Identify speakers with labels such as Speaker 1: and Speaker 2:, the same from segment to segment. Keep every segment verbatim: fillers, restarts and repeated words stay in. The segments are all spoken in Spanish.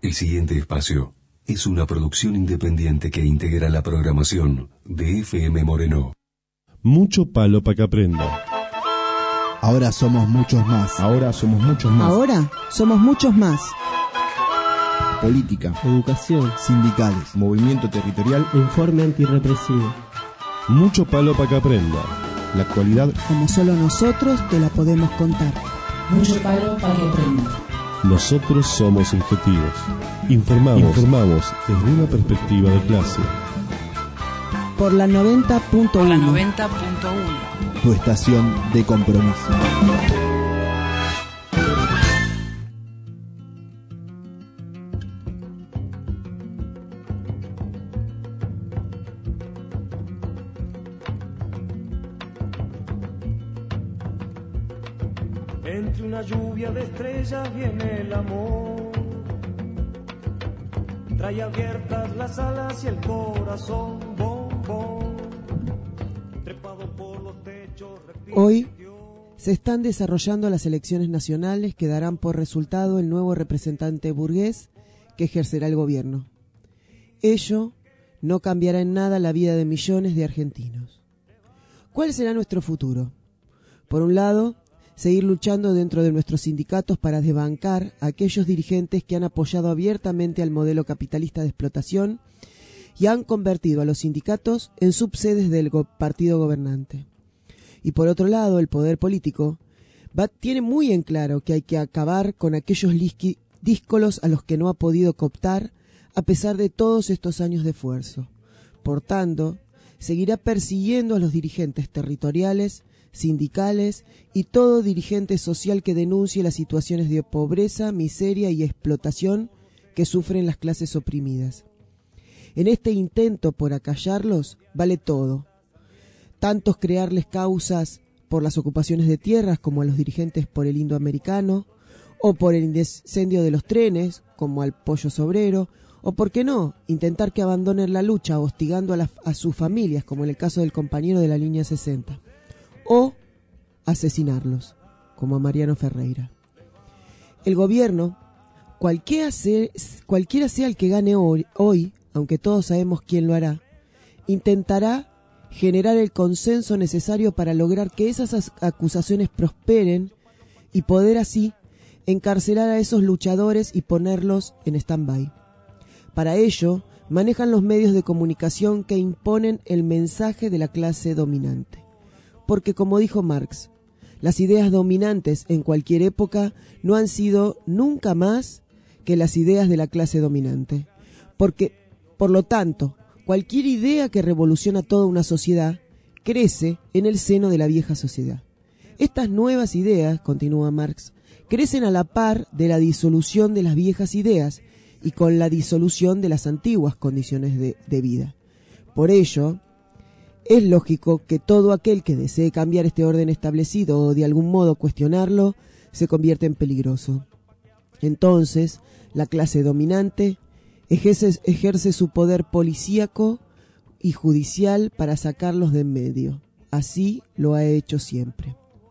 Speaker 1: El siguiente espacio es una producción independiente que integra la programación de F M Moreno.
Speaker 2: Mucho palo para que aprenda.
Speaker 3: Ahora somos muchos más.
Speaker 2: Ahora somos muchos más.
Speaker 4: Ahora somos muchos más.
Speaker 3: Política,
Speaker 5: educación,
Speaker 3: sindicales,
Speaker 2: movimiento territorial,
Speaker 5: informe antirrepresivo.
Speaker 2: Mucho palo para que aprenda. La actualidad
Speaker 4: como solo nosotros te la podemos contar.
Speaker 6: Mucho palo para que aprenda.
Speaker 2: Nosotros somos objetivos. Informamos, informamos desde una perspectiva de clase.
Speaker 4: Por la noventa punto uno.
Speaker 6: La noventa punto uno.
Speaker 3: Tu estación de compromiso.
Speaker 7: Entre una lluvia de estrellas viene el amor. Trae abiertas las alas y el corazón, bom, bom. Trepado por los techos.
Speaker 4: Hoy se están desarrollando las elecciones nacionales que darán por resultado el nuevo representante burgués que ejercerá el gobierno. Ello no cambiará en nada la vida de millones de argentinos. ¿Cuál será nuestro futuro? Por un lado, seguir luchando dentro de nuestros sindicatos para desbancar a aquellos dirigentes que han apoyado abiertamente al modelo capitalista de explotación y han convertido a los sindicatos en subsedes del go- partido gobernante. Y por otro lado, el poder político va, tiene muy en claro que hay que acabar con aquellos lisqui, díscolos a los que no ha podido cooptar a pesar de todos estos años de esfuerzo. Por tanto, seguirá persiguiendo a los dirigentes territoriales, sindicales y todo dirigente social que denuncie las situaciones de pobreza, miseria y explotación que sufren las clases oprimidas. En este intento por acallarlos vale todo, tantos crearles causas por las ocupaciones de tierras como a los dirigentes por el indoamericano, o por el incendio de los trenes como al Pollo Sobrero, o por qué no, intentar que abandonen la lucha hostigando a, la, a sus familias como en el caso del compañero de la línea sesenta. O asesinarlos, como a Mariano Ferreira. El gobierno, cualquiera sea, cualquiera sea el que gane hoy, hoy, aunque todos sabemos quién lo hará, intentará generar el consenso necesario para lograr que esas acusaciones prosperen y poder así encarcelar a esos luchadores y ponerlos en stand-by. Para ello, manejan los medios de comunicación que imponen el mensaje de la clase dominante. Porque, como dijo Marx, las ideas dominantes en cualquier época no han sido nunca más que las ideas de la clase dominante. Porque, por lo tanto, cualquier idea que revoluciona toda una sociedad crece en el seno de la vieja sociedad. Estas nuevas ideas, continúa Marx, crecen a la par de la disolución de las viejas ideas y con la disolución de las antiguas condiciones de, de vida. Por ello, es lógico que todo aquel que desee cambiar este orden establecido o de algún modo cuestionarlo, se convierte en peligroso. Entonces, la clase dominante ejerce, ejerce su poder policíaco y judicial para sacarlos de en medio. Así lo ha hecho siempre.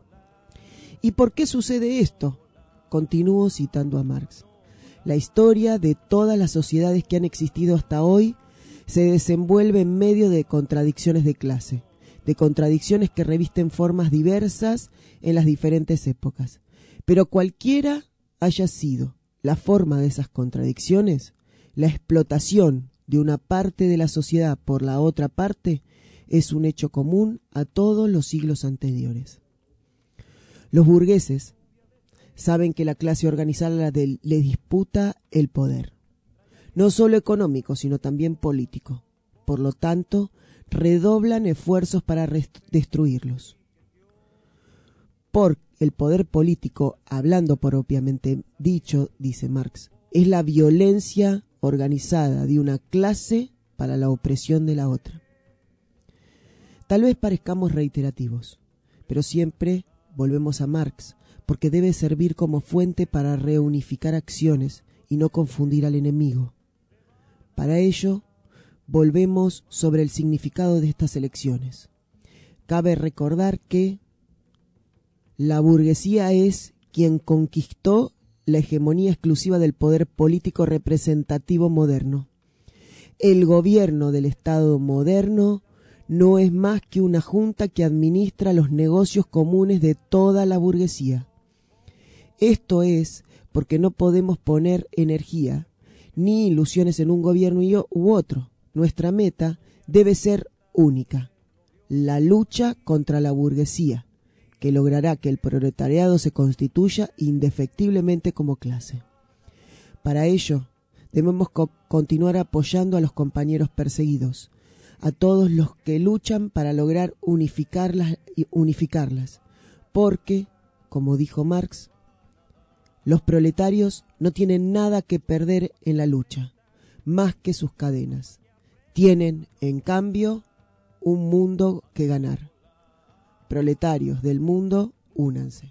Speaker 4: ¿Y por qué sucede esto? Continúo citando a Marx. La historia de todas las sociedades que han existido hasta hoy se desenvuelve en medio de contradicciones de clase, de contradicciones que revisten formas diversas en las diferentes épocas. Pero cualquiera haya sido la forma de esas contradicciones, la explotación de una parte de la sociedad por la otra parte es un hecho común a todos los siglos anteriores. Los burgueses saben que la clase organizada le disputa el poder, no solo económico, sino también político. Por lo tanto, redoblan esfuerzos para destruirlos. Por el poder político, hablando propiamente dicho, dice Marx, es la violencia organizada de una clase para la opresión de la otra. Tal vez parezcamos reiterativos, pero siempre volvemos a Marx, porque debe servir como fuente para reunificar acciones y no confundir al enemigo. Para ello, volvemos sobre el significado de estas elecciones. Cabe recordar que la burguesía es quien conquistó la hegemonía exclusiva del poder político representativo moderno. El gobierno del Estado moderno no es más que una junta que administra los negocios comunes de toda la burguesía. Esto es porque no podemos poner energía ni ilusiones en un gobierno u otro. Nuestra meta debe ser única: la lucha contra la burguesía, que logrará que el proletariado se constituya indefectiblemente como clase. Para ello, debemos co- continuar apoyando a los compañeros perseguidos, a todos los que luchan para lograr unificarlas, unificarlas, porque, como dijo Marx, los proletarios no tienen nada que perder en la lucha, más que sus cadenas. Tienen, en cambio, un mundo que ganar. Proletarios del mundo, únanse.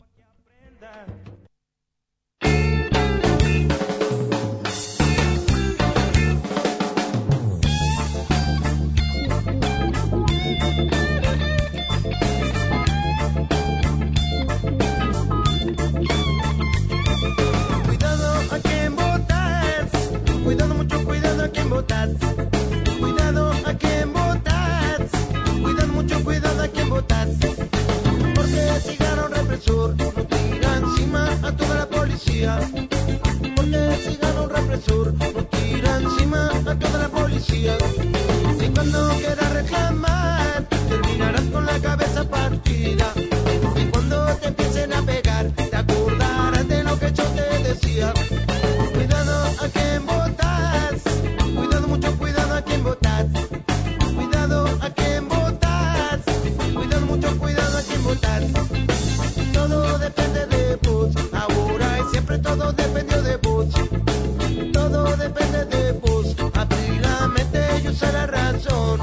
Speaker 5: Cuidado a quien votas, cuidado mucho, cuidado a quien votas, cuidado a quien votas, cuidado mucho, cuidado a quien votas, porque el cigarro represor no tira encima a toda la policía, porque el cigarro represor no tira encima a toda la policía, y cuando quieras reclamar terminarás con la cabeza partida, y cuando te empiecen a pegar te acordarás de lo que yo te decía. Cuidado a quien votas, cuidado mucho, cuidado a quien votas, cuidado a quien votas, cuidado mucho, cuidado a quien votas. Todo depende de vos, ahora y siempre todo dependió de vos. Todo depende de vos, abrir la mente y usar la razón.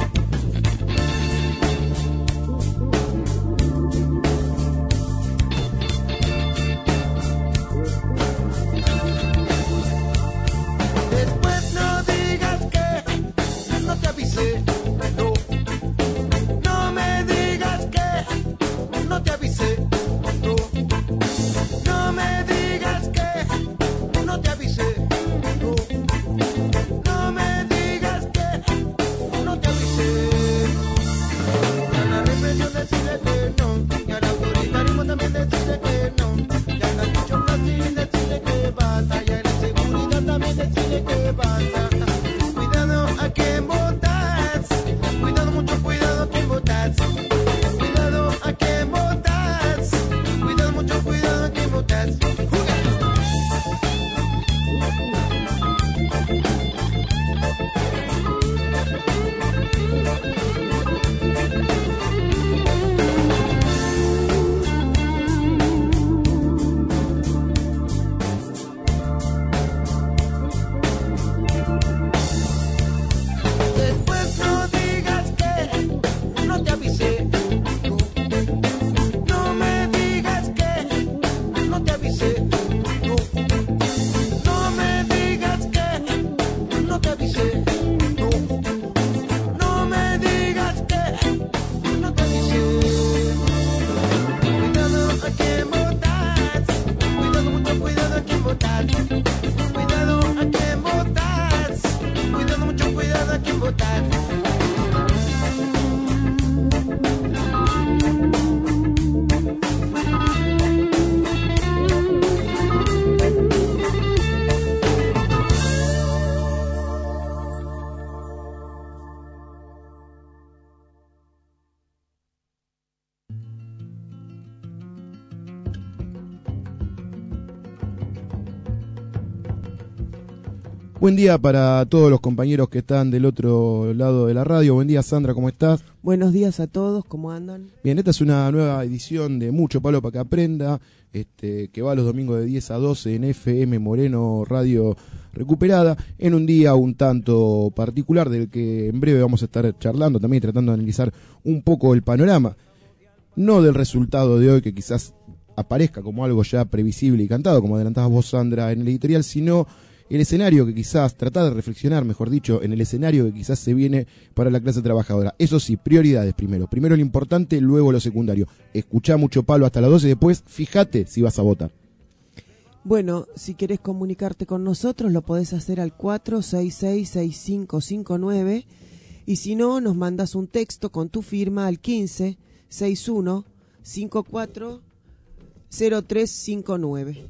Speaker 5: Después no digas que no te avisé, no. No me digas que no te avisé, no. No me digas que no te avisé, no. No me digas que no te avisé. Y a la represión decirle que no, y al autoritarismo también decirle que no, y a la dicho fácil decirle que basta, y a la inseguridad también decirle que basta. Cuidado a quien votas, cuidado mucho, cuidado a quien votas, cuidado a quien votas, cuidado mucho, cuidado a quien votas. Después no digas que no te avisé, no. No me digas que no te avisé, no. No me digas que no te avisé, no. No me digas que no te avisé. Cuidado a quien votas, cuidado mucho, cuidado a quien votas, cuidado a quien votas, cuidado mucho, cuidado a quien votas.
Speaker 8: Buen día para todos los compañeros que están del otro lado de la radio. Buen día, Sandra, ¿cómo estás?
Speaker 4: Buenos días a todos, ¿cómo andan?
Speaker 8: Bien, esta es una nueva edición de Mucho Palo para que aprenda, este, que va los domingos de diez a doce en F M Moreno Radio Recuperada, en un día un tanto particular del que en breve vamos a estar charlando, también tratando de analizar un poco el panorama, no del resultado de hoy que quizás aparezca como algo ya previsible y cantado, como adelantabas vos, Sandra, en el editorial, sino el escenario que quizás, tratar de reflexionar, mejor dicho, en el escenario que quizás se viene para la clase trabajadora. Eso sí, prioridades primero. Primero lo importante, luego lo secundario. Escuchá Mucho Palo hasta las doce y después fíjate si vas a votar.
Speaker 4: Bueno, si querés comunicarte con nosotros lo podés hacer al cuatro seis seis, seis cinco cinco nueve y si no, nos mandas un texto con tu firma al quince, sesenta y uno, cincuenta y cuatro, cero tres cinco nueve.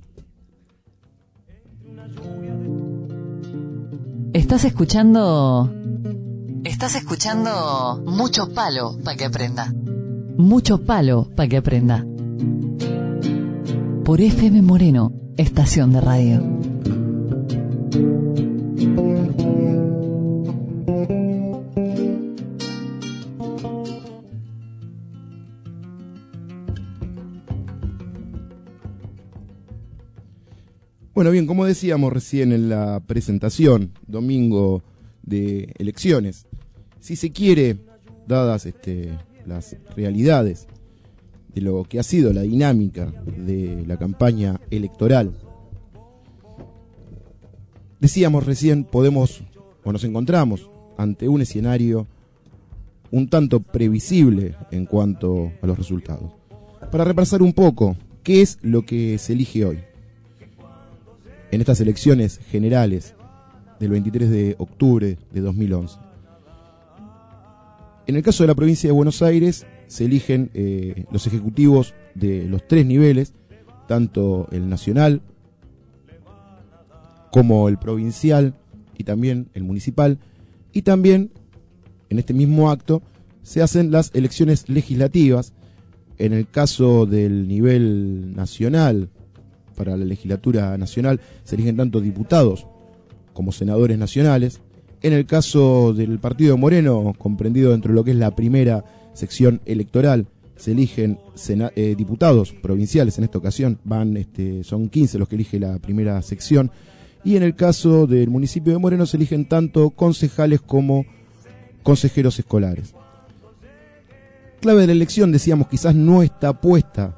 Speaker 9: Estás escuchando... Estás escuchando Mucho Palo para que aprenda. Mucho Palo para que aprenda. Por F M Moreno, estación de radio.
Speaker 8: Bueno, bien, como decíamos recién en la presentación, domingo de elecciones, si se quiere, dadas este, las realidades de lo que ha sido la dinámica de la campaña electoral, decíamos recién, podemos o nos encontramos ante un escenario un tanto previsible en cuanto a los resultados. Para repasar un poco, ¿qué es lo que se elige hoy? En estas elecciones generales del veintitrés de octubre de dos mil once. En el caso de la provincia de Buenos Aires, se eligen eh, los ejecutivos de los tres niveles, tanto el nacional como el provincial y también el municipal, y también en este mismo acto se hacen las elecciones legislativas. En el caso del nivel nacional, para la legislatura nacional, se eligen tanto diputados como senadores nacionales. En el caso del partido Moreno, comprendido dentro de lo que es la primera sección electoral, se eligen sena- eh, diputados provinciales. En esta ocasión van, este, son quince los que elige la primera sección. Y en el caso del municipio de Moreno se eligen tanto concejales como consejeros escolares. Clave de la elección, decíamos, quizás no está puesta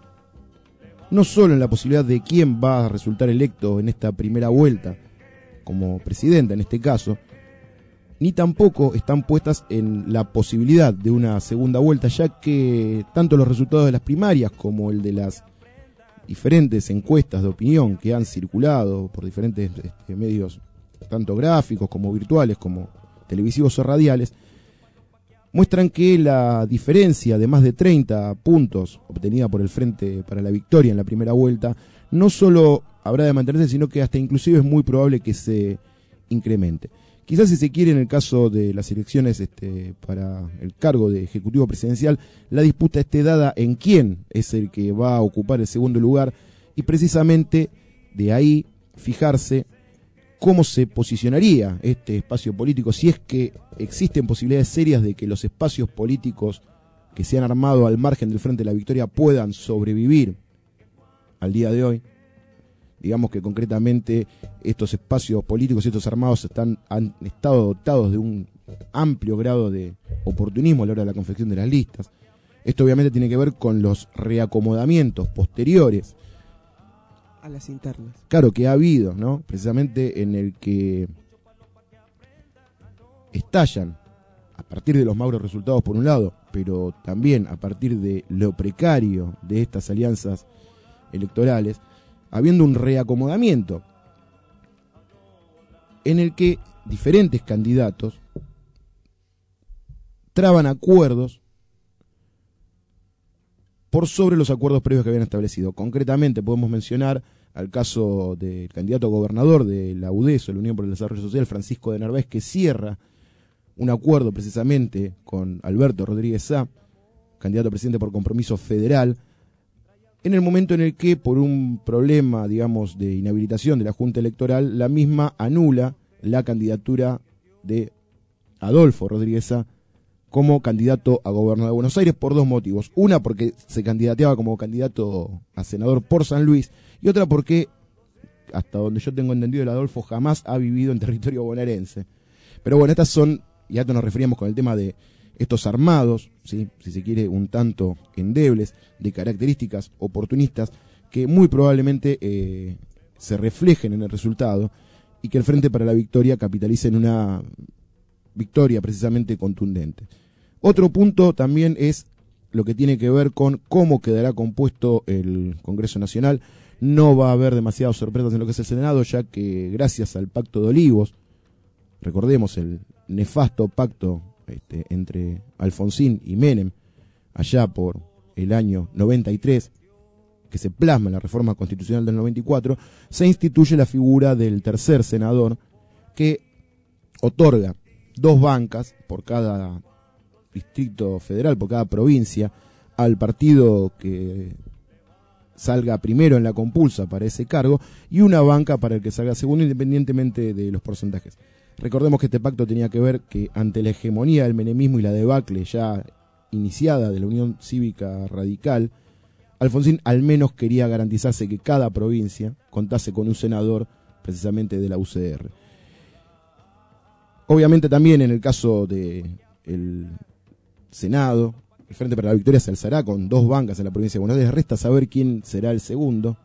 Speaker 8: no solo en la posibilidad de quién va a resultar electo en esta primera vuelta como presidenta en este caso, ni tampoco están puestas en la posibilidad de una segunda vuelta, ya que tanto los resultados de las primarias como el de las diferentes encuestas de opinión que han circulado por diferentes este, medios, tanto gráficos como virtuales, como televisivos o radiales, muestran que la diferencia de más de treinta puntos obtenida por el Frente para la Victoria en la primera vuelta no solo habrá de mantenerse, sino que hasta inclusive es muy probable que se incremente. Quizás, si se quiere, en el caso de las elecciones este, para el cargo de Ejecutivo Presidencial, la disputa esté dada en quién es el que va a ocupar el segundo lugar, y precisamente de ahí fijarse cómo se posicionaría este espacio político, si es que existen posibilidades serias de que los espacios políticos que se han armado al margen del Frente de la Victoria puedan sobrevivir al día de hoy. Digamos que concretamente estos espacios políticos y estos armados están, han estado dotados de un amplio grado de oportunismo a la hora de la confección de las listas. Esto obviamente tiene que ver con los reacomodamientos posteriores
Speaker 4: a las internas.
Speaker 8: Claro, que ha habido, ¿no? Precisamente en el que estallan a partir de los magros resultados por un lado, pero también a partir de lo precario de estas alianzas electorales, habiendo un reacomodamiento en el que diferentes candidatos traban acuerdos por sobre los acuerdos previos que habían establecido. Concretamente podemos mencionar al caso del candidato a gobernador de la U D E S, la Unión por el Desarrollo Social, Francisco de Narváez, que cierra un acuerdo precisamente con Alberto Rodríguez Sá, candidato a presidente por Compromiso Federal, en el momento en el que, por un problema, digamos, de inhabilitación de la Junta Electoral, la misma anula la candidatura de Adolfo Rodríguez Sá como candidato a gobernador de Buenos Aires, por dos motivos. Una, porque se candidateaba como candidato a senador por San Luis, y otra porque, hasta donde yo tengo entendido, el Adolfo jamás ha vivido en territorio bonaerense. Pero bueno, estas son, y a esto nos referíamos con el tema de estos armados, ¿sí?, si se quiere, un tanto endebles, de características oportunistas, que muy probablemente eh, se reflejen en el resultado, y que el Frente para la Victoria capitalice en una victoria precisamente contundente. Otro punto también es lo que tiene que ver con cómo quedará compuesto el Congreso Nacional, No va a haber demasiadas sorpresas en lo que es el Senado, ya que gracias al Pacto de Olivos, recordemos el nefasto pacto este, entre Alfonsín y Menem, allá por el año noventa y tres, que se plasma en la reforma constitucional del noventa y cuatro, se instituye la figura del tercer senador, que otorga dos bancas por cada distrito federal, por cada provincia, al partido que salga primero en la compulsa para ese cargo, y una banca para el que salga segundo, independientemente de los porcentajes. Recordemos que este pacto tenía que ver que ante la hegemonía del menemismo y la debacle ya iniciada de la Unión Cívica Radical, Alfonsín al menos quería garantizarse que cada provincia contase con un senador precisamente de la U C R. Obviamente también en el caso del Senado, el Frente para la Victoria se alzará con dos bancas en la provincia de Buenos Aires. Resta saber quién será el segundo.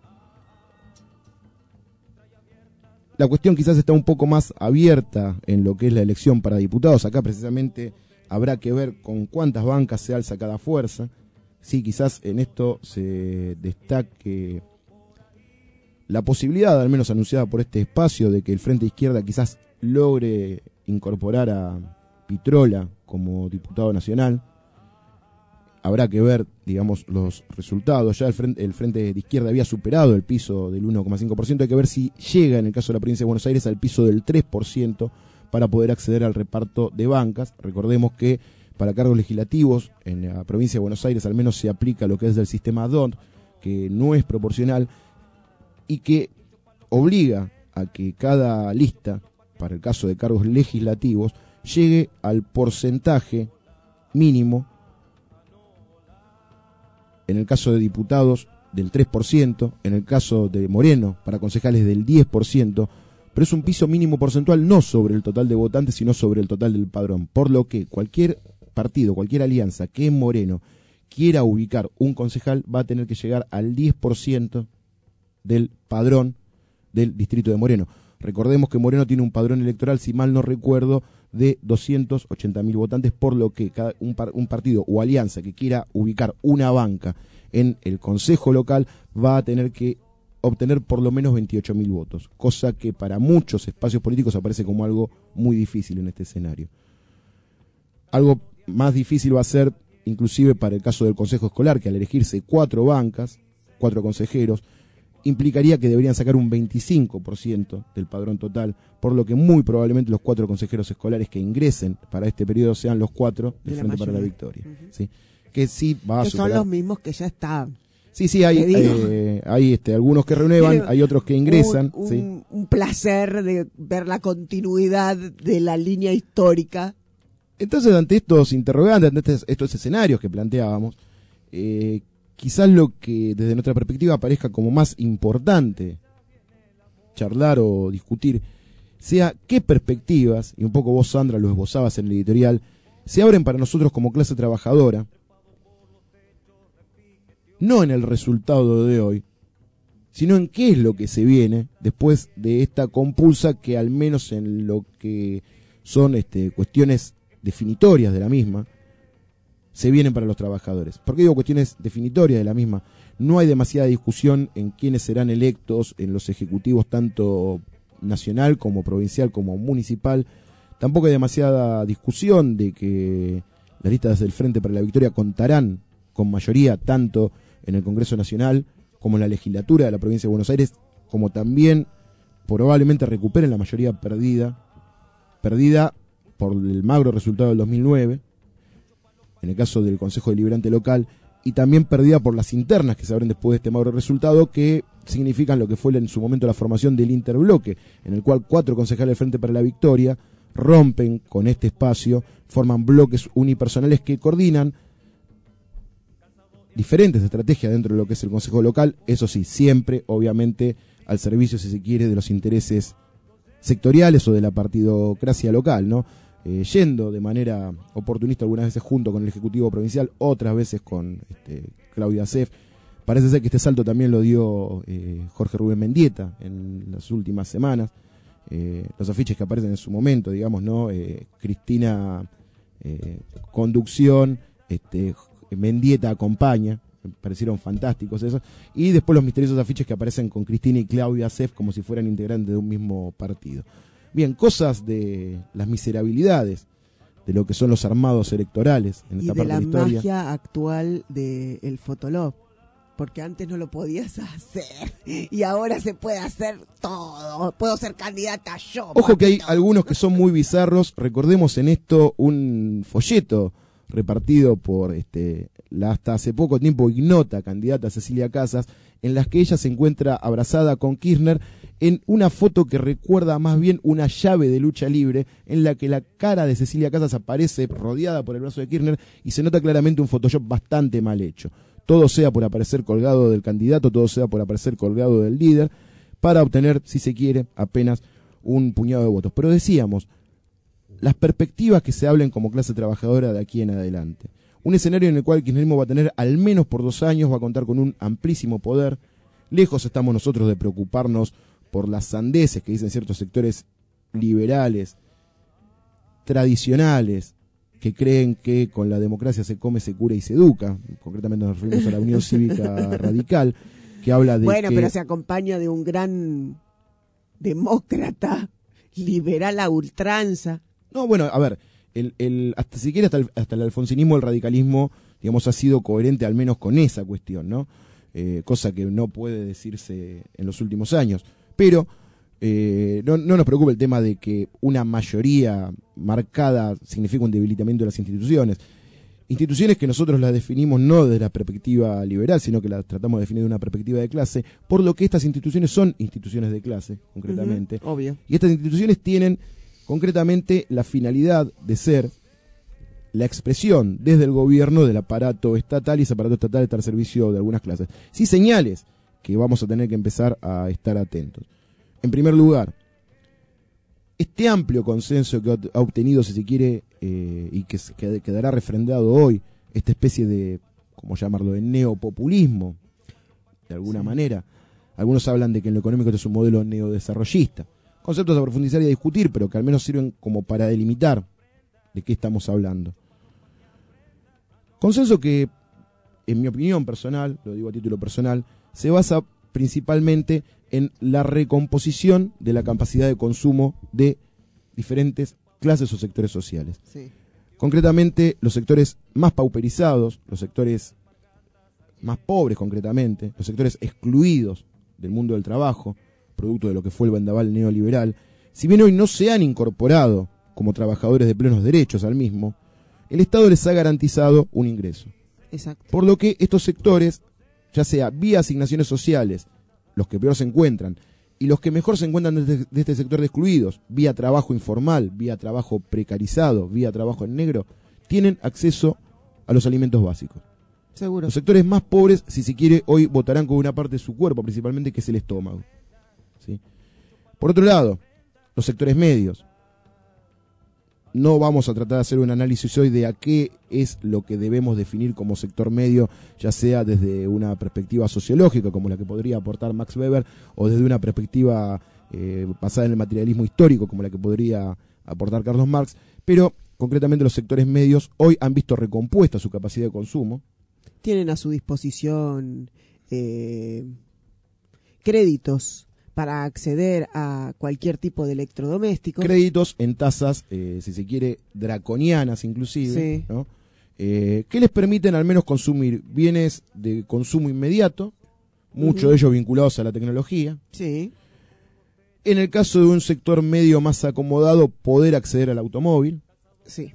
Speaker 8: La cuestión quizás está un poco más abierta en lo que es la elección para diputados. Acá precisamente habrá que ver con cuántas bancas se alza cada fuerza. Sí, quizás en esto se destaque la posibilidad, al menos anunciada por este espacio, de que el Frente Izquierda quizás logre incorporar a Pitrola como diputado nacional. Habrá que ver, digamos, los resultados. Ya el Frente, el Frente de Izquierda había superado el piso del uno coma cinco por ciento. Hay que ver si llega, en el caso de la provincia de Buenos Aires, al piso del tres por ciento para poder acceder al reparto de bancas. Recordemos que para cargos legislativos en la provincia de Buenos Aires al menos se aplica lo que es del sistema D O N T, que no es proporcional y que obliga a que cada lista, para el caso de cargos legislativos, llegue al porcentaje mínimo, en el caso de diputados del tres por ciento, en el caso de Moreno para concejales del diez por ciento, pero es un piso mínimo porcentual no sobre el total de votantes, sino sobre el total del padrón, por lo que cualquier partido, cualquier alianza que en Moreno quiera ubicar un concejal va a tener que llegar al diez por ciento del padrón del distrito de Moreno. Recordemos que Moreno tiene un padrón electoral, si mal no recuerdo, de doscientos ochenta mil votantes, por lo que cada, un, par, un partido o alianza que quiera ubicar una banca en el consejo local va a tener que obtener por lo menos veintiocho mil votos, cosa que para muchos espacios políticos aparece como algo muy difícil en este escenario. Algo más difícil va a ser inclusive para el caso del consejo escolar, que al elegirse cuatro bancas, cuatro consejeros, implicaría que deberían sacar un veinticinco por ciento del padrón total, por lo que muy probablemente los cuatro consejeros escolares que ingresen para este periodo sean los cuatro del de Frente para la Victoria. Uh-huh. ¿Sí? Que sí va
Speaker 4: que
Speaker 8: a superar.
Speaker 4: Son los mismos que ya están.
Speaker 8: Sí, sí, hay, eh, hay este, algunos que renuevan, hay otros que ingresan.
Speaker 4: Un,
Speaker 8: ¿sí?
Speaker 4: un, un placer de ver la continuidad de la línea histórica.
Speaker 8: Entonces, ante estos interrogantes, ante estos, estos escenarios que planteábamos, eh, quizás lo que desde nuestra perspectiva parezca como más importante charlar o discutir sea qué perspectivas, y un poco vos, Sandra, lo esbozabas en el editorial, se abren para nosotros como clase trabajadora, no en el resultado de hoy, sino en qué es lo que se viene después de esta compulsa que al menos en lo que son este, cuestiones definitorias de la misma, se vienen para los trabajadores. ¿Por qué digo cuestiones definitorias de la misma? No hay demasiada discusión en quiénes serán electos en los ejecutivos tanto nacional como provincial como municipal. Tampoco hay demasiada discusión de que las listas del Frente para la Victoria contarán con mayoría tanto en el Congreso Nacional como en la legislatura de la provincia de Buenos Aires, como también probablemente recuperen la mayoría perdida, perdida por el magro resultado del dos mil nueve, en el caso del Consejo Deliberante Local, y también perdida por las internas que se abren después de este magro resultado, que significan lo que fue en su momento la formación del interbloque, en el cual cuatro concejales del Frente para la Victoria rompen con este espacio, forman bloques unipersonales que coordinan diferentes estrategias dentro de lo que es el Consejo Local, eso sí, siempre, obviamente, al servicio, si se quiere, de los intereses sectoriales o de la partidocracia local, ¿no? Eh, yendo de manera oportunista algunas veces junto con el Ejecutivo Provincial, otras veces con este, Claudia Sef. Parece ser que este salto también lo dio eh, Jorge Rubén Mendieta en las últimas semanas. Eh, los afiches que aparecen en su momento, digamos, ¿no? Eh, Cristina eh, conducción, este, Mendieta acompaña, me parecieron fantásticos esos. Y después los misteriosos afiches que aparecen con Cristina y Claudia Sef como si fueran integrantes de un mismo partido. Bien, cosas de las miserabilidades de lo que son los armados electorales en esta
Speaker 4: y de
Speaker 8: parte
Speaker 4: la
Speaker 8: de la historia.
Speaker 4: magia actual del Fotolog, porque antes no lo podías hacer y ahora se puede hacer todo. Puedo ser candidata yo.
Speaker 8: Ojo que hay
Speaker 4: todo.
Speaker 8: algunos que son muy bizarros. Recordemos en esto un folleto repartido por este la hasta hace poco tiempo ignota candidata Cecilia Casas, en las que ella se encuentra abrazada con Kirchner en una foto que recuerda más bien una llave de lucha libre, en la que la cara de Cecilia Casas aparece rodeada por el brazo de Kirchner y se nota claramente un Photoshop bastante mal hecho. Todo sea por aparecer colgado del candidato, todo sea por aparecer colgado del líder, para obtener, si se quiere, apenas un puñado de votos. Pero decíamos, las perspectivas que se hablen como clase trabajadora de aquí en adelante. Un escenario en el cual el kirchnerismo va a tener al menos por dos años, va a contar con un amplísimo poder. Lejos estamos nosotros de preocuparnos por las sandeces que dicen ciertos sectores liberales, tradicionales, que creen que con la democracia se come, se cura y se educa. Concretamente nos referimos a la Unión Cívica Radical, que habla de
Speaker 4: Bueno,
Speaker 8: que...
Speaker 4: pero se acompaña de un gran demócrata, liberal a ultranza.
Speaker 8: No, bueno, a ver, el, el, hasta si quiere hasta el, hasta el alfonsinismo, el radicalismo, digamos, ha sido coherente al menos con esa cuestión, ¿no? Eh, cosa que no puede decirse en los últimos años. Pero eh, no, no nos preocupa el tema de que una mayoría marcada significa un debilitamiento de las instituciones. Instituciones que nosotros las definimos no desde la perspectiva liberal, sino que las tratamos de definir de una perspectiva de clase, por lo que estas instituciones son instituciones de clase, concretamente.
Speaker 4: Uh-huh, obvio.
Speaker 8: Y estas instituciones tienen concretamente la finalidad de ser la expresión desde el gobierno del aparato estatal, y ese aparato estatal está al servicio de algunas clases. Sí, señales que vamos a tener que empezar a estar atentos. En primer lugar, este amplio consenso que ha obtenido, si se quiere, eh, y que, que quedará refrendado hoy, esta especie de, ¿cómo llamarlo?, de neopopulismo, de alguna sí. manera. Algunos hablan de que en lo económico este es un modelo neodesarrollista. Conceptos a profundizar y a discutir, pero que al menos sirven como para delimitar de qué estamos hablando. Consenso que, en mi opinión personal, lo digo a título personal, se basa principalmente en la recomposición de la capacidad de consumo de diferentes clases o sectores sociales.
Speaker 4: Sí.
Speaker 8: Concretamente, los sectores más pauperizados, los sectores más pobres concretamente, los sectores excluidos del mundo del trabajo, producto de lo que fue el vendaval neoliberal, si bien hoy no se han incorporado como trabajadores de plenos derechos al mismo, el Estado les ha garantizado un ingreso.
Speaker 4: Exacto.
Speaker 8: Por lo que estos sectores, ya sea vía asignaciones sociales, los que peor se encuentran, y los que mejor se encuentran de este, de este sector de excluidos, vía trabajo informal, vía trabajo precarizado, vía trabajo en negro, tienen acceso a los alimentos básicos.
Speaker 4: Seguro.
Speaker 8: Los sectores más pobres, si se quiere, hoy votarán con una parte de su cuerpo, principalmente, que es el estómago. ¿Sí? Por otro lado, los sectores medios. No vamos a tratar de hacer un análisis hoy de a qué es lo que debemos definir como sector medio, ya sea desde una perspectiva sociológica, como la que podría aportar Max Weber, o desde una perspectiva eh, basada en el materialismo histórico, como la que podría aportar Carlos Marx, pero concretamente los sectores medios hoy han visto recompuesta su capacidad de consumo.
Speaker 4: Tienen a su disposición eh, créditos para acceder a cualquier tipo de electrodomésticos.
Speaker 8: Créditos en tasas, eh, si se quiere, draconianas inclusive,
Speaker 4: sí.
Speaker 8: ¿no? Eh, que les permiten al menos consumir bienes de consumo inmediato, muchos uh-huh. de ellos vinculados a la tecnología.
Speaker 4: Sí.
Speaker 8: En el caso de un sector medio más acomodado, poder acceder al automóvil.
Speaker 4: Sí.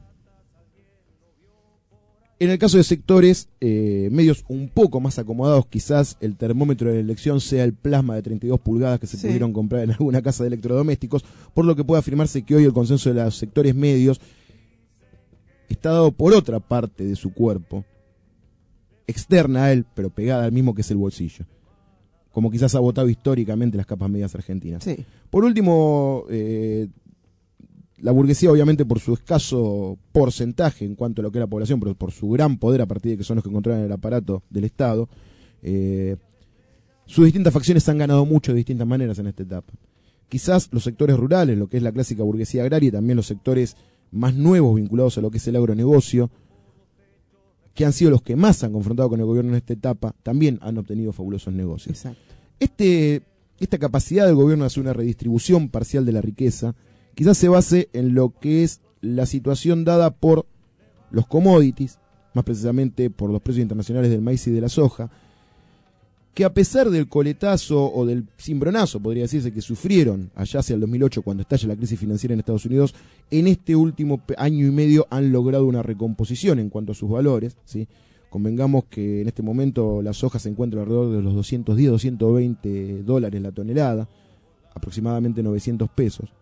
Speaker 8: En el caso de sectores eh, medios un poco más acomodados, quizás el termómetro de la elección sea el plasma de treinta y dos pulgadas que se sí. pudieron comprar en alguna casa de electrodomésticos, por lo que puede afirmarse que hoy el consenso de los sectores medios está dado por otra parte de su cuerpo, externa a él, pero pegada al mismo, que es el bolsillo, como quizás ha votado históricamente las capas medias argentinas.
Speaker 4: Sí.
Speaker 8: Por último, eh, la burguesía, obviamente, por su escaso porcentaje en cuanto a lo que es la población, pero por su gran poder a partir de que son los que controlan el aparato del Estado, eh, sus distintas facciones han ganado mucho de distintas maneras en esta etapa. Quizás los sectores rurales, lo que es la clásica burguesía agraria, y también los sectores más nuevos vinculados a lo que es el agronegocio, que han sido los que más han confrontado con el gobierno en esta etapa, también han obtenido fabulosos negocios.
Speaker 4: Exacto.
Speaker 8: Este, esta capacidad del gobierno de hacer una redistribución parcial de la riqueza quizás se base en lo que es la situación dada por los commodities, más precisamente por los precios internacionales del maíz y de la soja, que a pesar del coletazo o del cimbronazo, podría decirse, que sufrieron allá hacia el dos mil ocho cuando estalla la crisis financiera en Estados Unidos, en este último año y medio han logrado una recomposición en cuanto a sus valores, ¿sí? Convengamos que en este momento la soja se encuentra alrededor de los doscientos diez, doscientos veinte dólares la tonelada, aproximadamente novecientos pesos,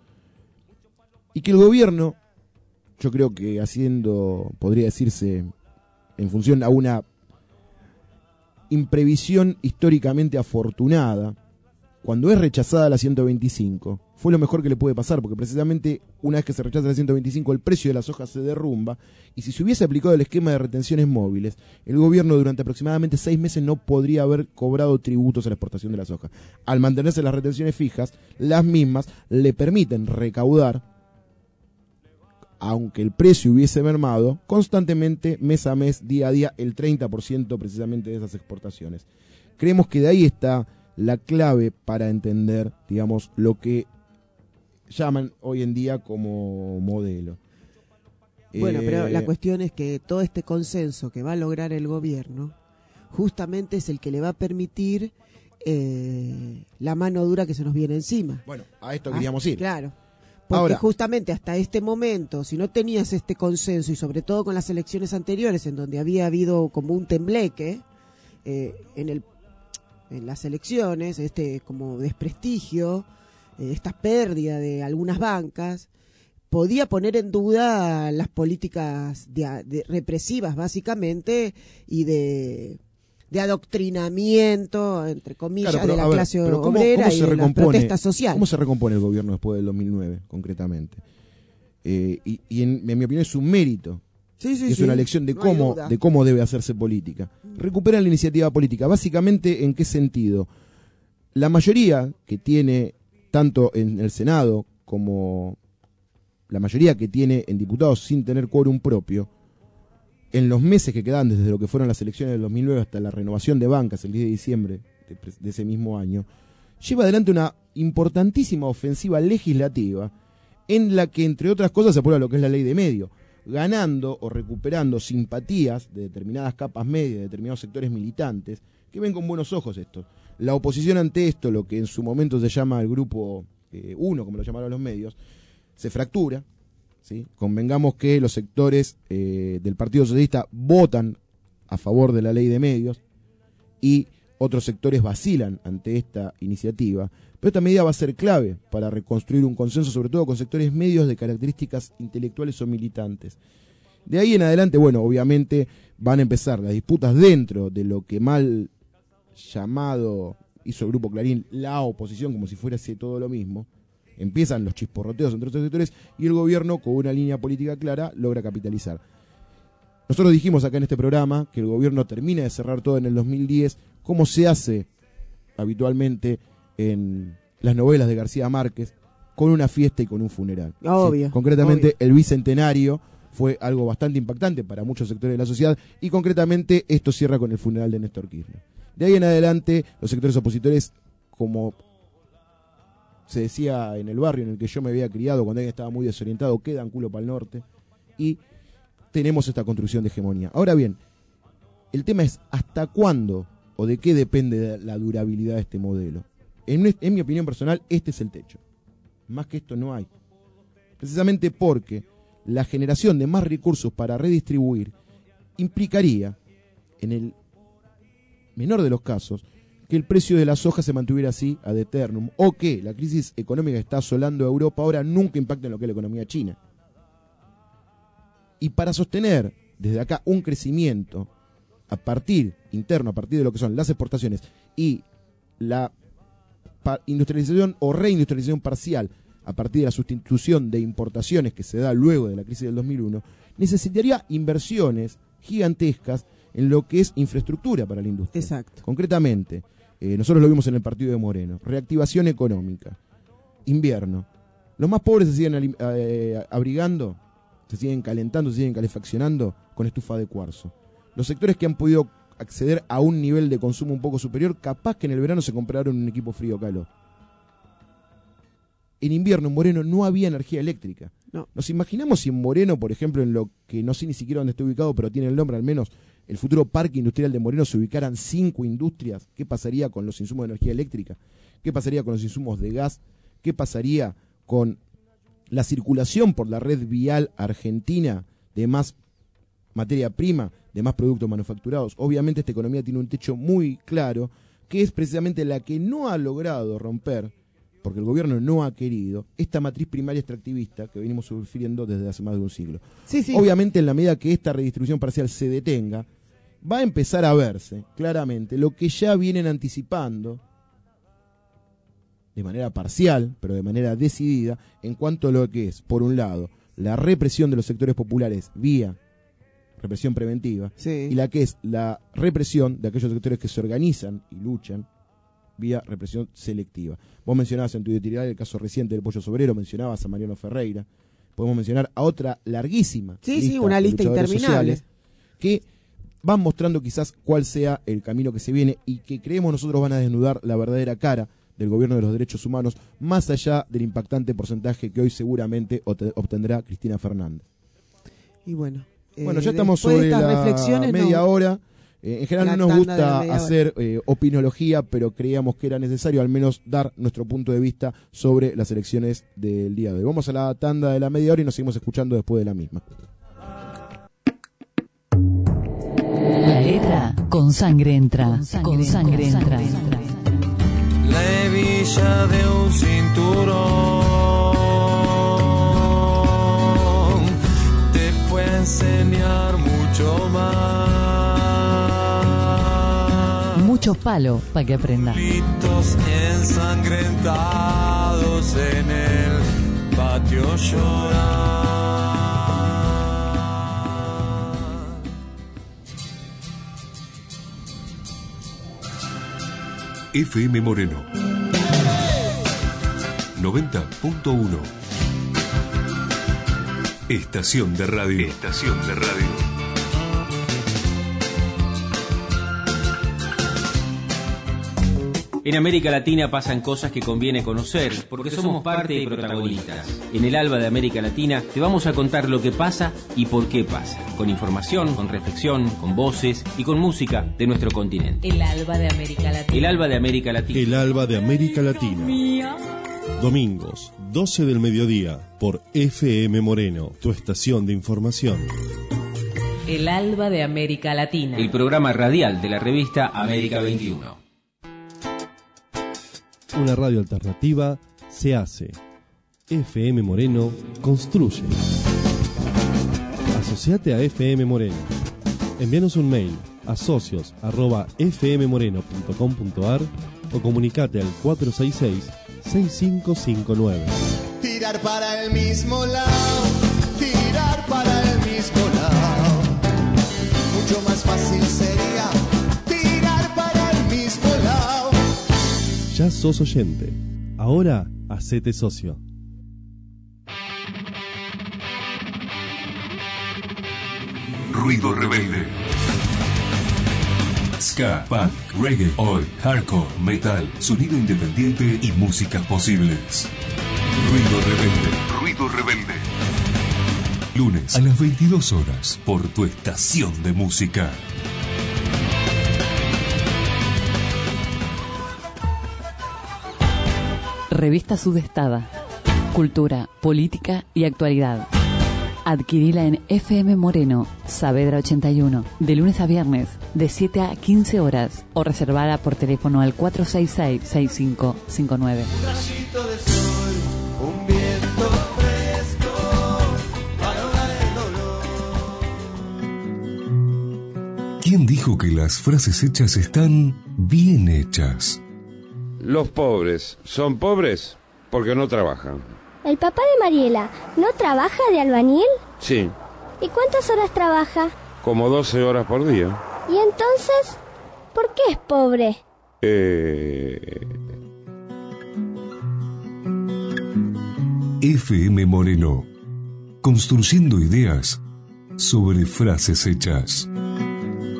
Speaker 8: y que el gobierno, yo creo que haciendo, podría decirse, en función a una imprevisión históricamente afortunada, cuando es rechazada la ciento veinticinco, fue lo mejor que le puede pasar, porque precisamente una vez que se rechaza la ciento veinticinco, el precio de la soja se derrumba, y si se hubiese aplicado el esquema de retenciones móviles, el gobierno durante aproximadamente seis meses no podría haber cobrado tributos a la exportación de la soja. Al mantenerse las retenciones fijas, las mismas le permiten recaudar, aunque el precio hubiese mermado, constantemente, mes a mes, día a día, el treinta por ciento precisamente de esas exportaciones. Creemos que de ahí está la clave para entender, digamos, lo que llaman hoy en día como modelo.
Speaker 4: Bueno,
Speaker 8: eh,
Speaker 4: pero la cuestión es que todo este consenso que va a lograr el gobierno, justamente es el que le va a permitir eh, la mano dura que se nos viene encima.
Speaker 8: Bueno, a esto queríamos ir.
Speaker 4: Claro. Porque
Speaker 8: Ahora,
Speaker 4: justamente hasta este momento, si no tenías este consenso, y sobre todo con las elecciones anteriores, en donde había habido como un tembleque eh, en, el, en las elecciones, este como desprestigio, eh, esta pérdida de algunas bancas, podía poner en duda las políticas de, de represivas, básicamente, y de... de adoctrinamiento, entre comillas,
Speaker 8: claro, pero,
Speaker 4: de la
Speaker 8: a ver,
Speaker 4: clase
Speaker 8: pero ¿cómo,
Speaker 4: obrera
Speaker 8: cómo
Speaker 4: y
Speaker 8: se
Speaker 4: de la protesta social.
Speaker 8: ¿Cómo se recompone el gobierno después del dos mil nueve, concretamente? Eh, y y en, en mi opinión es un mérito.
Speaker 4: Sí, sí,
Speaker 8: es
Speaker 4: sí,
Speaker 8: una lección de
Speaker 4: no
Speaker 8: cómo
Speaker 4: hay duda.
Speaker 8: de cómo debe hacerse política. Recuperan la iniciativa política. Básicamente, ¿en qué sentido? La mayoría que tiene, tanto en el Senado como la mayoría que tiene en diputados sin tener quórum propio, en los meses que quedan desde lo que fueron las elecciones del dos mil nueve hasta la renovación de bancas el diez de diciembre de, de ese mismo año, lleva adelante una importantísima ofensiva legislativa en la que, entre otras cosas, se aprueba lo que es la ley de medio, ganando o recuperando simpatías de determinadas capas medias, de determinados sectores militantes, que ven con buenos ojos esto. La oposición ante esto, lo que en su momento se llama el grupo uno, como lo llamaron los medios, se fractura. ¿Sí? Convengamos que los sectores eh, del Partido Socialista votan a favor de la ley de medios y otros sectores vacilan ante esta iniciativa, pero esta medida va a ser clave para reconstruir un consenso, sobre todo con sectores medios de características intelectuales o militantes. De ahí en adelante, bueno, obviamente van a empezar las disputas dentro de lo que mal llamado hizo el Grupo Clarín la oposición, como si fuera todo lo mismo. Empiezan los chisporroteos entre otros sectores y el gobierno, con una línea política clara, logra capitalizar. Nosotros dijimos acá en este programa que el gobierno termina de cerrar todo en el dos mil diez, como se hace habitualmente en las novelas de García Márquez, con una fiesta y con un funeral.
Speaker 4: Obvio.
Speaker 8: ¿Sí? Concretamente,
Speaker 4: obvio.
Speaker 8: el bicentenario fue algo bastante impactante para muchos sectores de la sociedad y concretamente esto cierra con el funeral de Néstor Kirchner. De ahí en adelante, los sectores opositores, como se decía en el barrio en el que yo me había criado cuando alguien estaba muy desorientado, quedan culo para el norte y tenemos esta construcción de hegemonía. Ahora bien, el tema es hasta cuándo o de qué depende la durabilidad de este modelo. En, en mi opinión personal, este es el techo. Más que esto no hay. Precisamente porque la generación de más recursos para redistribuir implicaría, en el menor de los casos, que el precio de la soja se mantuviera así ad eternum, o que la crisis económica que está asolando a Europa ahora nunca impacte en lo que es la economía china. Y para sostener desde acá un crecimiento a partir, interno, a partir de lo que son las exportaciones y la industrialización o reindustrialización parcial a partir de la sustitución de importaciones que se da luego de la crisis del dos mil uno, necesitaría inversiones gigantescas en lo que es infraestructura para la industria.
Speaker 4: Exacto.
Speaker 8: Concretamente, eh, nosotros lo vimos en el partido de Moreno, reactivación económica, invierno. Los más pobres se siguen eh, abrigando, se siguen calentando, se siguen calefaccionando con estufa de cuarzo. Los sectores que han podido acceder a un nivel de consumo un poco superior, capaz que en el verano se compraron un equipo frío-calor. En invierno, en Moreno, no había energía eléctrica.
Speaker 4: No.
Speaker 8: Nos imaginamos si en Moreno, por ejemplo, en lo que no sé ni siquiera dónde está ubicado, pero tiene el nombre al menos, el futuro parque industrial de Moreno, se ubicaran cinco industrias. ¿Qué pasaría con los insumos de energía eléctrica? ¿Qué pasaría con los insumos de gas? ¿Qué pasaría con la circulación por la red vial argentina de más materia prima, de más productos manufacturados? Obviamente esta economía tiene un techo muy claro, que es precisamente la que no ha logrado romper, porque el gobierno no ha querido, esta matriz primaria extractivista que venimos sufriendo desde hace más de un siglo.
Speaker 4: Sí, sí.
Speaker 8: Obviamente, en la medida que esta redistribución parcial se detenga, va a empezar a verse claramente lo que ya vienen anticipando de manera parcial, pero de manera decidida, en cuanto a lo que es, por un lado, la represión de los sectores populares vía represión preventiva,
Speaker 4: Sí.
Speaker 8: y la que es la represión de aquellos sectores que se organizan y luchan vía represión selectiva. Vos mencionabas en tu editorial el caso reciente del Pollo Sobrero, mencionabas a Mariano Ferreira, podemos mencionar a otra larguísima
Speaker 4: Sí, sí, una
Speaker 8: de
Speaker 4: lista
Speaker 8: luchadores
Speaker 4: interminable.
Speaker 8: sociales que van mostrando quizás cuál sea el camino que se viene y que creemos nosotros van a desnudar la verdadera cara del gobierno de los derechos humanos, más allá del impactante porcentaje que hoy seguramente obtendrá Cristina Fernández.
Speaker 4: Y bueno, eh,
Speaker 8: Bueno, ya estamos
Speaker 4: después de
Speaker 8: sobre
Speaker 4: estas
Speaker 8: la
Speaker 4: reflexiones,
Speaker 8: media
Speaker 4: no-
Speaker 8: hora. Eh, en general
Speaker 4: La
Speaker 8: no nos
Speaker 4: tanda de la
Speaker 8: gusta
Speaker 4: media hora.
Speaker 8: hacer eh, opinología, pero creíamos que era necesario al menos dar nuestro punto de vista sobre las elecciones del día de hoy. Vamos a la tanda de la media hora y nos seguimos escuchando después de la misma.
Speaker 9: La letra con sangre entra. Con sangre, con sangre entra.
Speaker 10: La hebilla de un cinturón te puede enseñar mucho más.
Speaker 9: Mucho palo para que aprenda.
Speaker 10: Gritos ensangrentados en el patio llorar.
Speaker 1: F M Moreno noventa punto uno. Estación de radio. Estación de radio.
Speaker 11: En América Latina pasan cosas que conviene conocer, porque somos parte y protagonistas. En el Alba de América Latina te vamos a contar lo que pasa y por qué pasa, con información, con reflexión, con voces y con música de nuestro continente.
Speaker 6: El Alba de América Latina.
Speaker 11: El Alba de América Latina.
Speaker 2: El Alba de América Latina. Domingos, doce del mediodía, por F M Moreno, tu estación de información.
Speaker 6: El Alba de América Latina.
Speaker 11: El programa radial de la revista América veintiuno.
Speaker 2: Una radio alternativa se hace. F M Moreno construye. Asociate a F M Moreno. Envíanos un mail a socios arroba f m moreno punto com punto a r o comunicate al cuatro seis seis, seis cinco cinco nueve.
Speaker 5: Tirar para el mismo lado, tirar para el mismo lado. Mucho más fácil sería tirar para el mismo lado.
Speaker 2: Ya sos oyente. Ahora hacete socio.
Speaker 1: Ruido rebelde. Ska, punk, reggae, oi, hardcore, metal, sonido independiente y músicas posibles. Ruido rebelde. Ruido rebelde. Lunes a las veintidós horas por tu estación de música.
Speaker 9: Revista Sudestada. Cultura, política y actualidad. Adquirila en F M Moreno, Saavedra ochenta y uno, de lunes a viernes, de siete a quince horas, o reservada por teléfono al cuatro seis seis, seis cinco cinco nueve.
Speaker 5: Un rayito de sol, un viento fresco, para ahogar el dolor.
Speaker 1: ¿Quién dijo que las frases hechas están bien hechas?
Speaker 12: Los pobres son pobres porque no trabajan.
Speaker 13: ¿El papá de Mariela no trabaja de albañil?
Speaker 12: Sí,
Speaker 13: ¿Y cuántas horas trabaja?
Speaker 12: como doce horas por día.
Speaker 13: ¿Y entonces por qué es pobre?
Speaker 12: Eh...
Speaker 1: F M Moreno. Construyendo ideas sobre frases hechas.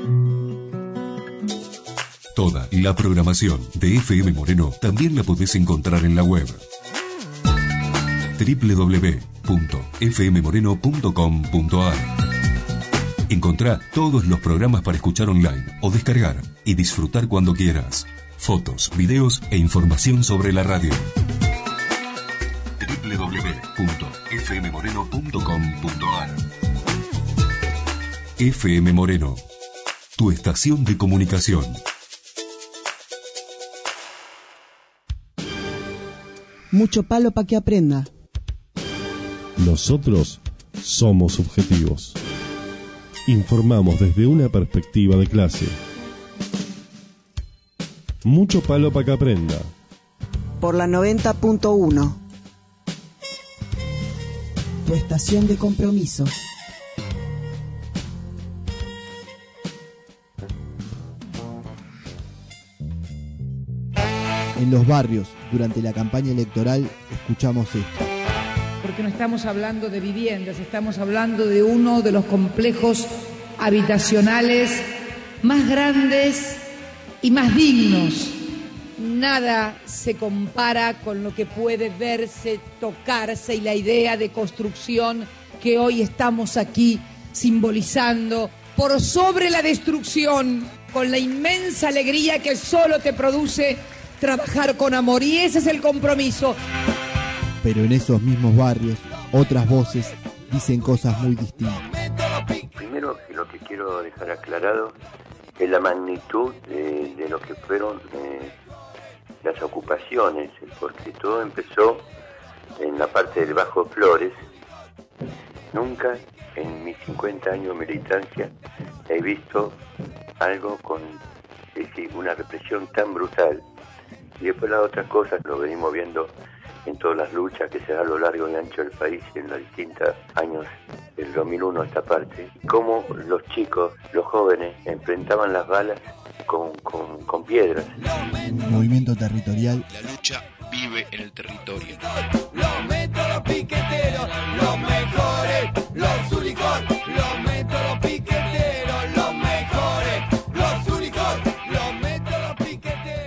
Speaker 1: Toda la programación de F M Moreno también la podés encontrar en la web doble u doble u doble u punto f m moreno punto com punto a r. Encontrá todos los programas para escuchar online o descargar y disfrutar cuando quieras. Fotos, videos e información sobre la radio. doble u doble u doble u punto f m moreno punto com punto a r. F M Moreno, tu estación de comunicación.
Speaker 4: Mucho palo para que aprenda.
Speaker 2: Nosotros somos subjetivos. Informamos desde una perspectiva de clase. Mucho palo para que aprenda.
Speaker 4: Por la noventa punto uno. Tu estación de compromiso.
Speaker 3: En los barrios, durante la campaña electoral, escuchamos esto.
Speaker 14: Porque no estamos hablando de viviendas, estamos hablando de uno de los complejos habitacionales más grandes y más dignos. Nada se compara con lo que puede verse, tocarse y la idea de construcción que hoy estamos aquí simbolizando por sobre la destrucción, con la inmensa alegría que solo te produce trabajar con amor. Y ese es el compromiso.
Speaker 3: Pero en esos mismos barrios, otras voces dicen cosas muy distintas.
Speaker 15: Primero, lo que quiero dejar aclarado es la magnitud de, de lo que fueron eh, las ocupaciones, porque todo empezó en la parte del Bajo Flores. Nunca en mis cincuenta años de militancia he visto algo con es decir, una represión tan brutal. Y después las otras cosas lo venimos viendo en todas las luchas que se dan a lo largo y ancho del país en los distintos años del dos mil uno a esta parte, cómo los chicos, los jóvenes, enfrentaban las balas con, con, con piedras.
Speaker 3: Movimiento territorial.
Speaker 16: La lucha vive en el territorio.
Speaker 5: Los métodos piqueteros, los mejores, los únicos, los métodos piqueteros, los mejores, los únicos, los métodos piqueteros.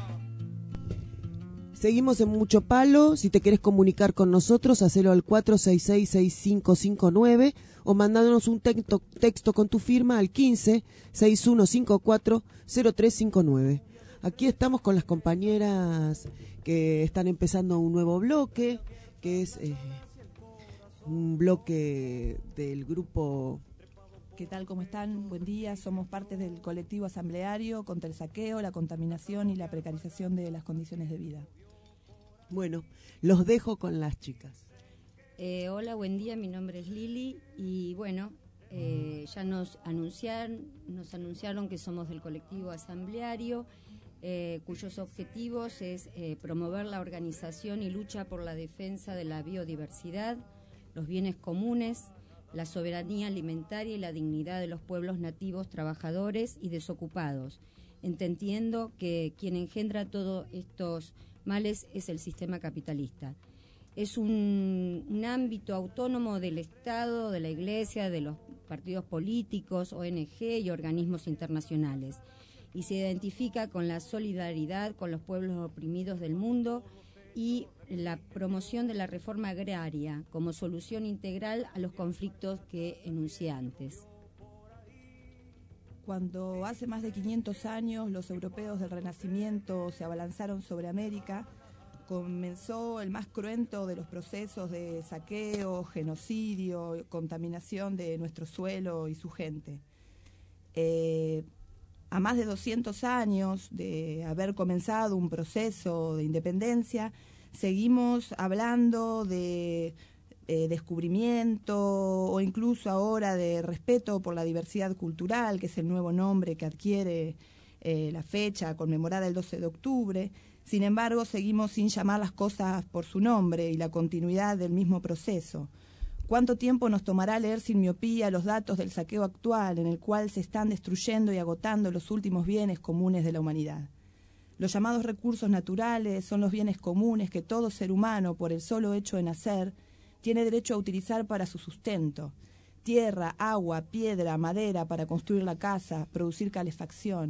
Speaker 4: Seguimos en Mucho Palo. Si te querés comunicar con nosotros, hacelo al cuatro seis seis, seis cinco cinco nueve o mandándonos un texto, texto con tu firma al quince, sesenta y uno cincuenta y cuatro, cero tres cincuenta y nueve. Aquí estamos con las compañeras que están empezando un nuevo bloque, que es eh, un bloque del grupo...
Speaker 17: ¿Qué tal? ¿Cómo están? Buen día. Somos parte del colectivo asambleario contra el saqueo, la contaminación y la precarización de las condiciones de vida.
Speaker 4: Bueno, los dejo con las chicas.
Speaker 18: Eh, hola, buen día. Mi nombre es Lili y bueno, eh, ya nos anunciaron, nos anunciaron que somos del colectivo asambleario, eh, cuyos objetivos es eh, promover la organización y lucha por la defensa de la biodiversidad, los bienes comunes, la soberanía alimentaria y la dignidad de los pueblos nativos, trabajadores y desocupados, entendiendo que quien engendra todos estos males es el sistema capitalista. Es un, un ámbito autónomo del Estado, de la Iglesia, de los partidos políticos, O N G y organismos internacionales, y se identifica con la solidaridad con los pueblos oprimidos del mundo y la promoción de la reforma agraria como solución integral a los conflictos que enuncié antes.
Speaker 17: Cuando hace más de quinientos años los europeos del Renacimiento se abalanzaron sobre América, comenzó el más cruento de los procesos de saqueo, genocidio, contaminación de nuestro suelo y su gente. Eh, a más de doscientos años de haber comenzado un proceso de independencia, seguimos hablando de eh, descubrimiento o incluso ahora de respeto por la diversidad cultural, que es el nuevo nombre que adquiere eh, la fecha conmemorada el doce de octubre. Sin embargo, seguimos sin llamar las cosas por su nombre y la continuidad del mismo proceso. ¿Cuánto tiempo nos tomará leer sin miopía los datos del saqueo actual, en el cual se están destruyendo y agotando los últimos bienes comunes de la humanidad? Los llamados recursos naturales son los bienes comunes que todo ser humano, por el solo hecho de nacer, tiene derecho a utilizar para su sustento. Tierra, agua, piedra, madera para construir la casa, producir calefacción,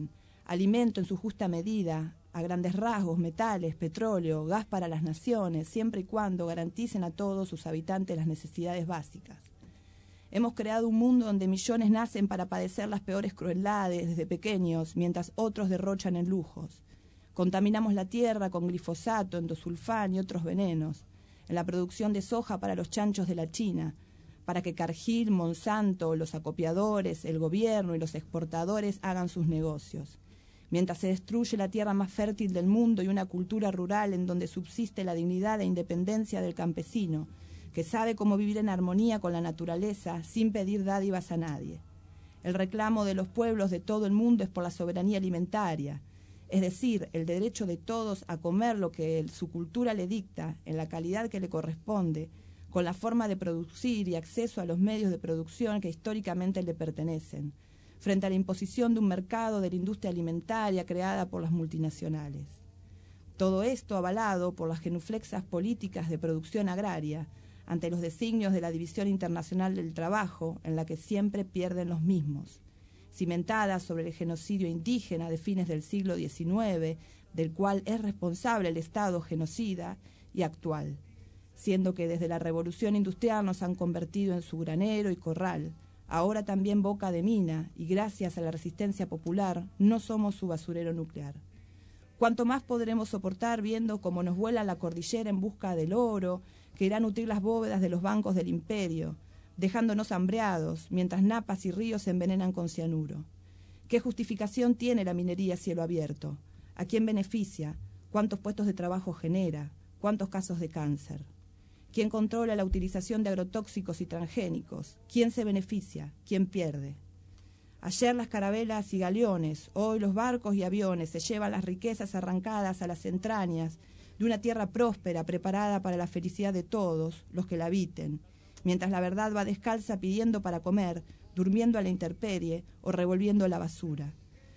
Speaker 17: alimento en su justa medida, a grandes rasgos, metales, petróleo, gas para las naciones, siempre y cuando garanticen a todos sus habitantes las necesidades básicas. Hemos creado un mundo donde millones nacen para padecer las peores crueldades desde pequeños, mientras otros derrochan en lujos. Contaminamos la tierra con glifosato, endosulfán y otros venenos, en la producción de soja para los chanchos de la China, para que Cargill, Monsanto, los acopiadores, el gobierno y los exportadores hagan sus negocios. Mientras se destruye la tierra más fértil del mundo y una cultura rural en donde subsiste la dignidad e independencia del campesino, que sabe cómo vivir en armonía con la naturaleza sin pedir dádivas a nadie. El reclamo de los pueblos de todo el mundo es por la soberanía alimentaria, es decir, el derecho de todos a comer lo que su cultura le dicta, en la calidad que le corresponde, con la forma de producir y acceso a los medios de producción que históricamente le pertenecen, frente a la imposición de un mercado de la industria alimentaria creada por las multinacionales. Todo esto avalado por las genuflexas políticas de producción agraria, ante los designios de la División Internacional del Trabajo, en la que siempre pierden los mismos, cimentada sobre el genocidio indígena de fines del siglo diecinueve, del cual es responsable el Estado genocida y actual, siendo que desde la Revolución Industrial nos han convertido en su granero y corral, ahora también boca de mina, y gracias a la resistencia popular no somos su basurero nuclear. ¿Cuánto más podremos soportar viendo cómo nos vuela la cordillera en busca del oro, que irá a nutrir las bóvedas de los bancos del imperio, dejándonos hambreados, mientras napas y ríos se envenenan con cianuro? ¿Qué justificación tiene la minería a cielo abierto? ¿A quién beneficia? ¿Cuántos puestos de trabajo genera? ¿Cuántos casos de cáncer? ¿Quién controla la utilización de agrotóxicos y transgénicos? ¿Quién se beneficia? ¿Quién pierde? Ayer las carabelas y galeones, hoy los barcos y aviones se llevan las riquezas arrancadas a las entrañas de una tierra próspera preparada para la felicidad de todos los que la habiten, mientras la verdad va descalza pidiendo para comer, durmiendo a la intemperie o revolviendo la basura.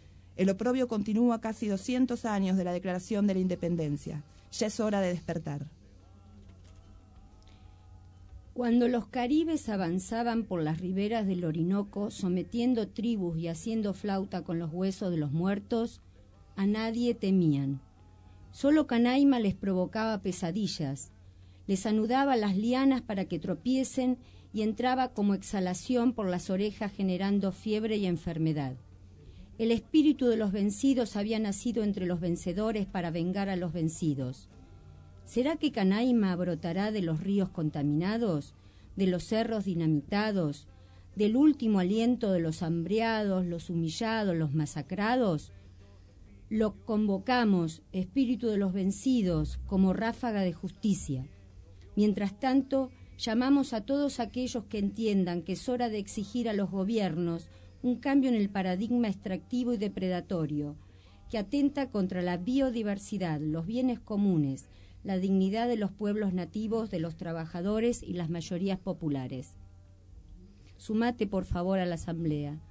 Speaker 17: El oprobio continúa casi doscientos años de la Declaración de la Independencia. Ya es hora de despertar.
Speaker 18: Cuando los caribes avanzaban por las riberas del Orinoco, sometiendo tribus y haciendo flauta con los huesos de los muertos, a nadie temían. Solo Canaima les provocaba pesadillas, les anudaba las lianas para que tropiecen y entraba como exhalación por las orejas generando fiebre y enfermedad. El espíritu de los vencidos había nacido entre los vencedores para vengar a los vencidos. ¿Será que Canaima brotará de los ríos contaminados, de los cerros dinamitados, del último aliento de los hambriados, los humillados, los masacrados? Lo convocamos, espíritu de los vencidos, como ráfaga de justicia. Mientras tanto, llamamos a todos aquellos que entiendan que es hora de exigir a los gobiernos un cambio en el paradigma extractivo y depredatorio, que atenta contra la biodiversidad, los bienes comunes, la dignidad de los pueblos nativos, de los trabajadores y las mayorías populares. Sumate, por favor, a la asamblea.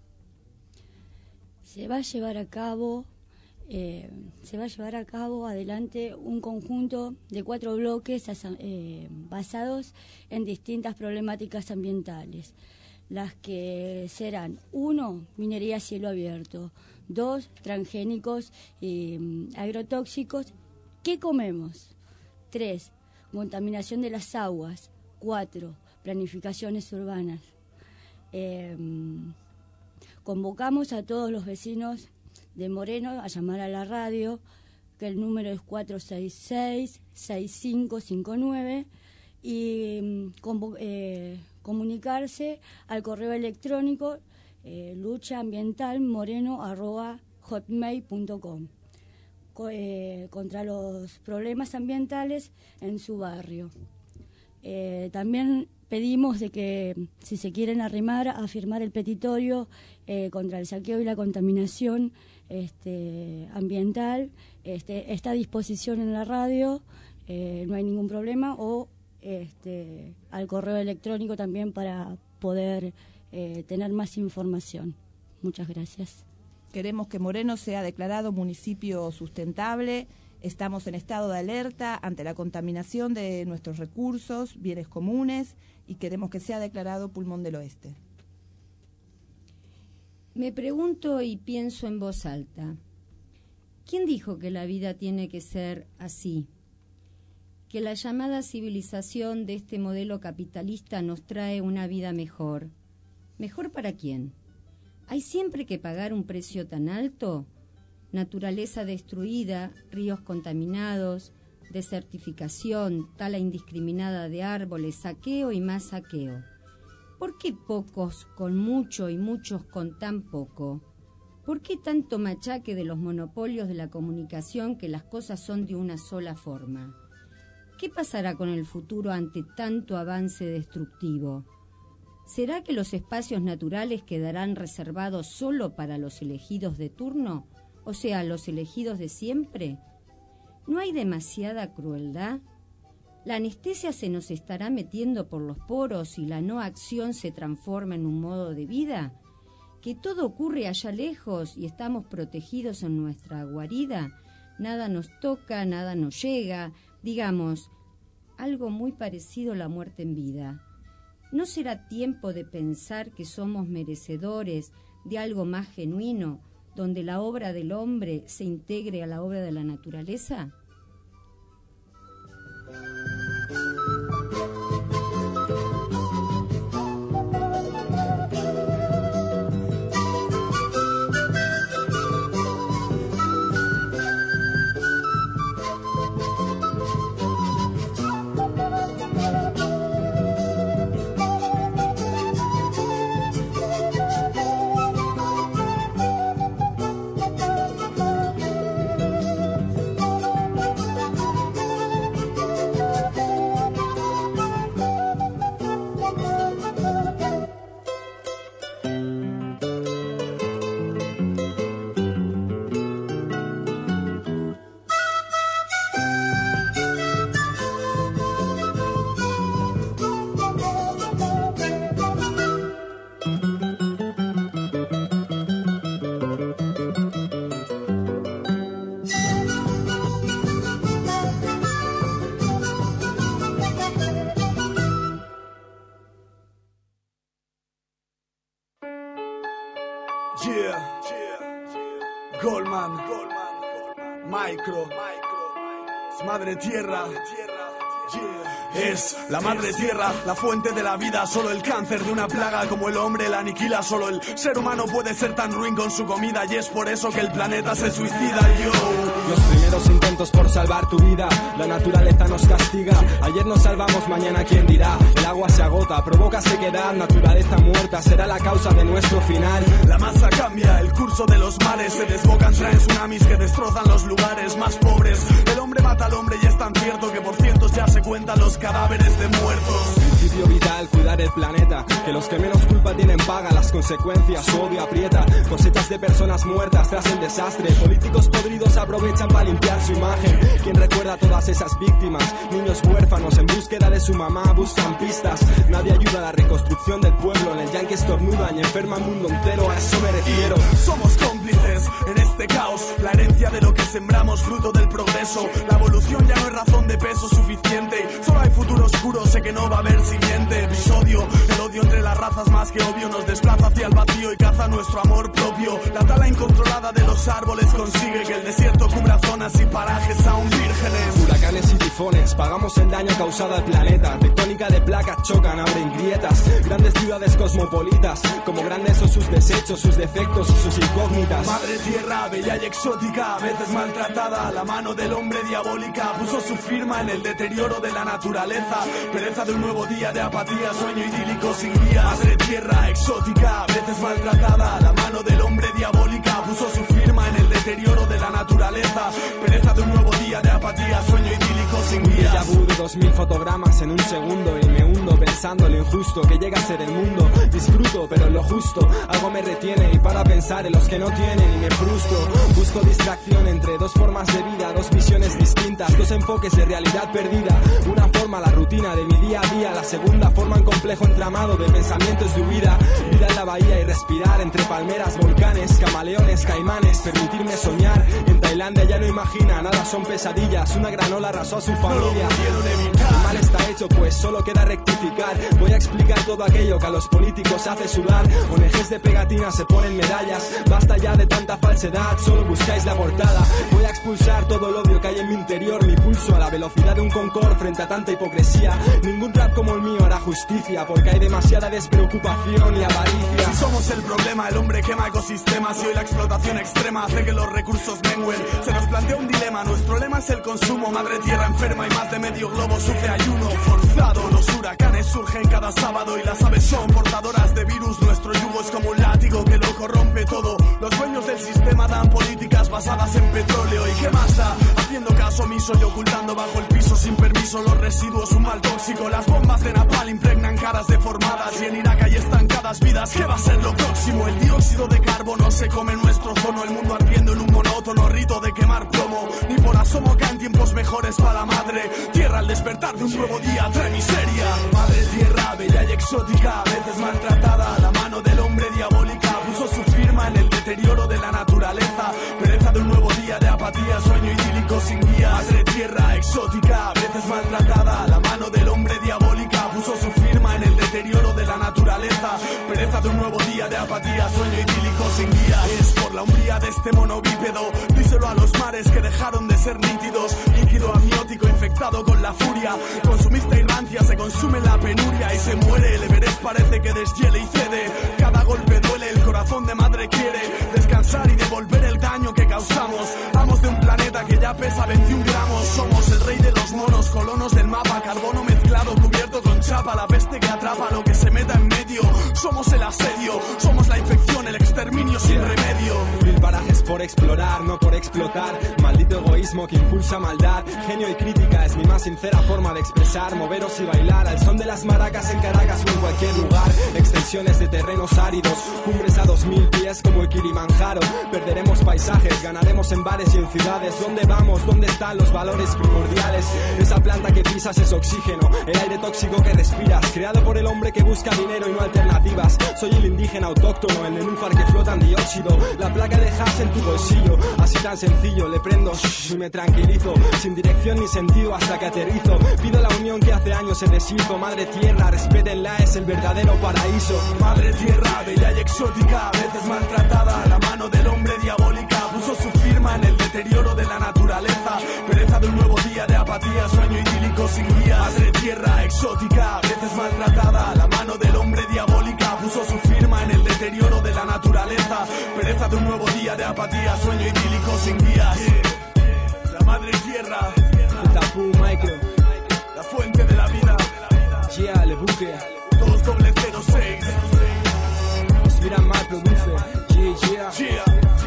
Speaker 19: Se va a llevar a cabo, eh, se va a llevar a cabo adelante un conjunto de cuatro bloques eh, basados en distintas problemáticas ambientales, las que serán: uno, minería a cielo abierto; dos, transgénicos y agrotóxicos. ¿Qué comemos? Tres, contaminación de las aguas. Cuatro, planificaciones urbanas. Eh, convocamos a todos los vecinos de Moreno a llamar a la radio, que el número es cuatro seis seis, seis cinco cinco nueve, y eh, comunicarse al correo electrónico eh, luchaambientalmoreno arroba hotmail punto com. Eh, contra los problemas ambientales en su barrio. Eh, también pedimos de que, si se quieren arrimar a firmar el petitorio eh, contra el saqueo y la contaminación este, ambiental, este, está a disposición en la radio, eh, no hay ningún problema, o este, al correo electrónico también para poder eh, tener más información. Muchas gracias.
Speaker 17: Queremos que Moreno sea declarado municipio sustentable. Estamos en estado de alerta ante la contaminación de nuestros recursos, bienes comunes, y queremos que sea declarado pulmón del oeste.
Speaker 18: Me pregunto y pienso en voz alta. ¿Quién dijo que la vida tiene que ser así? Que la llamada civilización de este modelo capitalista nos trae una vida mejor. ¿Mejor para quién? ¿Hay siempre que pagar un precio tan alto? Naturaleza destruida, ríos contaminados, desertificación, tala indiscriminada de árboles, saqueo y más saqueo. ¿Por qué pocos con mucho y muchos con tan poco? ¿Por qué tanto machaque de los monopolios de la comunicación que las cosas son de una sola forma? ¿Qué pasará con el futuro ante tanto avance destructivo? ¿Será que los espacios naturales quedarán reservados solo para los elegidos de turno? O sea, los elegidos de siempre. ¿No hay demasiada crueldad? ¿La anestesia se nos estará metiendo por los poros y la no acción se transforma en un modo de vida? ¿Que todo ocurre allá lejos y estamos protegidos en nuestra guarida? Nada nos toca, nada nos llega, digamos, algo muy parecido a la muerte en vida. ¿No será tiempo de pensar que somos merecedores de algo más genuino, donde la obra del hombre se integre a la obra de la naturaleza?
Speaker 20: Goldman, Micro, Madre Tierra, es la madre tierra, la fuente de la vida. Solo el cáncer de una plaga como el hombre la aniquila. Solo el ser humano puede ser tan ruin con su comida, y es por eso que el planeta se suicida. Yo.
Speaker 21: Los primeros intentos por salvar tu vida, la naturaleza nos castiga. Ayer nos salvamos, mañana quién dirá. El agua se agota, provoca sequedad. Naturaleza muerta será la causa de nuestro final.
Speaker 20: La masa cambia, el curso de los mares se desbocan, traen tsunamis que destrozan los lugares más pobres. El hombre mata al hombre y es tan cierto que por cientos ya se cuentan los cadáveres de muertos.
Speaker 21: Principio vital, cuidar el planeta. Que los que menos culpa tienen paga las consecuencias. Su odio aprieta, cosechas de personas muertas tras el desastre. Políticos podridos aprovechan para limpiar su imagen. ¿Quién recuerda a todas esas víctimas? Niños huérfanos en búsqueda de su mamá buscan pistas. Nadie ayuda a la reconstrucción del pueblo. En el yankee estornudan y enferma el mundo entero. A eso me refiero.
Speaker 20: Somos cómplices en este caos. La herencia de lo que sembramos, fruto del progreso. La evolución ya no es razón de peso suficiente. Solo hay futuro oscuro, sé que no va a haber siguiente episodio. El odio entre las razas más que obvio nos desplaza hacia el vacío y caza nuestro amor propio. La tala incontrolada de los árboles consigue que el desierto cubra zonas y parajes aún vírgenes.
Speaker 21: Huracanes y tifones, pagamos el daño causado al planeta. Tectónica de placas chocan, abren grietas. Grandes ciudades cosmopolitas, como grandes son sus desechos, sus defectos y sus incógnitas.
Speaker 20: Madre tierra, bella y exótica, a veces maltratada. La mano del hombre diabólica puso su firma en el deterioro de la naturaleza. Pereza de un nuevo día de apatía, sueño idílico sin guía. Madre tierra exótica, a veces maltratada. La mano del hombre diabólica puso su firma en el deterioro de la naturaleza. Pereza de un nuevo día de apatía, sueño idílico sin guía.
Speaker 21: Ya de dos mil fotogramas en un segundo y me hundo pensando lo injusto que llega a ser el mundo. Disfruto pero en lo justo, algo me retiene y para pensar en los que no tienen y me frustro. Busco distracción entre dos formas de vida, dos visiones distintas, dos enfoques de realidad perdida. Una forma la rutina de mi día a día, la segunda forma un complejo entramado de pensamientos de huida. Vida en la bahía y respirar entre palmeras, volcanes, camaleones, caimanes, permitirme soñar. En Tailandia ya no imagina nada, son pesadillas. Una gran ola arrasó a su familia. El mal está hecho, pues solo queda rectificar. Voy a explicar todo aquello que a los políticos hace sudar. O N Gs de pegatinas se ponen medallas. Basta ya de tanta falsedad, solo buscáis la portada. Voy a expulsar todo el odio que hay en mi interior. Mi pulso a la velocidad de un Concorde frente a tanta hipocresía. Ningún rap como el mío hará justicia, porque hay demasiada despreocupación y avaricia.
Speaker 20: Si somos el problema, el hombre quema ecosistemas y hoy la explotación extrema hace que los recursos mengüen. Se nos plantea un dilema, nuestro lema es el consumo. Madre tierra enferma y más de medio globo sufre ayuno forzado. Los huracanes surgen cada sábado y las aves son portadoras de virus. Nuestro yugo es como un látigo que lo corrompe todo. Los dueños del sistema dan políticas basadas en petróleo. ¿Y qué más da? Haciendo caso omiso y ocultando bajo el piso sin permiso los residuos, un mal tóxico. Las bombas de napalm impregnan caras deformadas y en Irak hay estancadas vidas. ¿Qué va a ser lo próximo? El dióxido de carbono se come nuestro zono. El mundo ardiendo en un monótono rito de quemar plomo. Ni por asomo caen tiempos mejores para la madre tierra. Al despertar de un nuevo día trae miseria. Madre tierra, bella y exótica, a veces maltratada, la mano del hombre diabólica puso su firma en el deterioro de la naturaleza. Pereza de un nuevo día de apatía, sueño idílico sin guía. Madre tierra exótica, a veces maltratada, la mano del hombre diabólica puso su firma en el deterioro de la naturaleza. Pereza de un nuevo día de apatía, sueño idílico sin guía. Es por la umbría de este mono bípedo, díselo a los mares que dejaron de ser nítidos. Líquido amniótico infectado con la furia, consumista y rancia, se consume la penuria y se muere. El Everest parece que deshiele y cede, cada golpe duele, el corazón de madre quiere descansar y devolver el daño que causamos. Amos de un planeta que ya pesa veintiún gramos. Somos el rey de los monos, colonos del mapa, carbono mezclado cubierto con chapa, la peste que atrapa lo que se meta en medio. Somos el asedio, somos la infección, el exterminio sin remedio.
Speaker 21: Mil parajes por explorar, no por explotar. Maldito egoísmo que impulsa maldad. Genio y crítica es mi más sincera forma de expresar. Moveros y bailar al son de las maracas en Caracas o en cualquier lugar. Extensiones de terrenos áridos, cumbres a dos mil pies como el Kilimanjaro. Perderemos paisajes, ganaremos en bares y en ciudades. ¿Dónde vamos? ¿Dónde están los valores primordiales? Esa planta que pisas es oxígeno, el aire tóxico que respiras, creado por el hombre que busca dinero y no alternativas. Soy el indígena autóctono, el nenúfar que flota en dióxido, la placa de hash en tu bolsillo. Así tan sencillo, le prendo shh, y me tranquilizo, sin dirección ni sentido hasta que aterrizo. Pido la unión que hace años se deshizo. Madre tierra, respétenla, es el verdadero paraíso.
Speaker 20: Madre tierra, bella y exótica, a veces maltratada, la mano del hombre diabólica puso su firma en el deterioro de la naturaleza. Pereza de un nuevo día de apatía, sueño idílico sin guía. Madre tierra exótica, a veces maltratada, la mano del hombre diabólica puso su firma en el deterioro de la naturaleza. Pereza de un nuevo día de apatía, sueño idílico sin guía. La madre tierra,
Speaker 21: el tapú micro,
Speaker 20: la fuente de la vida.
Speaker 21: Yeah, le buque,
Speaker 20: dos doble cero seis.
Speaker 21: Nos miran mal, produce. Yeah, yeah,
Speaker 20: yeah.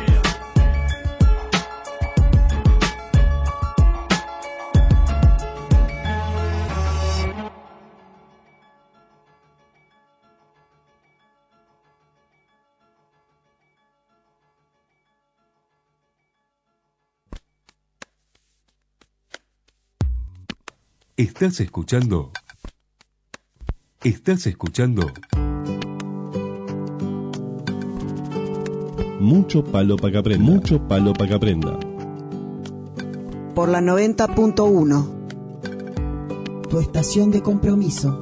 Speaker 1: Estás escuchando. Estás escuchando.
Speaker 2: Mucho palo para que aprenda. Mucho palo para que aprenda.
Speaker 4: Por la noventa punto uno. Tu estación de compromiso.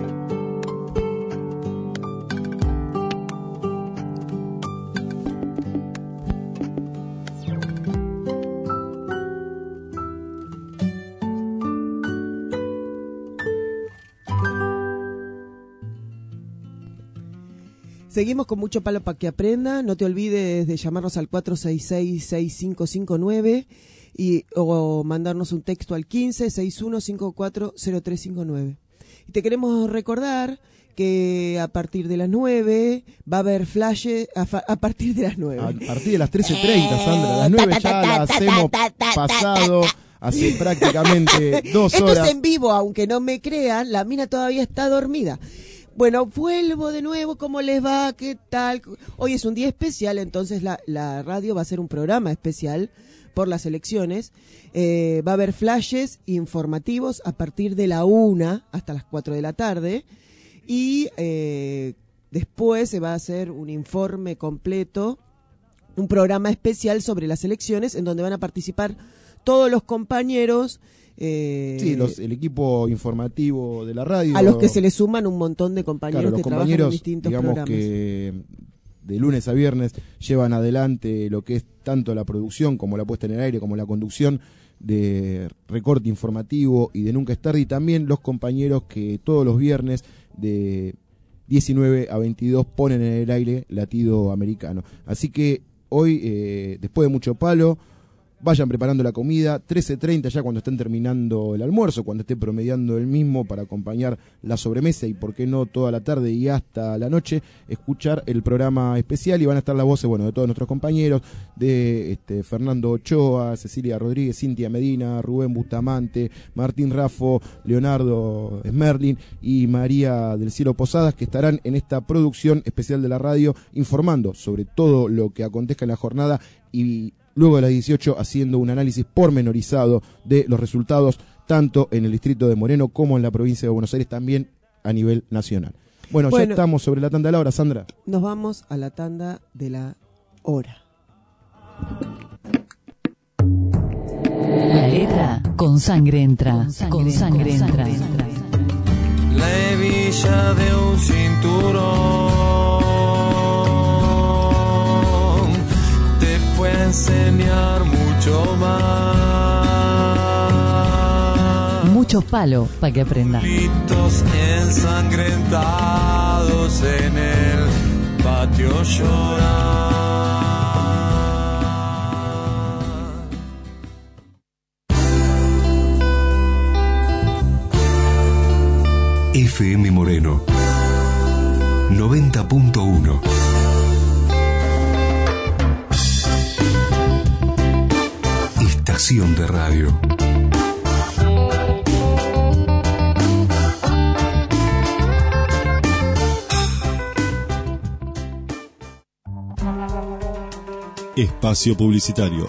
Speaker 4: Seguimos con mucho palo para que aprenda. No te olvides de llamarnos al cuatro seis seis, seis cinco cinco nueve y, o mandarnos un texto al quince, sesenta y uno, cincuenta y cuatro, cero tres cincuenta y nueve. Y te queremos recordar que a partir de las nueve va a haber flashes, a, a partir de las nueve.
Speaker 8: A partir de las trece treinta, Sandra. Las nueve ya las hemos pasado hace prácticamente dos horas.
Speaker 4: Esto es en vivo, aunque no me crean, la mina todavía está dormida. Bueno, vuelvo de nuevo, ¿cómo les va? ¿Qué tal? Hoy es un día especial, entonces la, la radio va a ser un programa especial por las elecciones. Eh, va a haber flashes informativos a partir de la una hasta las cuatro de la tarde. Y eh, después se va a hacer un informe completo, un programa especial sobre las elecciones en donde van a participar todos los compañeros Eh,
Speaker 8: sí, los, el equipo informativo de la radio.
Speaker 4: A los que se le suman un montón de compañeros
Speaker 8: claro, los
Speaker 4: que
Speaker 8: compañeros,
Speaker 4: trabajan en distintos
Speaker 8: digamos
Speaker 4: programas.
Speaker 8: que de lunes a viernes llevan adelante lo que es tanto la producción como la puesta en el aire, como la conducción de Recorte Informativo y de Nunca es Tarde, y también los compañeros que todos los viernes de diecinueve a veintidós ponen en el aire Latido Americano. Así que hoy, eh, después de mucho palo, vayan preparando la comida, trece treinta ya cuando estén terminando el almuerzo, cuando esté promediando el mismo para acompañar la sobremesa y por qué no toda la tarde y hasta la noche, escuchar el programa especial, y van a estar las voces, bueno, de todos nuestros compañeros, de este, Fernando Ochoa, Cecilia Rodríguez, Cintia Medina, Rubén Bustamante, Martín Raffo, Leonardo Smerlin y María del Cielo Posadas, que estarán en esta producción especial de la radio informando sobre todo lo que acontezca en la jornada y luego de las dieciocho haciendo un análisis pormenorizado de los resultados tanto en el distrito de Moreno como en la provincia de Buenos Aires, también a nivel nacional. Bueno, bueno, ya estamos sobre la tanda de la hora, Sandra.
Speaker 4: Nos vamos a la tanda de la hora.
Speaker 9: La letra con sangre entra, con sangre, con sangre, con sangre entra. entra.
Speaker 10: La hebilla de un cinturón enseñar mucho más.
Speaker 9: Muchos palos para que aprenda.
Speaker 10: Gritos ensangrentados en el patio llorar.
Speaker 1: F M Moreno noventa punto uno. Estación de radio.
Speaker 2: Espacio publicitario.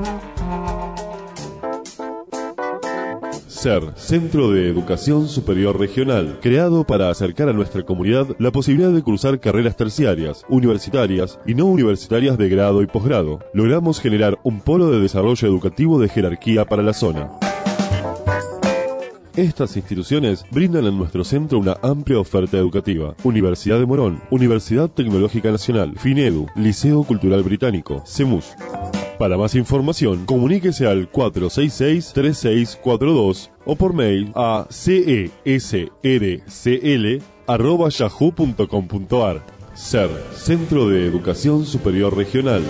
Speaker 7: C E R, Centro de Educación Superior Regional, creado para acercar a nuestra comunidad la posibilidad de cursar carreras terciarias, universitarias y no universitarias de grado y posgrado. Logramos generar un polo de desarrollo educativo de jerarquía para la zona. Estas instituciones brindan en nuestro centro una amplia oferta educativa. Universidad de Morón, Universidad Tecnológica Nacional, FINEDU, Liceo Cultural Británico, CEMUS. Para más información, comuníquese al cuatro seis seis, tres seis cuatro dos o por mail a cesrcl arroba yahoo punto com punto ar. C E R, Centro de Educación Superior Regional.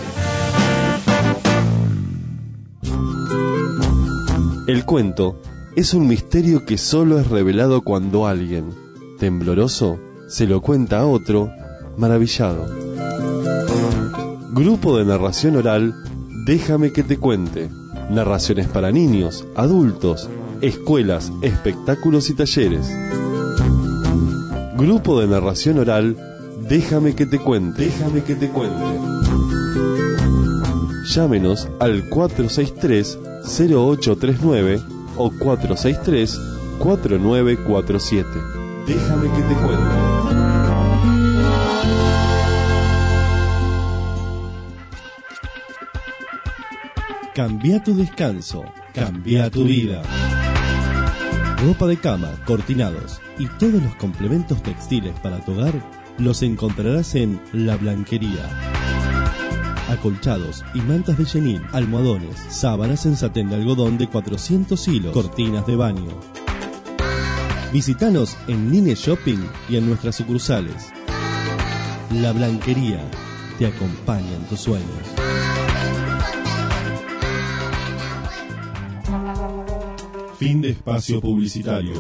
Speaker 7: El cuento es un misterio que solo es revelado cuando alguien, tembloroso, se lo cuenta a otro, maravillado. Grupo de narración oral, Déjame que te cuente. Narraciones para niños, adultos, escuelas, espectáculos y talleres. Grupo de narración oral, Déjame que te cuente. Déjame que te cuente. Llámenos al cuatro seis tres, cero ocho tres nueve o cuatro seis tres, cuatro nueve cuatro siete. Déjame que te cuente.
Speaker 2: Cambia tu descanso, cambia tu vida. Ropa de cama, cortinados y todos los complementos textiles para tu hogar los encontrarás en La Blanquería. Acolchados y mantas de chenil, almohadones, sábanas en satén de algodón de cuatrocientos hilos, cortinas de baño. Visítanos en Nine Shopping y en nuestras sucursales. La Blanquería te acompaña en tus sueños. Fin de espacio publicitario.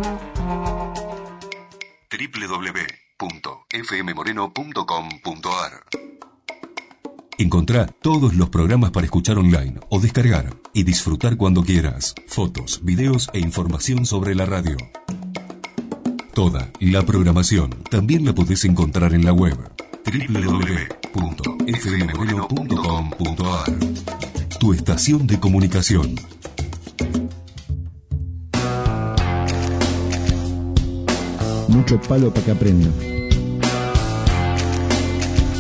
Speaker 1: doble u doble u doble u punto f m moreno punto com punto a r. Encontrá todos los programas para escuchar online o descargar y disfrutar cuando quieras. Fotos, videos e información sobre la radio. Toda la programación también la podés encontrar en la web doble u doble u doble u punto f m moreno punto com punto a r. Tu estación de comunicación.
Speaker 8: Mucho palo para que aprenda.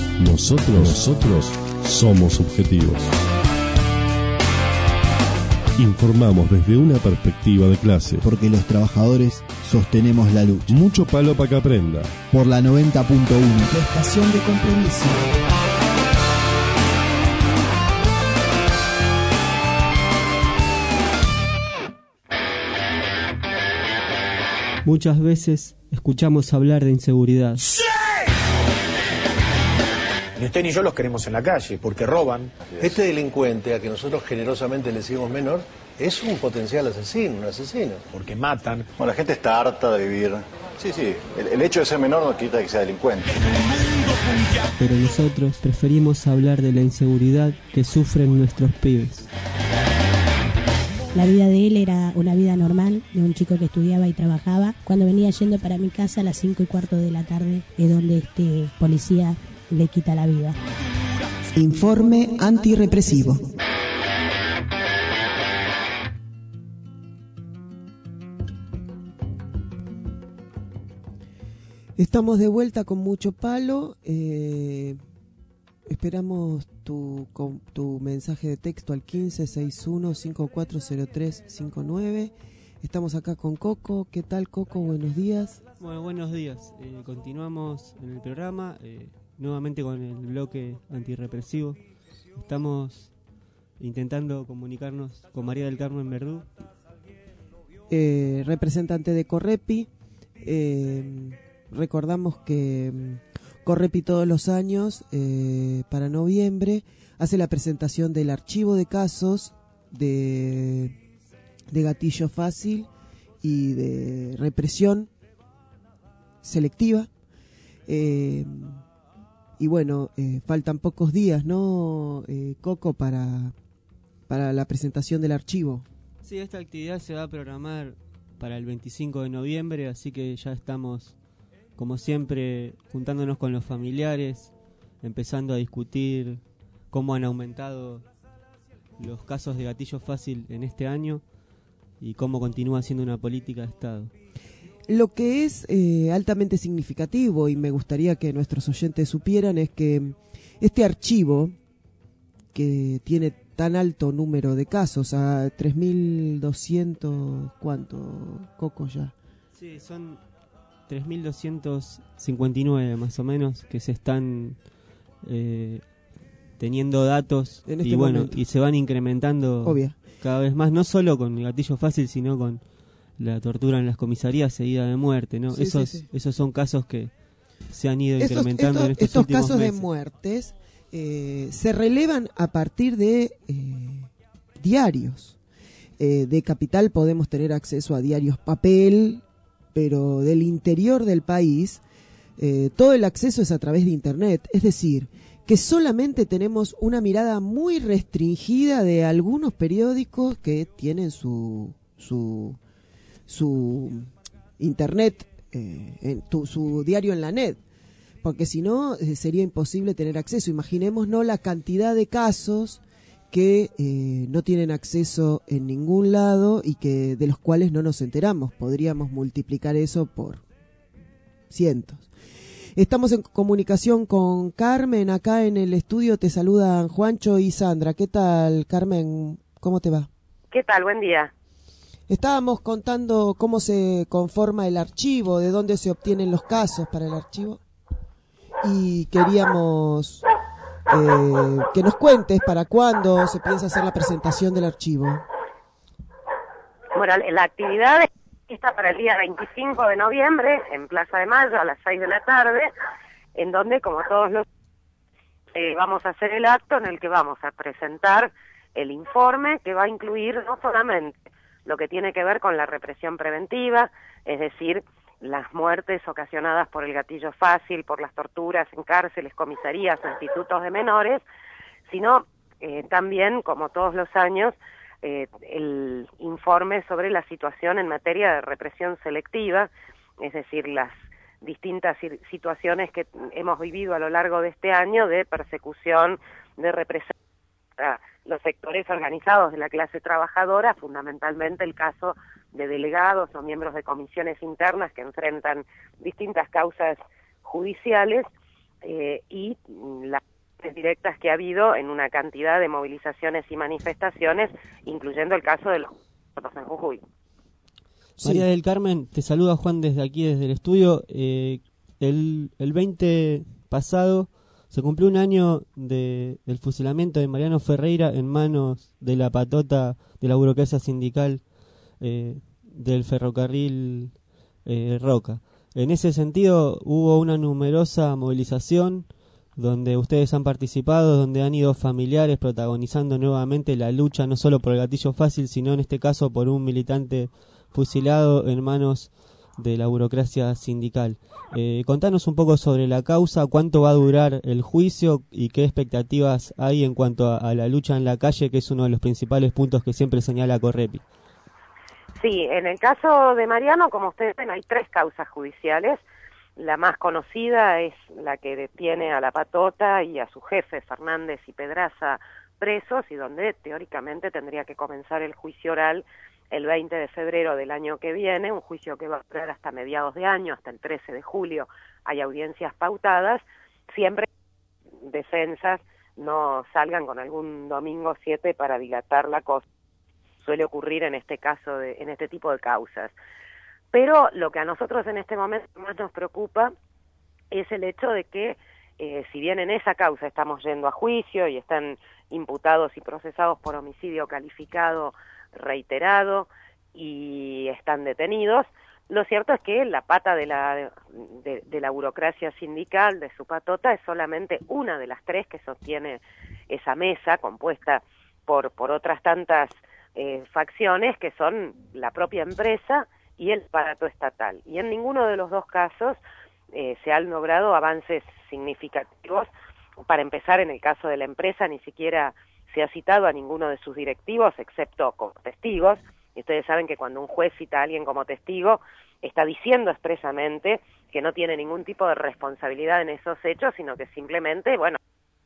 Speaker 2: Nosotros, nosotros somos objetivos. Informamos desde una perspectiva de clase.
Speaker 3: Porque los trabajadores sostenemos la lucha.
Speaker 2: Mucho palo para que aprenda.
Speaker 3: Por la noventa punto uno.
Speaker 4: La estación de compromiso.
Speaker 6: Muchas veces escuchamos hablar de inseguridad.
Speaker 22: Ni usted ni yo los queremos en la calle, porque roban.
Speaker 23: Este delincuente, a que nosotros generosamente le decimos menor, es un potencial asesino, un asesino.
Speaker 22: Porque matan.
Speaker 23: Bueno, la gente está harta de vivir. Sí, sí, el, el hecho de ser menor no quita que sea delincuente.
Speaker 6: Pero nosotros preferimos hablar de la inseguridad que sufren nuestros pibes.
Speaker 24: La vida de él era una vida normal, de un chico que estudiaba y trabajaba. Cuando venía yendo para mi casa a las cinco y cuarto de la tarde, es donde este policía le quita la vida.
Speaker 4: Informe antirrepresivo. Estamos de vuelta con mucho palo. Eh, esperamos tu, con, tu mensaje de texto al quince sesenta y uno cincuenta y cuatro cero tres cincuenta y nueve. Estamos acá con Coco. ¿Qué tal, Coco? Buenos días.
Speaker 6: Bueno, buenos días. Eh, continuamos en el programa, eh, nuevamente con el bloque antirrepresivo. Estamos intentando comunicarnos con María del Carmen Verdú,
Speaker 4: eh, representante de Correpi. Eh, recordamos que Correpi todos los años, eh, para noviembre, hace la presentación del archivo de casos de, de gatillo fácil y de represión selectiva. Eh, y bueno, eh, faltan pocos días, ¿no, eh, Coco, para, para la presentación del archivo?
Speaker 6: Sí, esta actividad se va a programar para el veinticinco de noviembre, así que ya estamos, como siempre, juntándonos con los familiares, empezando a discutir cómo han aumentado los casos de gatillo fácil en este año y cómo continúa siendo una política de Estado.
Speaker 4: Lo que es eh, altamente significativo, y me gustaría que nuestros oyentes supieran, es que este archivo, que tiene tan alto número de casos, a tres mil doscientos, ¿cuánto, Coco, ya?
Speaker 6: Sí, son tres mil doscientos cincuenta y nueve más o menos que se están eh, teniendo datos
Speaker 4: en este
Speaker 6: y bueno
Speaker 4: momento.
Speaker 6: Y se van incrementando Obvio. Cada vez más, no solo con el gatillo fácil, sino con la tortura en las comisarías seguida de muerte, ¿no?
Speaker 4: Sí,
Speaker 6: esos
Speaker 4: sí, sí.
Speaker 6: esos son casos que se han ido
Speaker 4: Estos,
Speaker 6: incrementando
Speaker 4: estos,
Speaker 6: en estos
Speaker 4: estos
Speaker 6: últimos
Speaker 4: casos
Speaker 6: meses.
Speaker 4: de muertes eh, se relevan a partir de eh, diarios. Eh, de Capital podemos tener acceso a diarios papel, pero del interior del país eh, todo el acceso es a través de Internet. Es decir, que solamente tenemos una mirada muy restringida de algunos periódicos que tienen su su su internet, eh, en tu, su diario en la net, porque si no eh, sería imposible tener acceso. Imaginémonos la cantidad de casos que eh, no tienen acceso en ningún lado y que de los cuales no nos enteramos. Podríamos multiplicar eso por cientos. Estamos en comunicación con Carmen, acá en el estudio te saludan Juancho y Sandra. ¿Qué tal, Carmen? ¿Cómo te va?
Speaker 25: ¿Qué tal? Buen día.
Speaker 4: Estábamos contando cómo se conforma el archivo, de dónde se obtienen los casos para el archivo, y queríamos eh, que nos cuentes para cuándo se piensa hacer la presentación del archivo.
Speaker 25: Bueno, la actividad está para el día veinticinco de noviembre en Plaza de Mayo a las seis de la tarde, en donde, como todos los eh, vamos a hacer el acto en el que vamos a presentar el informe que va a incluir no solamente lo que tiene que ver con la represión preventiva, es decir, las muertes ocasionadas por el gatillo fácil, por las torturas en cárceles, comisarías o institutos de menores, sino eh, también, como todos los años, eh, el informe sobre la situación en materia de represión selectiva, es decir, las distintas situaciones que hemos vivido a lo largo de este año de persecución, de represión a los sectores organizados de la clase trabajadora, fundamentalmente el caso de delegados o miembros de comisiones internas que enfrentan distintas causas judiciales eh, y la directas que ha habido en una cantidad de movilizaciones y manifestaciones, incluyendo el caso de los muertos en Jujuy.
Speaker 6: Sí. María del Carmen, te saluda Juan desde aquí, desde el estudio. Eh, el, el veinte pasado se cumplió un año de, del fusilamiento de Mariano Ferreira en manos de la patota de la burocracia sindical eh, del ferrocarril eh, Roca. En ese sentido, hubo una numerosa movilización donde ustedes han participado, donde han ido familiares protagonizando nuevamente la lucha, no solo por el gatillo fácil, sino en este caso por un militante fusilado en manos de la burocracia sindical. Eh, contanos un poco sobre la causa, cuánto va a durar el juicio y qué expectativas hay en cuanto a, a la lucha en la calle, que es uno de los principales puntos que siempre señala Correpi.
Speaker 25: Sí, en el caso de Mariano, como ustedes ven, hay tres causas judiciales. La más conocida es la que detiene a la patota y a su jefe, Fernández y Pedraza, presos, y donde teóricamente tendría que comenzar el juicio oral el veinte de febrero del año que viene, un juicio que va a durar hasta mediados de año, hasta el trece de julio. Hay audiencias pautadas, siempre defensas no salgan con algún domingo siete para dilatar la cosa. Suele ocurrir en este caso, de, en este tipo de causas. Pero lo que a nosotros en este momento más nos preocupa es el hecho de que, eh, si bien en esa causa estamos yendo a juicio y están imputados y procesados por homicidio calificado reiterado y están detenidos, lo cierto es que la pata de la, de, de la burocracia sindical, de su patota, es solamente una de las tres que sostiene esa mesa, compuesta por, por otras tantas eh, facciones, que son la propia empresa y el aparato estatal. Y en ninguno de los dos casos eh, se han logrado avances significativos. Para empezar, en el caso de la empresa, ni siquiera se ha citado a ninguno de sus directivos, excepto como testigos, y ustedes saben que cuando un juez cita a alguien como testigo, está diciendo expresamente que no tiene ningún tipo de responsabilidad en esos hechos, sino que simplemente, bueno,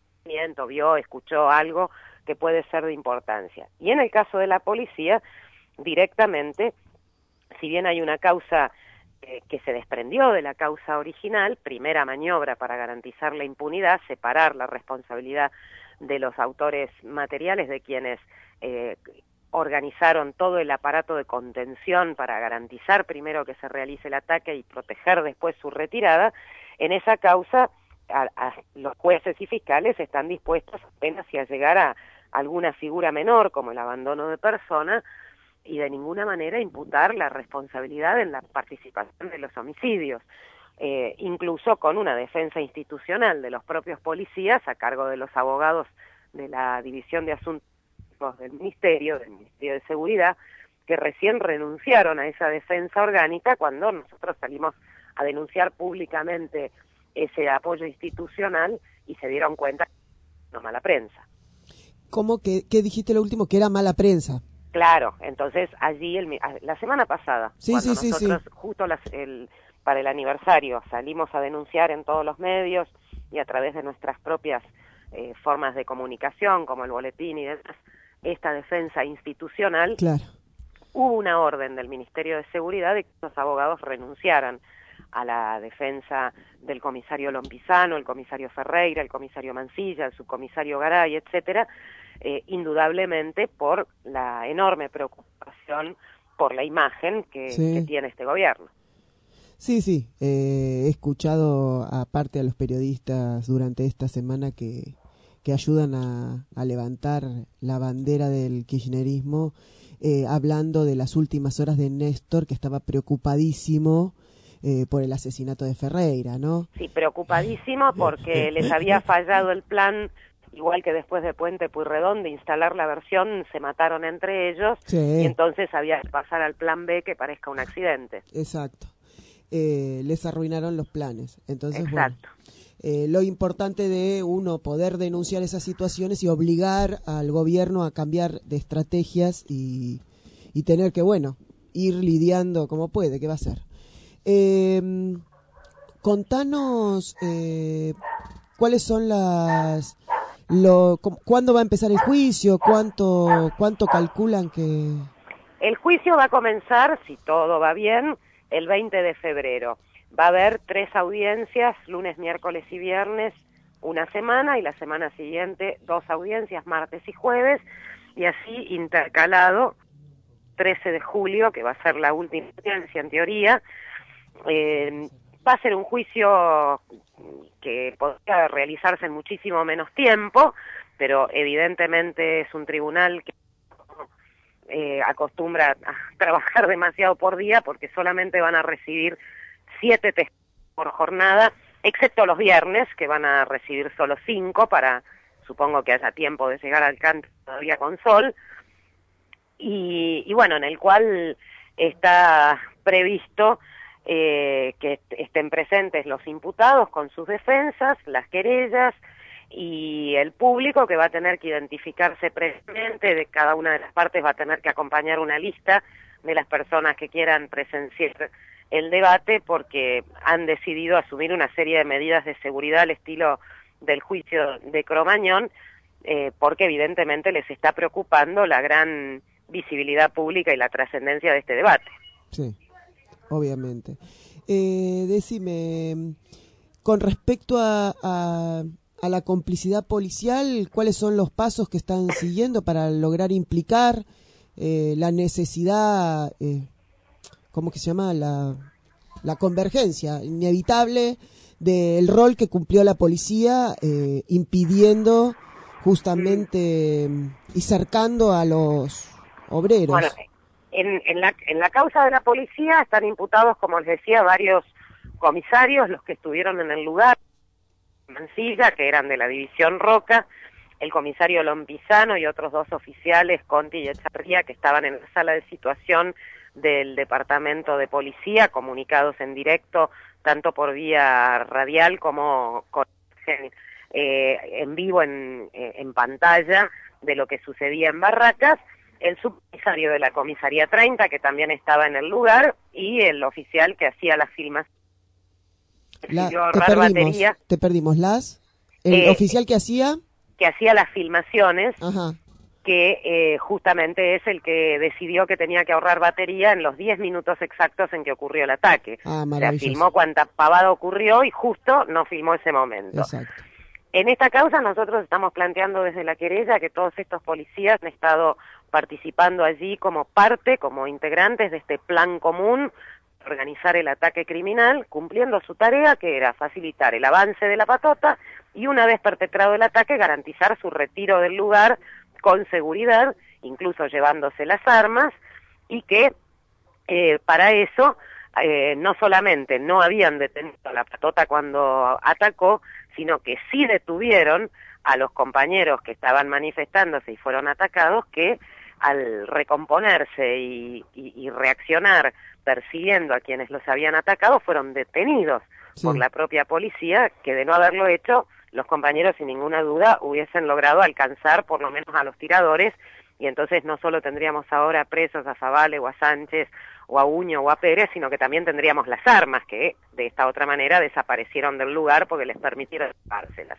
Speaker 25: vio, escuchó algo que puede ser de importancia. Y en el caso de la policía, directamente, si bien hay una causa eh, que se desprendió de la causa original, primera maniobra para garantizar la impunidad, separar la responsabilidad de los autores materiales, de quienes eh, organizaron todo el aparato de contención para garantizar primero que se realice el ataque y proteger después su retirada. En esa causa a, a los jueces y fiscales están dispuestos apenas si a llegar a alguna figura menor como el abandono de persona, y de ninguna manera imputar la responsabilidad en la participación de los homicidios. Eh, incluso con una defensa institucional de los propios policías a cargo de los abogados de la División de Asuntos del Ministerio, del Ministerio de Seguridad, que recién renunciaron a esa defensa orgánica cuando nosotros salimos a denunciar públicamente ese apoyo institucional y se dieron cuenta que no mala prensa.
Speaker 4: ¿Cómo que qué dijiste lo último? Que era mala prensa.
Speaker 25: Claro, entonces allí, el, la semana pasada,
Speaker 4: sí,
Speaker 25: cuando
Speaker 4: sí,
Speaker 25: nosotros
Speaker 4: sí, sí.
Speaker 25: justo las, el... para el aniversario salimos a denunciar en todos los medios y a través de nuestras propias eh, formas de comunicación, como el boletín y demás, esta defensa institucional,
Speaker 4: claro.
Speaker 25: Hubo una orden del Ministerio de Seguridad de que los abogados renunciaran a la defensa del comisario Lompizano, el comisario Ferreira, el comisario Mancilla, el subcomisario Garay, etcétera, eh, indudablemente por la enorme preocupación por la imagen que,
Speaker 4: sí.
Speaker 25: que tiene este gobierno.
Speaker 4: Sí, sí, eh, he escuchado aparte a los periodistas durante esta semana que, que ayudan a, a levantar la bandera del kirchnerismo, eh, hablando de las últimas horas de Néstor, que estaba preocupadísimo eh, por el asesinato de Ferreira, ¿no?
Speaker 25: Sí, preocupadísimo porque les había fallado el plan, igual que después de Puente Pueyrredón, de instalar la versión, se mataron entre ellos,
Speaker 4: sí.
Speaker 25: Y entonces había que pasar al plan B, que parezca un accidente.
Speaker 4: Exacto. Eh, les arruinaron los planes. Entonces,
Speaker 25: Exacto.
Speaker 4: Bueno, eh, lo importante de uno poder denunciar esas situaciones y obligar al gobierno a cambiar de estrategias y, y tener que, bueno, ir lidiando como puede, ¿qué va a hacer? Eh, contanos eh, cuáles son las... Lo, ¿Cuándo va a empezar el juicio? ¿Cuánto, cuánto calculan que...?
Speaker 25: El juicio va a comenzar, si todo va bien, el veinte de febrero. Va a haber tres audiencias, lunes, miércoles y viernes, una semana y la semana siguiente dos audiencias, martes y jueves, y así intercalado trece de julio, que va a ser la última audiencia en teoría. Eh, va a ser un juicio que podría realizarse en muchísimo menos tiempo, pero evidentemente es un tribunal que eh, acostumbra a trabajar demasiado por día, porque solamente van a recibir siete testigos por jornada, excepto los viernes, que van a recibir solo cinco, para, supongo que haya tiempo de llegar al canto todavía con sol, y, y bueno, en el cual está previsto eh, que est estén presentes los imputados con sus defensas, las querellas, y el público, que va a tener que identificarse previamente. De cada una de las partes va a tener que acompañar una lista de las personas que quieran presenciar el debate, porque han decidido asumir una serie de medidas de seguridad al estilo del juicio de Cromañón, eh, porque evidentemente les está preocupando la gran visibilidad pública y la trascendencia de este debate.
Speaker 4: Sí, obviamente. Eh, decime, con respecto a, a, a la complicidad policial, ¿cuáles son los pasos que están siguiendo para lograr implicar eh, la necesidad... Eh, ¿cómo que se llama? La, la convergencia inevitable del rol que cumplió la policía, eh, impidiendo justamente mm. y cercando a los obreros?
Speaker 25: Bueno, en, en, la, en la causa de la policía están imputados, como les decía, varios comisarios, los que estuvieron en el lugar, Mancilla, que eran de la división Roca, el comisario Lompizano y otros dos oficiales, Conti y Echavarría, que estaban en la sala de situación del departamento de policía, comunicados en directo tanto por vía radial como con, eh, en vivo en, en pantalla de lo que sucedía en Barracas, el subcomisario de la comisaría treinta, que también estaba en el lugar, y el oficial que hacía las filmas.
Speaker 4: La, te, perdimos, batería, te perdimos las el eh, oficial que hacía
Speaker 25: que hacía las filmaciones.
Speaker 4: Ajá.
Speaker 25: que eh, justamente es el que decidió que tenía que ahorrar batería en los diez minutos exactos en que ocurrió el ataque.
Speaker 4: Ah,
Speaker 25: o sea, filmó cuánta pavada ocurrió y justo no filmó ese momento.
Speaker 4: Exacto.
Speaker 25: En esta causa nosotros estamos planteando desde la querella que todos estos policías han estado participando allí como parte, como integrantes de este plan común, organizar el ataque criminal, cumpliendo su tarea, que era facilitar el avance de la patota y, una vez perpetrado el ataque, garantizar su retiro del lugar con seguridad, incluso llevándose las armas, y que eh, para eso eh, no solamente no habían detenido a la patota cuando atacó, sino que sí detuvieron a los compañeros que estaban manifestándose y fueron atacados, que al recomponerse y, y, y reaccionar persiguiendo a quienes los habían atacado, fueron detenidos sí. por la propia policía, que de no haberlo hecho, los compañeros sin ninguna duda hubiesen logrado alcanzar por lo menos a los tiradores, y entonces no solo tendríamos ahora presos a Favale o a Sánchez o a Uño o a Pérez, sino que también tendríamos las armas, que de esta otra manera desaparecieron del lugar porque les permitieron llevárselas.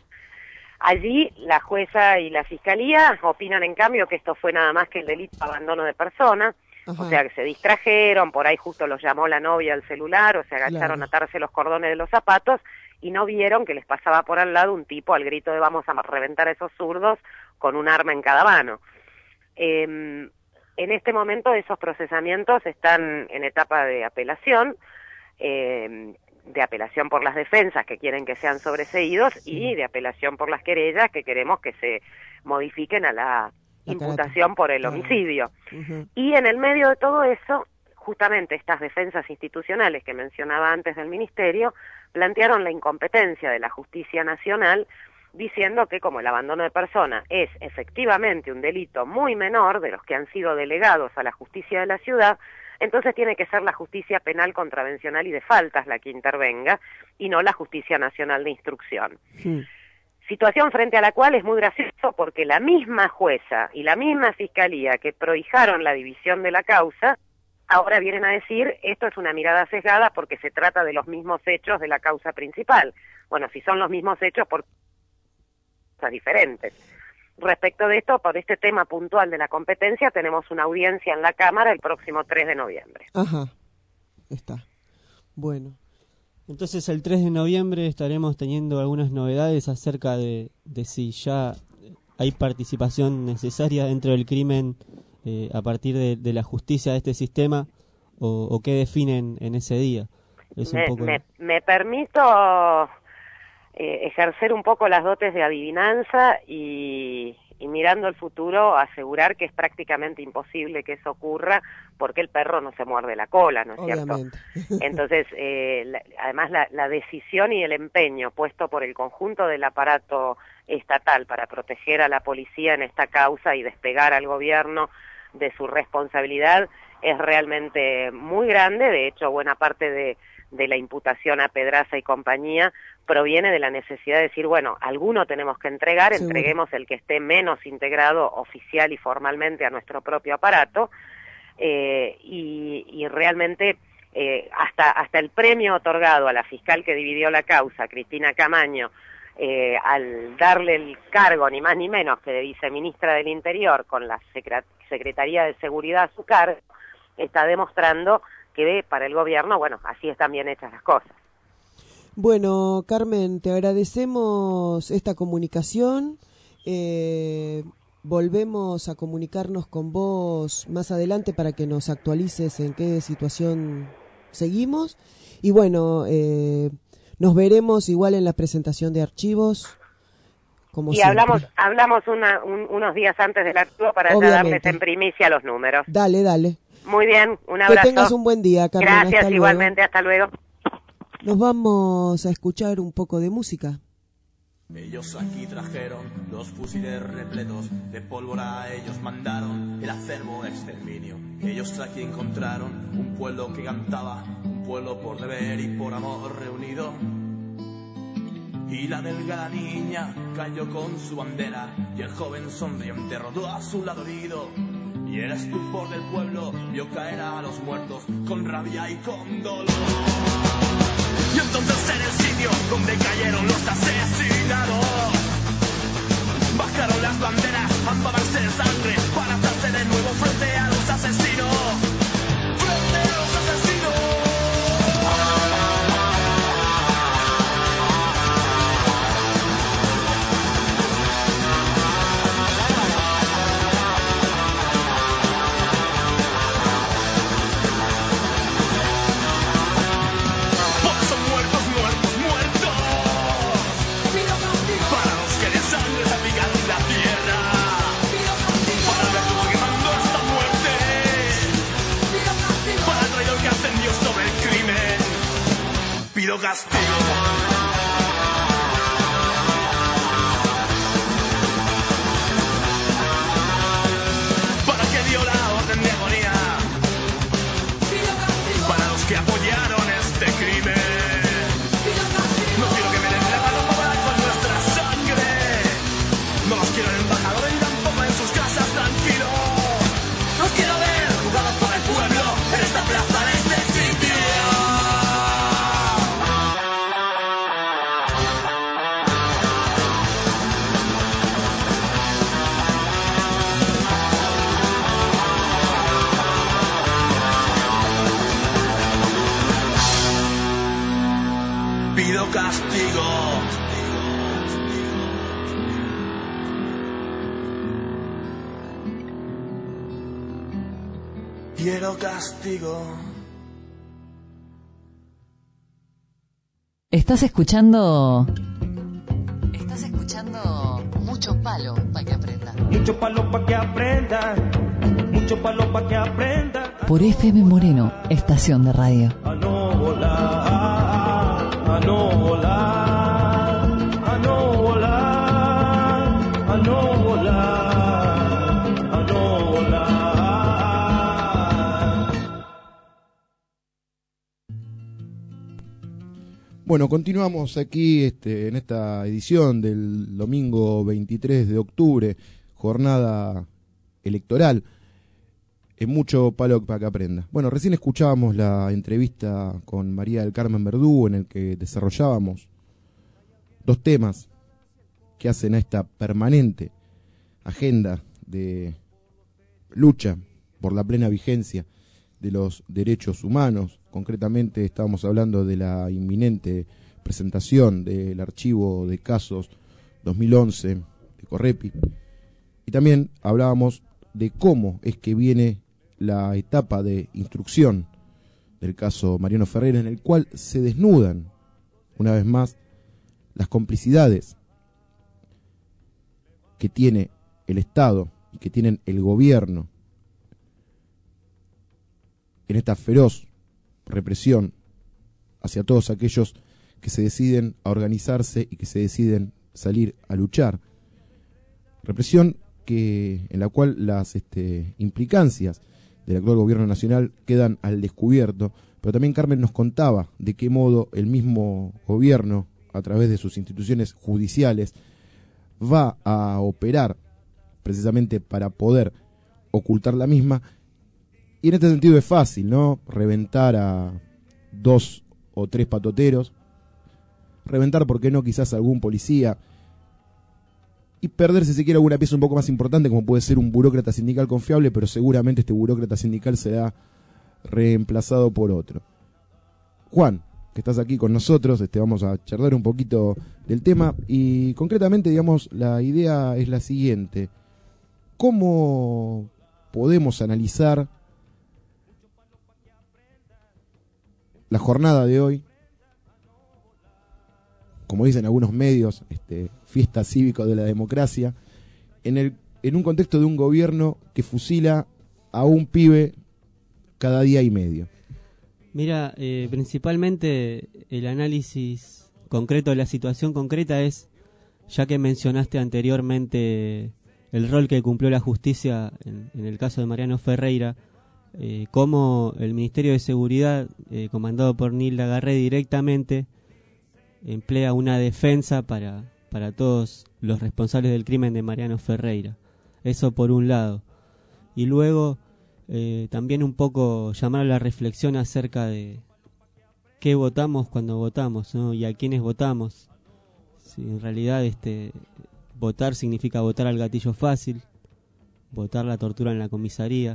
Speaker 25: Allí la jueza y la fiscalía opinan en cambio que esto fue nada más que el delito de abandono de persona. Ajá. O sea, que se distrajeron, por ahí justo los llamó la novia al celular, o se agacharon claro. a atarse los cordones de los zapatos y no vieron que les pasaba por al lado un tipo al grito de vamos a reventar a esos zurdos con un arma en cada mano. Eh, en este momento esos procesamientos están en etapa de apelación, eh, de apelación por las defensas que quieren que sean sobreseídos sí. y de apelación por las querellas que queremos que se modifiquen a la La imputación por el homicidio. Uh-huh. Y en el medio de todo eso, justamente estas defensas institucionales que mencionaba antes del Ministerio, plantearon la incompetencia de la justicia nacional, diciendo que como el abandono de persona es efectivamente un delito muy menor de los que han sido delegados a la justicia de la ciudad, entonces tiene que ser la justicia penal contravencional y de faltas la que intervenga, y no la justicia nacional de instrucción. Sí. Situación frente a la cual es muy gracioso porque la misma jueza y la misma fiscalía que prohijaron la división de la causa, ahora vienen a decir esto es una mirada sesgada porque se trata de los mismos hechos de la causa principal. Bueno, si son los mismos hechos, por cosas diferentes. Respecto de esto, por este tema puntual de la competencia, tenemos una audiencia en la Cámara el próximo tres de noviembre.
Speaker 4: Ajá, está. Bueno.
Speaker 6: Entonces el tres de noviembre estaremos teniendo algunas novedades acerca de, de si ya hay participación necesaria dentro del crimen eh, a partir de, de la justicia de este sistema o, o qué definen en ese día. Es
Speaker 25: me,
Speaker 6: un poco...
Speaker 25: me, me permito eh, ejercer un poco las dotes de adivinanza y, y mirando el futuro asegurar que es prácticamente imposible que eso ocurra porque el perro no se muerde la cola, ¿no es
Speaker 4: Obviamente.
Speaker 25: cierto? Entonces, eh, la, además la, la decisión y el empeño puesto por el conjunto del aparato estatal para proteger a la policía en esta causa y despegar al gobierno de su responsabilidad es realmente muy grande. De hecho, buena parte de, de la imputación a Pedraza y compañía proviene de la necesidad de decir, bueno, alguno tenemos que entregar,
Speaker 4: Seguro.
Speaker 25: entreguemos el que esté menos integrado oficial y formalmente a nuestro propio aparato, eh, y, y realmente eh, hasta, hasta el premio otorgado a la fiscal que dividió la causa, Cristina Camaño, eh, al darle el cargo ni más ni menos que de viceministra del Interior con la Secret- Secretaría de Seguridad a su cargo, está demostrando que para el gobierno, bueno, así están bien hechas las cosas.
Speaker 4: Bueno, Carmen, te agradecemos esta comunicación. Eh, volvemos a comunicarnos con vos más adelante para que nos actualices en qué situación seguimos. Y bueno, eh, nos veremos igual en la presentación de archivos. Como
Speaker 25: y
Speaker 4: siempre.
Speaker 25: hablamos hablamos una, un, unos días antes del archivo para ya
Speaker 4: Obviamente.
Speaker 25: darles en primicia los números.
Speaker 4: Dale, dale.
Speaker 25: Muy bien, un abrazo.
Speaker 4: Que tengas un buen día, Carmen.
Speaker 25: Gracias,
Speaker 4: hasta luego.
Speaker 25: igualmente, hasta luego.
Speaker 4: Nos vamos a escuchar un poco de música.
Speaker 20: Ellos aquí trajeron los fusiles repletos de pólvora, ellos mandaron el acervo exterminio. Ellos aquí encontraron un pueblo que cantaba, un pueblo por deber y por amor reunido. Y la delgada niña cayó con su bandera y el joven sonriente rodó a su lado herido. Y el estupor del pueblo vio caer a los muertos con rabia y con dolor. Y entonces en el sitio donde cayeron los asesinados, bajaron las banderas a empaparse de sangre para darse de nuevo frente a los asesinos. Frente a los asesinos. Pido castigo. Para que dio la orden de agonía. Para los que apoyaron este crimen. No quiero que me den la mano para con nuestra sangre. No los quiero en embajadores ni tampoco en sus casas tranquilos. Los quiero ver jugados por el pueblo en esta plaza, en este sitio. Pido castigo. Quiero castigo.
Speaker 9: Estás escuchando. Estás escuchando Mucho Palo para que aprenda.
Speaker 5: Mucho palo para que aprenda. Mucho palo para que aprenda.
Speaker 9: Por F M Moreno, estación de radio.
Speaker 5: A no volar, a no volar, a no volar, a no volar, a no volar.
Speaker 8: Bueno, continuamos aquí este, en esta edición del domingo veintitrés de octubre, jornada electoral. Es mucho palo para que aprenda. Bueno, recién escuchábamos la entrevista con María del Carmen Verdú en el que desarrollábamos dos temas que hacen a esta permanente agenda de lucha por la plena vigencia de los derechos humanos. Concretamente estábamos hablando de la inminente presentación del archivo de casos dos mil once de Correpi. Y también hablábamos de cómo es que viene la etapa de instrucción del caso Mariano Ferreira, en el cual se desnudan, una vez más, las complicidades que tiene el Estado y que tienen el gobierno en esta feroz represión hacia todos aquellos que se deciden a organizarse y que se deciden salir a luchar. Represión que en la cual las este, implicancias del actual gobierno nacional quedan al descubierto, pero también Carmen nos contaba de qué modo el mismo gobierno, a través de sus instituciones judiciales, va a operar precisamente para poder ocultar la misma. Y en este sentido es fácil, ¿no? Reventar a dos o tres patoteros, reventar, ¿por qué no?, quizás a algún policía, y perder, si se quiere, alguna pieza un poco más importante, como puede ser un burócrata sindical confiable, pero seguramente este burócrata sindical será reemplazado por otro. Juan, que estás aquí con nosotros, este, vamos a charlar un poquito del tema, y concretamente, digamos, la idea es la siguiente: ¿cómo podemos analizar la jornada de hoy? Como dicen algunos medios, este, fiesta cívico de la democracia, en, el, en un contexto de un gobierno que fusila a un pibe cada día y medio.
Speaker 6: Mira, eh, principalmente el análisis concreto de la situación concreta es, ya que mencionaste anteriormente el rol que cumplió la justicia en, en el caso de Mariano Ferreira, eh, cómo el Ministerio de Seguridad, eh, comandado por Nilda Garré directamente, emplea una defensa para, para todos los responsables del crimen de Mariano Ferreira. Eso por un lado. Y luego eh, también un poco llamar a la reflexión acerca de qué votamos cuando votamos, ¿no? Y a quiénes votamos. Si en realidad este votar significa votar al gatillo fácil, votar la tortura en la comisaría.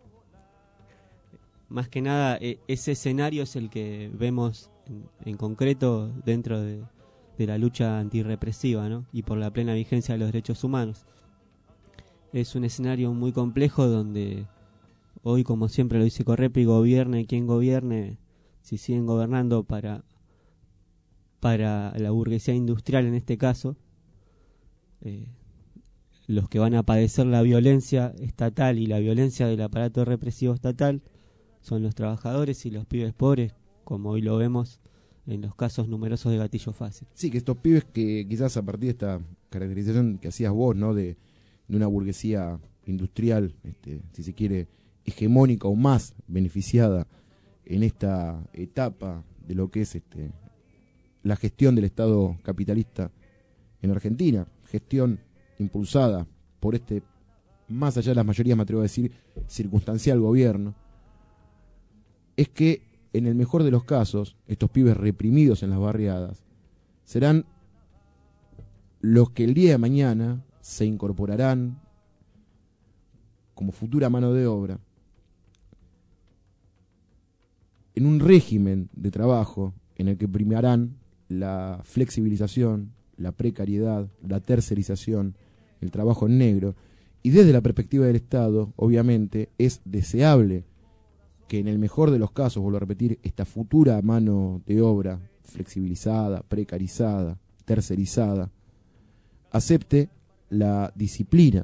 Speaker 6: Más que nada, e- ese escenario es el que vemos en, en concreto dentro de, de la lucha antirrepresiva, ¿no? Y por la plena vigencia de los derechos humanos. Es un escenario muy complejo donde hoy, como siempre lo dice Correpi, gobierne quien gobierne, si siguen gobernando para, para la burguesía industrial en este caso, eh, los que van a padecer la violencia estatal y la violencia del aparato represivo estatal son los trabajadores y los pibes pobres, como hoy lo vemos en los casos numerosos de gatillo fácil.
Speaker 8: Sí, que estos pibes que quizás a partir de esta caracterización que hacías vos, ¿no? De, de una burguesía industrial, este, si se quiere, hegemónica o más beneficiada en esta etapa de lo que es este, la gestión del Estado capitalista en Argentina, gestión impulsada por este, más allá de las mayorías, me atrevo a decir, circunstancial gobierno, es que en el mejor de los casos, estos pibes reprimidos en las barriadas serán los que el día de mañana se incorporarán como futura mano de obra en un régimen de trabajo en el que primarán la flexibilización, la precariedad, la tercerización, el trabajo en negro. Y desde la perspectiva del Estado, obviamente, es deseable que en el mejor de los casos, vuelvo a repetir, esta futura mano de obra flexibilizada, precarizada, tercerizada, acepte la disciplina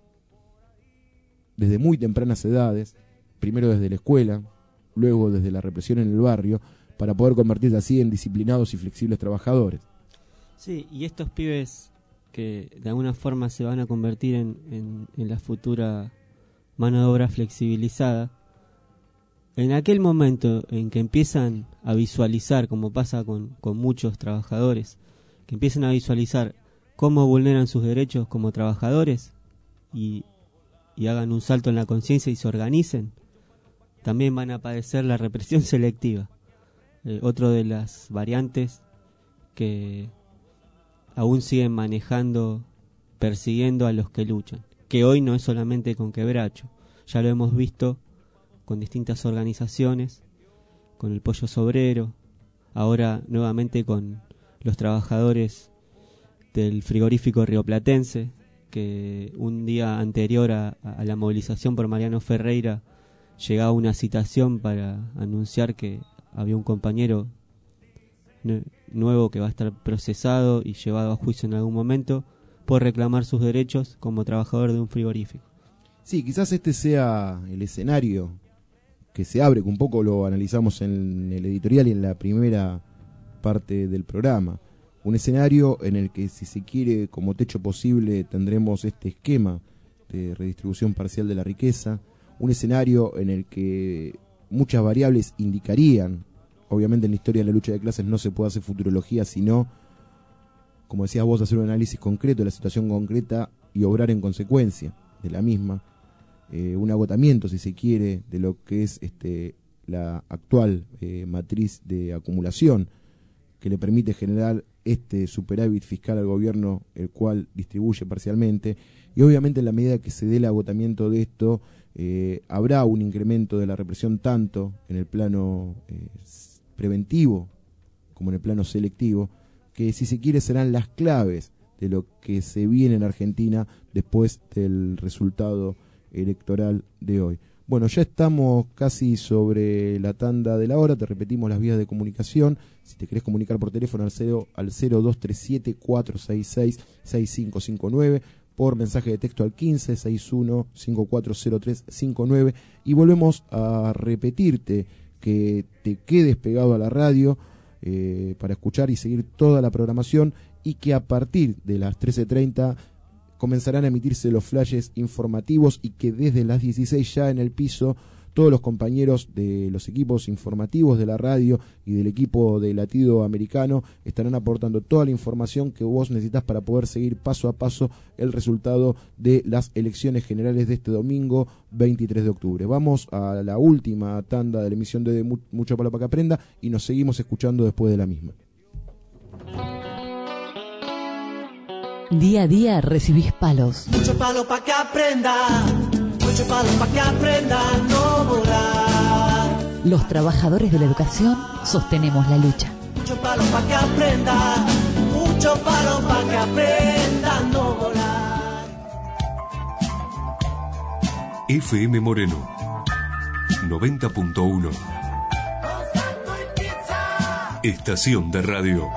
Speaker 8: desde muy tempranas edades, primero desde la escuela, luego desde la represión en el barrio, para poder convertirse así en disciplinados y flexibles trabajadores.
Speaker 6: Sí, y estos pibes que de alguna forma se van a convertir en, en, en la futura mano de obra flexibilizada, en aquel momento en que empiezan a visualizar, como pasa con, con muchos trabajadores, que empiezan a visualizar cómo vulneran sus derechos como trabajadores y, y hagan un salto en la conciencia y se organicen, también van a padecer la represión selectiva. Eh, otro de las variantes que aún siguen manejando, persiguiendo a los que luchan, que hoy no es solamente con Quebracho, ya lo hemos visto con distintas organizaciones, con el Pollo Sobrero, ahora nuevamente con los trabajadores del frigorífico rioplatense, que un día anterior a, a la movilización por Mariano Ferreira llegaba una citación para anunciar que había un compañero nuevo que va a estar procesado y llevado a juicio en algún momento por reclamar sus derechos como trabajador de un frigorífico.
Speaker 8: Sí, quizás este sea el escenario que se abre, que un poco lo analizamos en el editorial y en la primera parte del programa. Un escenario en el que, si se quiere, como techo posible, tendremos este esquema de redistribución parcial de la riqueza. Un escenario en el que muchas variables indicarían, obviamente en la historia de la lucha de clases no se puede hacer futurología, sino, como decías vos, hacer un análisis concreto de la situación concreta y obrar en consecuencia de la misma. Eh, un agotamiento, si se quiere, de lo que es este, la actual eh, matriz de acumulación que le permite generar este superávit fiscal al gobierno, el cual distribuye parcialmente, y obviamente en la medida que se dé el agotamiento de esto, eh, habrá un incremento de la represión tanto en el plano eh, preventivo como en el plano selectivo, que si se quiere serán las claves de lo que se viene en Argentina después del resultado electoral de hoy. Bueno, ya estamos casi sobre la tanda de la hora, te repetimos las vías de comunicación. Si te querés comunicar por teléfono al cero, al cero dos tres siete, cuatro seis seis, seis cinco cinco nueve, por mensaje de texto al quince, sesenta y uno, cincuenta y cuatro cero tres cincuenta y nueve, y volvemos a repetirte que te quedes pegado a la radio eh, para escuchar y seguir toda la programación, y que a partir de las trece treinta comenzarán a emitirse los flashes informativos, y que desde las dieciséis ya en el piso todos los compañeros de los equipos informativos de la radio y del equipo de Latido Americano estarán aportando toda la información que vos necesitas para poder seguir paso a paso el resultado de las elecciones generales de este domingo veintitrés de octubre. Vamos a la última tanda de la emisión de Mucho Palo para que Aprenda y nos seguimos escuchando después de la misma.
Speaker 9: Día a día recibís palos.
Speaker 5: Mucho palo pa' que aprenda, mucho palo pa' que aprenda a no volar.
Speaker 9: Los trabajadores de la educación sostenemos la lucha.
Speaker 5: Mucho palo pa' que aprenda, mucho palo pa' que aprenda a no volar.
Speaker 1: F M Moreno noventa punto uno. Estación de radio.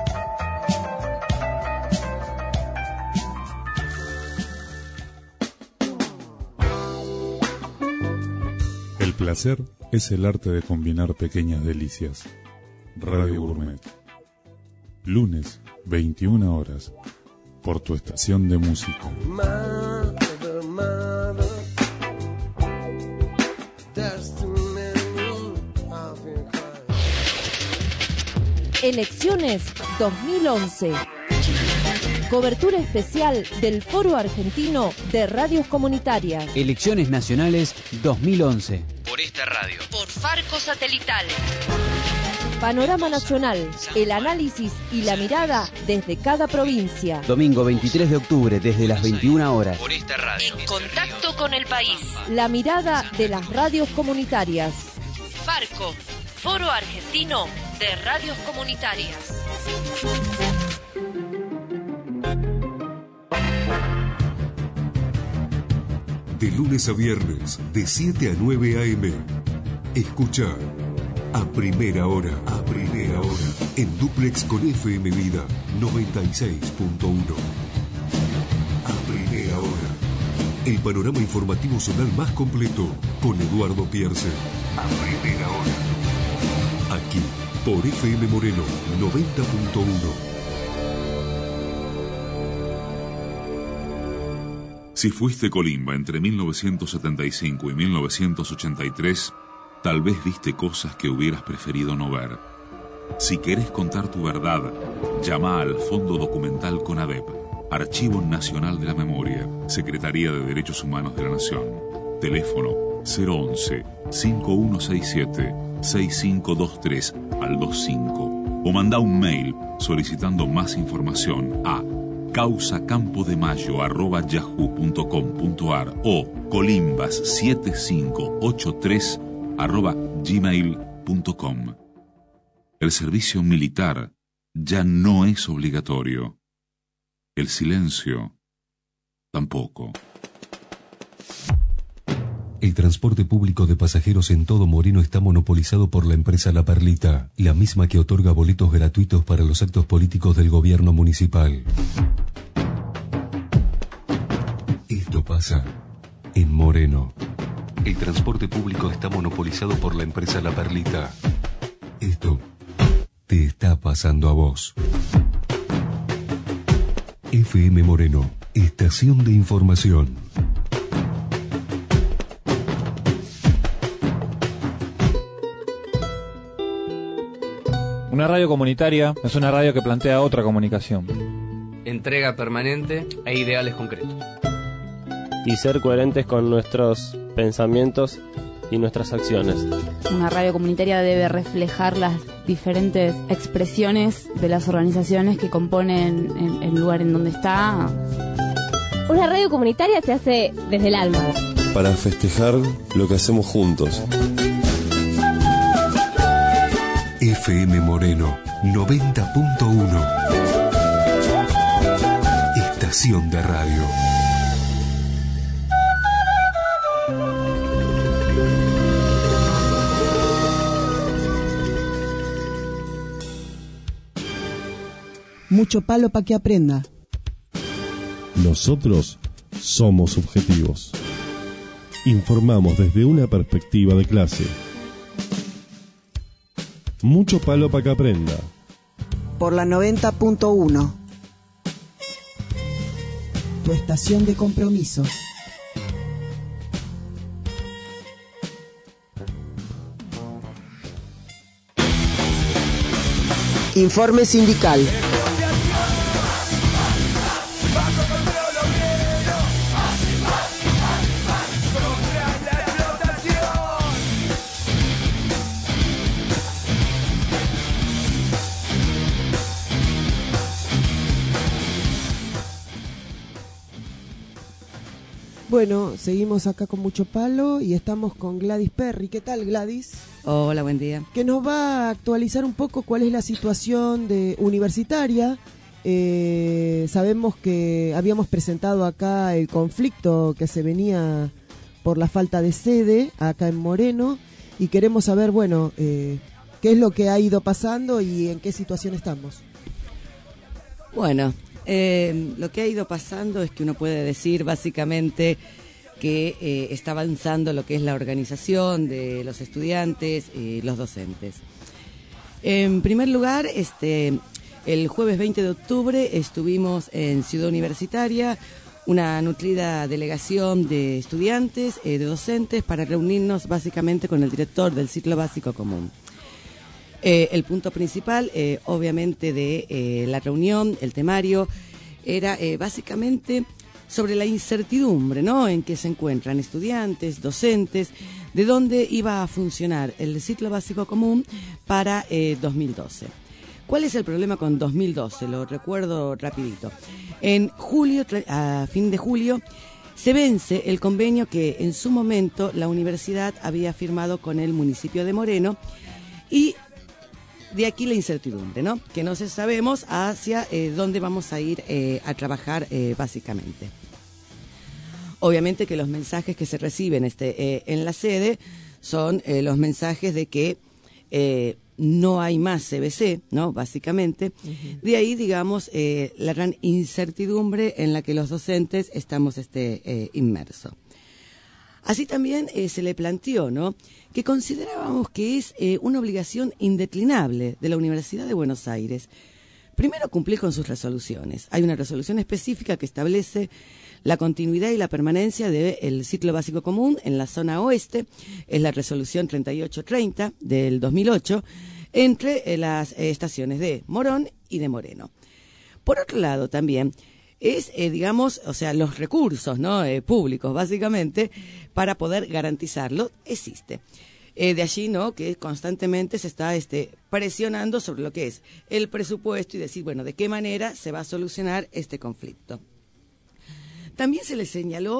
Speaker 11: El placer es el arte de combinar pequeñas delicias. Radio Gourmet. Lunes, veintiuna horas, por tu estación de música.
Speaker 5: Mother, mother, there's too many of your kind.
Speaker 12: Elecciones dos mil once. Cobertura especial del Foro Argentino de Radios Comunitarias.
Speaker 13: Elecciones Nacionales dos mil once.
Speaker 16: Por esta radio.
Speaker 12: Por Farco Satelital. Panorama Nacional, el análisis y la mirada desde cada provincia.
Speaker 13: Domingo veintitrés de octubre desde las veintiuna horas.
Speaker 16: Por esta radio.
Speaker 12: En contacto con el país. La mirada de las radios comunitarias. Farco, Foro Argentino de Radios Comunitarias.
Speaker 1: De lunes a viernes, de siete a nueve a eme. Escucha a primera hora, a primera hora, en dúplex con F M Vida noventa y seis punto uno. A primera hora, el panorama informativo zonal más completo con Eduardo Pierce. A primera hora, aquí por F M Moreno noventa punto uno.
Speaker 14: Si fuiste Colimba entre mil novecientos setenta y cinco y mil novecientos ochenta y tres, tal vez viste cosas que hubieras preferido no ver. Si querés contar tu verdad, llama al Fondo Documental CONADEP, Archivo Nacional de la Memoria, Secretaría de Derechos Humanos de la Nación. Teléfono cero once, cinco uno seis siete, seis cinco dos tres al veinticinco o manda un mail solicitando más información a causa campo de mayo arroba yahoo punto com punto ar o colimbas siete cinco ocho tres arroba gmail punto com. El servicio militar ya no es obligatorio. El silencio tampoco.
Speaker 1: El transporte público de pasajeros en todo Moreno está monopolizado por la empresa La Perlita, la misma que otorga boletos gratuitos para los actos políticos del gobierno municipal. Esto pasa en Moreno. El transporte público está monopolizado por la empresa La Perlita. Esto te está pasando a vos. F M Moreno, estación de información.
Speaker 15: Una radio comunitaria es una radio que plantea otra comunicación.
Speaker 17: Entrega permanente e ideales concretos.
Speaker 18: Y ser coherentes con nuestros pensamientos y nuestras acciones.
Speaker 19: Una radio comunitaria debe reflejar las diferentes expresiones de las organizaciones que componen el, el lugar en donde está.
Speaker 21: Una radio comunitaria se hace desde el alma.
Speaker 26: Para festejar lo que hacemos juntos.
Speaker 1: F M Moreno noventa punto uno. Estación de radio.
Speaker 4: Mucho palo para que aprenda.
Speaker 2: Nosotros somos subjetivos. Informamos desde una perspectiva de clase. Mucho palo para que aprenda.
Speaker 4: Por la noventa punto uno. Tu estación de compromiso. Informe sindical. Bueno, seguimos acá con Mucho Palo y estamos con Gladys Perry. ¿Qué tal, Gladys?
Speaker 27: Hola, buen día.
Speaker 4: Que nos va a actualizar un poco cuál es la situación de universitaria. Eh, sabemos que habíamos presentado acá el conflicto que se venía por la falta de sede acá en Moreno y queremos saber, bueno, eh, qué es lo que ha ido pasando y en qué situación estamos.
Speaker 27: Bueno, Eh, lo que ha ido pasando es que uno puede decir básicamente que eh, está avanzando lo que es la organización de los estudiantes y los docentes. En primer lugar, este, el jueves veinte de octubre estuvimos en Ciudad Universitaria, una nutrida delegación de estudiantes, eh, de docentes, para reunirnos básicamente con el director del ciclo básico común. Eh, el punto principal, eh, obviamente, de eh, la reunión, el temario, era eh, básicamente sobre la incertidumbre, ¿no?, en que se encuentran estudiantes, docentes, de dónde iba a funcionar el ciclo básico común para eh, dos mil doce. ¿Cuál es el problema con dos mil doce? Lo recuerdo rapidito. En julio, a fin de julio, se vence el convenio que en su momento la universidad había firmado con el municipio de Moreno y de aquí la incertidumbre, ¿no? Que no sabemos hacia eh, dónde vamos a ir eh, a trabajar eh, básicamente. Obviamente que los mensajes que se reciben este, eh, en la sede son eh, los mensajes de que eh, no hay más C B C, ¿no? Básicamente. Uh-huh. De ahí, digamos, eh, la gran incertidumbre en la que los docentes estamos este, eh, inmersos. Así también eh, se le planteó, ¿no?, que considerábamos que es eh, una obligación indeclinable de la Universidad de Buenos Aires. Primero, cumplir con sus resoluciones. Hay una resolución específica que establece la continuidad y la permanencia del ciclo básico común en la zona oeste, es la resolución treinta y ocho treinta del dos mil ocho, entre eh, las eh, estaciones de Morón y de Moreno. Por otro lado, también es, eh, digamos, o sea, los recursos, ¿no?, eh, públicos, básicamente, para poder garantizarlo, existe. Eh, de allí, ¿no?, que constantemente se está este, presionando sobre lo que es el presupuesto y decir, bueno, de qué manera se va a solucionar este conflicto. También se le señaló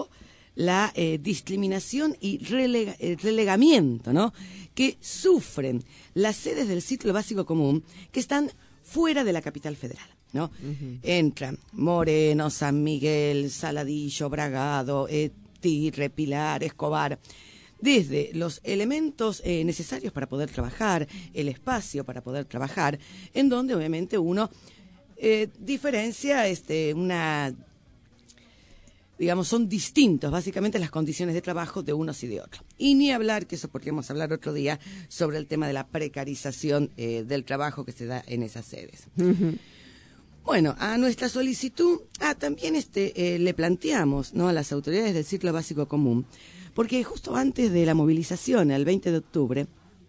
Speaker 27: la eh, discriminación y relega, eh, relegamiento, ¿no?, que sufren las sedes del ciclo básico común que están fuera de la capital federal, ¿no? Uh-huh. Entran Moreno, San Miguel, Saladillo, Bragado, eh, Tigre, Pilar, Escobar. Desde los elementos eh, necesarios para poder trabajar, el espacio para poder trabajar, en donde obviamente uno eh, diferencia este, una, digamos, son distintos básicamente las condiciones de trabajo de unos y de otros. Y ni hablar, que eso podríamos hablar otro día, sobre el tema de la precarización eh, del trabajo que se da en esas sedes. Uh-huh. Bueno, a nuestra solicitud, ah, también este, eh, le planteamos, ¿no?, a las autoridades del ciclo básico común, porque justo antes de la movilización, el veinte de octubre,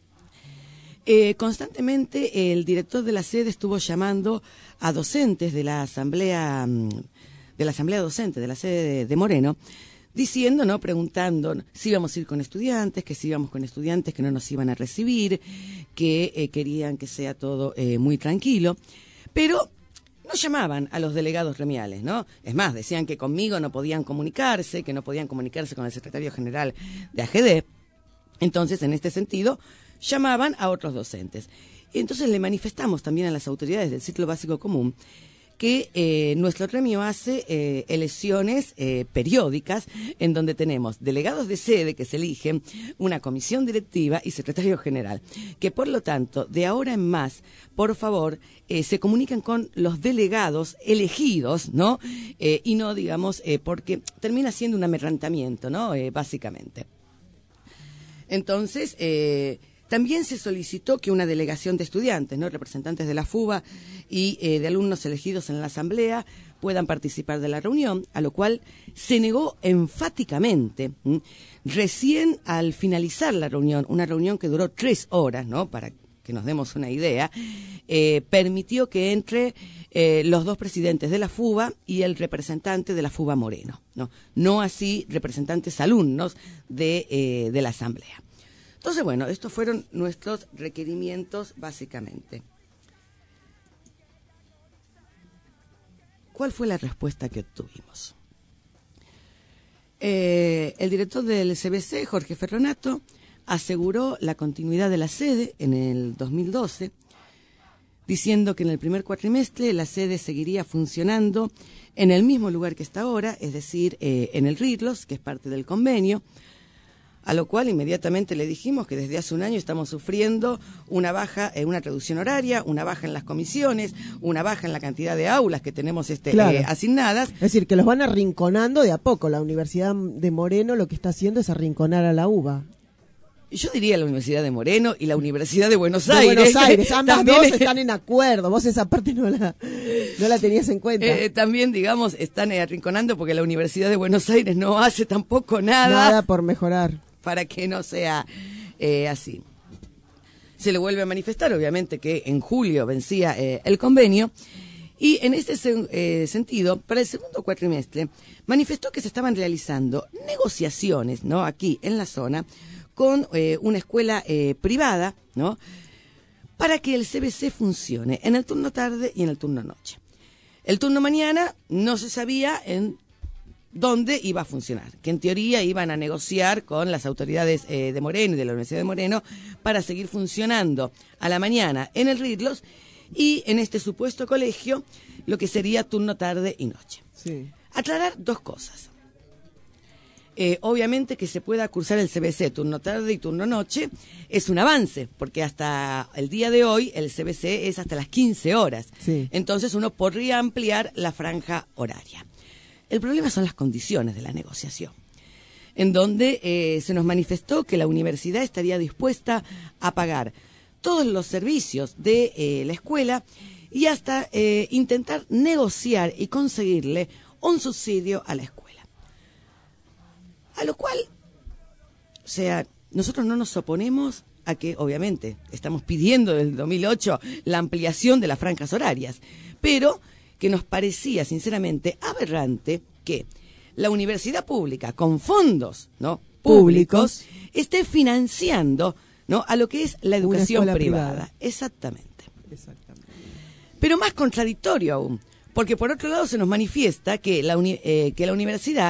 Speaker 27: eh, constantemente el director de la sede estuvo llamando a docentes de la asamblea, de la asamblea docente de la sede de, de Moreno, diciendo, ¿no?, preguntando si íbamos a ir con estudiantes, que si íbamos con estudiantes que no nos iban a recibir, que eh, querían que sea todo eh, muy tranquilo, pero no llamaban a los delegados gremiales, ¿no? Es más, decían que conmigo no podían comunicarse, que no podían comunicarse con el secretario general de A G D. Entonces, en este sentido, llamaban a otros docentes. Y entonces le manifestamos también a las autoridades del ciclo básico común que eh, nuestro gremio hace eh, elecciones eh, periódicas en donde tenemos delegados de sede que se eligen, una comisión directiva y secretario general, que por lo tanto, de ahora en más, por favor, eh, se comunican con los delegados elegidos, ¿no? Eh, y no, digamos, eh, porque termina siendo un amerrantamiento, ¿no? Eh, básicamente. Entonces, eh, también se solicitó que una delegación de estudiantes, ¿no?, representantes de la FUBA y eh, de alumnos elegidos en la asamblea puedan participar de la reunión, a lo cual se negó enfáticamente. ¿m? Recién al finalizar la reunión, una reunión que duró tres horas, ¿no?, para que nos demos una idea, eh, permitió que entre eh, los dos presidentes de la FUBA y el representante de la FUBA Moreno, ¿no? No así representantes alumnos de, eh, de la asamblea. Entonces, bueno, estos fueron nuestros requerimientos básicamente. ¿Cuál fue la respuesta que obtuvimos? Eh, el director del C B C, Jorge Ferronato, aseguró la continuidad de la sede en el dos mil doce, diciendo que en el primer cuatrimestre la sede seguiría funcionando en el mismo lugar que está ahora, es decir, eh, en el RIRLOS, que es parte del convenio, a lo cual inmediatamente le dijimos que desde hace un año estamos sufriendo una baja, eh, una reducción horaria, una baja en las comisiones, una baja en la cantidad de aulas que tenemos este,
Speaker 4: claro.
Speaker 27: eh, asignadas.
Speaker 4: Es decir, que los van arrinconando de a poco. La Universidad de Moreno lo que está haciendo es arrinconar a la UBA.
Speaker 27: Yo diría la Universidad de Moreno y la Universidad de Buenos
Speaker 4: de
Speaker 27: Aires.
Speaker 4: Buenos Aires, ambas
Speaker 27: también,
Speaker 4: dos están en acuerdo. Vos esa parte no la, no la tenías en cuenta.
Speaker 27: Eh, también, digamos, están eh, arrinconando porque la Universidad de Buenos Aires no hace tampoco nada.
Speaker 4: Nada por mejorar.
Speaker 27: Para que no sea eh, así. Se le vuelve a manifestar, obviamente, que en julio vencía eh, el convenio. Y en este se, eh, sentido, para el segundo cuatrimestre, manifestó que se estaban realizando negociaciones, ¿no?, aquí en la zona, con eh, una escuela eh, privada, ¿no?, para que el C B C funcione en el turno tarde y en el turno noche. El turno mañana no se sabía en dónde iba a funcionar, que en teoría iban a negociar con las autoridades eh, de Moreno y de la Universidad de Moreno para seguir funcionando a la mañana en el RIRLOS y en este supuesto colegio lo que sería turno tarde y noche.
Speaker 4: Sí.
Speaker 27: Aclarar dos cosas. Eh, obviamente que se pueda cursar el C B C turno tarde y turno noche es un avance, porque hasta el día de hoy el C B C es hasta las quince horas.
Speaker 4: Sí.
Speaker 27: Entonces uno podría ampliar la franja horaria. El problema son las condiciones de la negociación, en donde eh, se nos manifestó que la universidad estaría dispuesta a pagar todos los servicios de eh, la escuela y hasta eh, intentar negociar y conseguirle un subsidio a la escuela. A lo cual, o sea, nosotros no nos oponemos a que, obviamente, estamos pidiendo desde el dos mil ocho la ampliación de las franjas horarias, pero que nos parecía, sinceramente, aberrante que la universidad pública, con fondos, ¿no?, públicos, públicos, esté financiando, ¿no?, a lo que es la educación privada. privada. Exactamente.
Speaker 4: Exactamente.
Speaker 27: Pero más contradictorio aún, porque por otro lado se nos manifiesta que la, uni- eh, que la universidad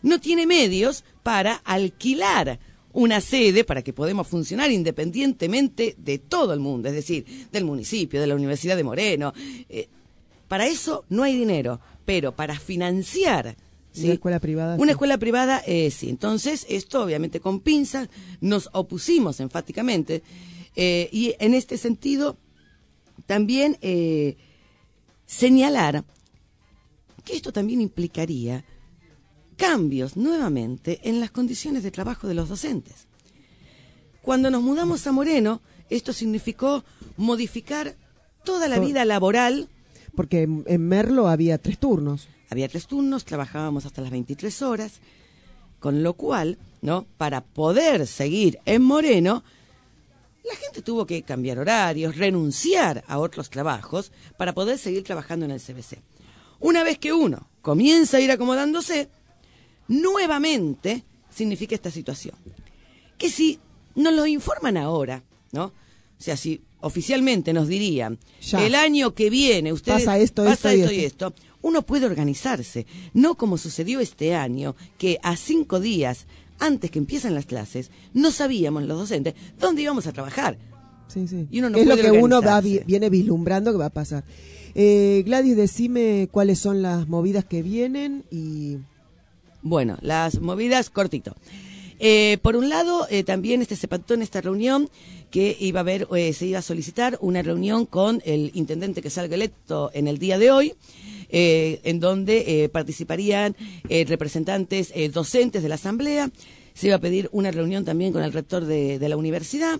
Speaker 27: no tiene medios para alquilar una sede para que podamos funcionar independientemente de todo el mundo, es decir, del municipio, de la Universidad de Moreno. Eh, para eso no hay dinero, pero para financiar, ¿sí?,
Speaker 4: una escuela privada.
Speaker 27: Una
Speaker 4: sí.
Speaker 27: escuela privada, eh, sí. Entonces, esto obviamente con pinzas, nos opusimos enfáticamente. Eh, y en este sentido, también eh, señalar que esto también implicaría cambios nuevamente en las condiciones de trabajo de los docentes. Cuando nos mudamos a Moreno, esto significó modificar toda la vida laboral.
Speaker 4: Porque en, en Merlo había tres turnos.
Speaker 27: Había tres turnos, trabajábamos hasta las veintitrés horas, con lo cual, ¿no?, para poder seguir en Moreno, la gente tuvo que cambiar horarios, renunciar a otros trabajos para poder seguir trabajando en el C B C. Una vez que uno comienza a ir acomodándose, nuevamente significa esta situación. Que si nos lo informan ahora, ¿no? O sea, si oficialmente nos dirían, ya, el año que viene ustedes
Speaker 4: pasa esto,
Speaker 27: pasa
Speaker 4: esto,
Speaker 27: esto y esto, esto, uno puede organizarse, no como sucedió este año, que a cinco días antes que empiezan las clases, no sabíamos los docentes dónde íbamos a trabajar.
Speaker 4: Sí, sí.
Speaker 27: Y uno no
Speaker 4: es
Speaker 27: puede
Speaker 4: lo que uno va,
Speaker 27: organizarse.
Speaker 4: viene vislumbrando que va a pasar. Eh, Gladys, decime cuáles son las movidas que vienen y...
Speaker 27: Bueno, las movidas, cortito. Eh, por un lado, eh, también este se pactó en esta reunión que iba a haber, eh, se iba a solicitar una reunión con el intendente que salga electo en el día de hoy, eh, en donde eh, participarían eh, representantes eh, docentes de la asamblea. Se iba a pedir una reunión también con el rector de, de la universidad.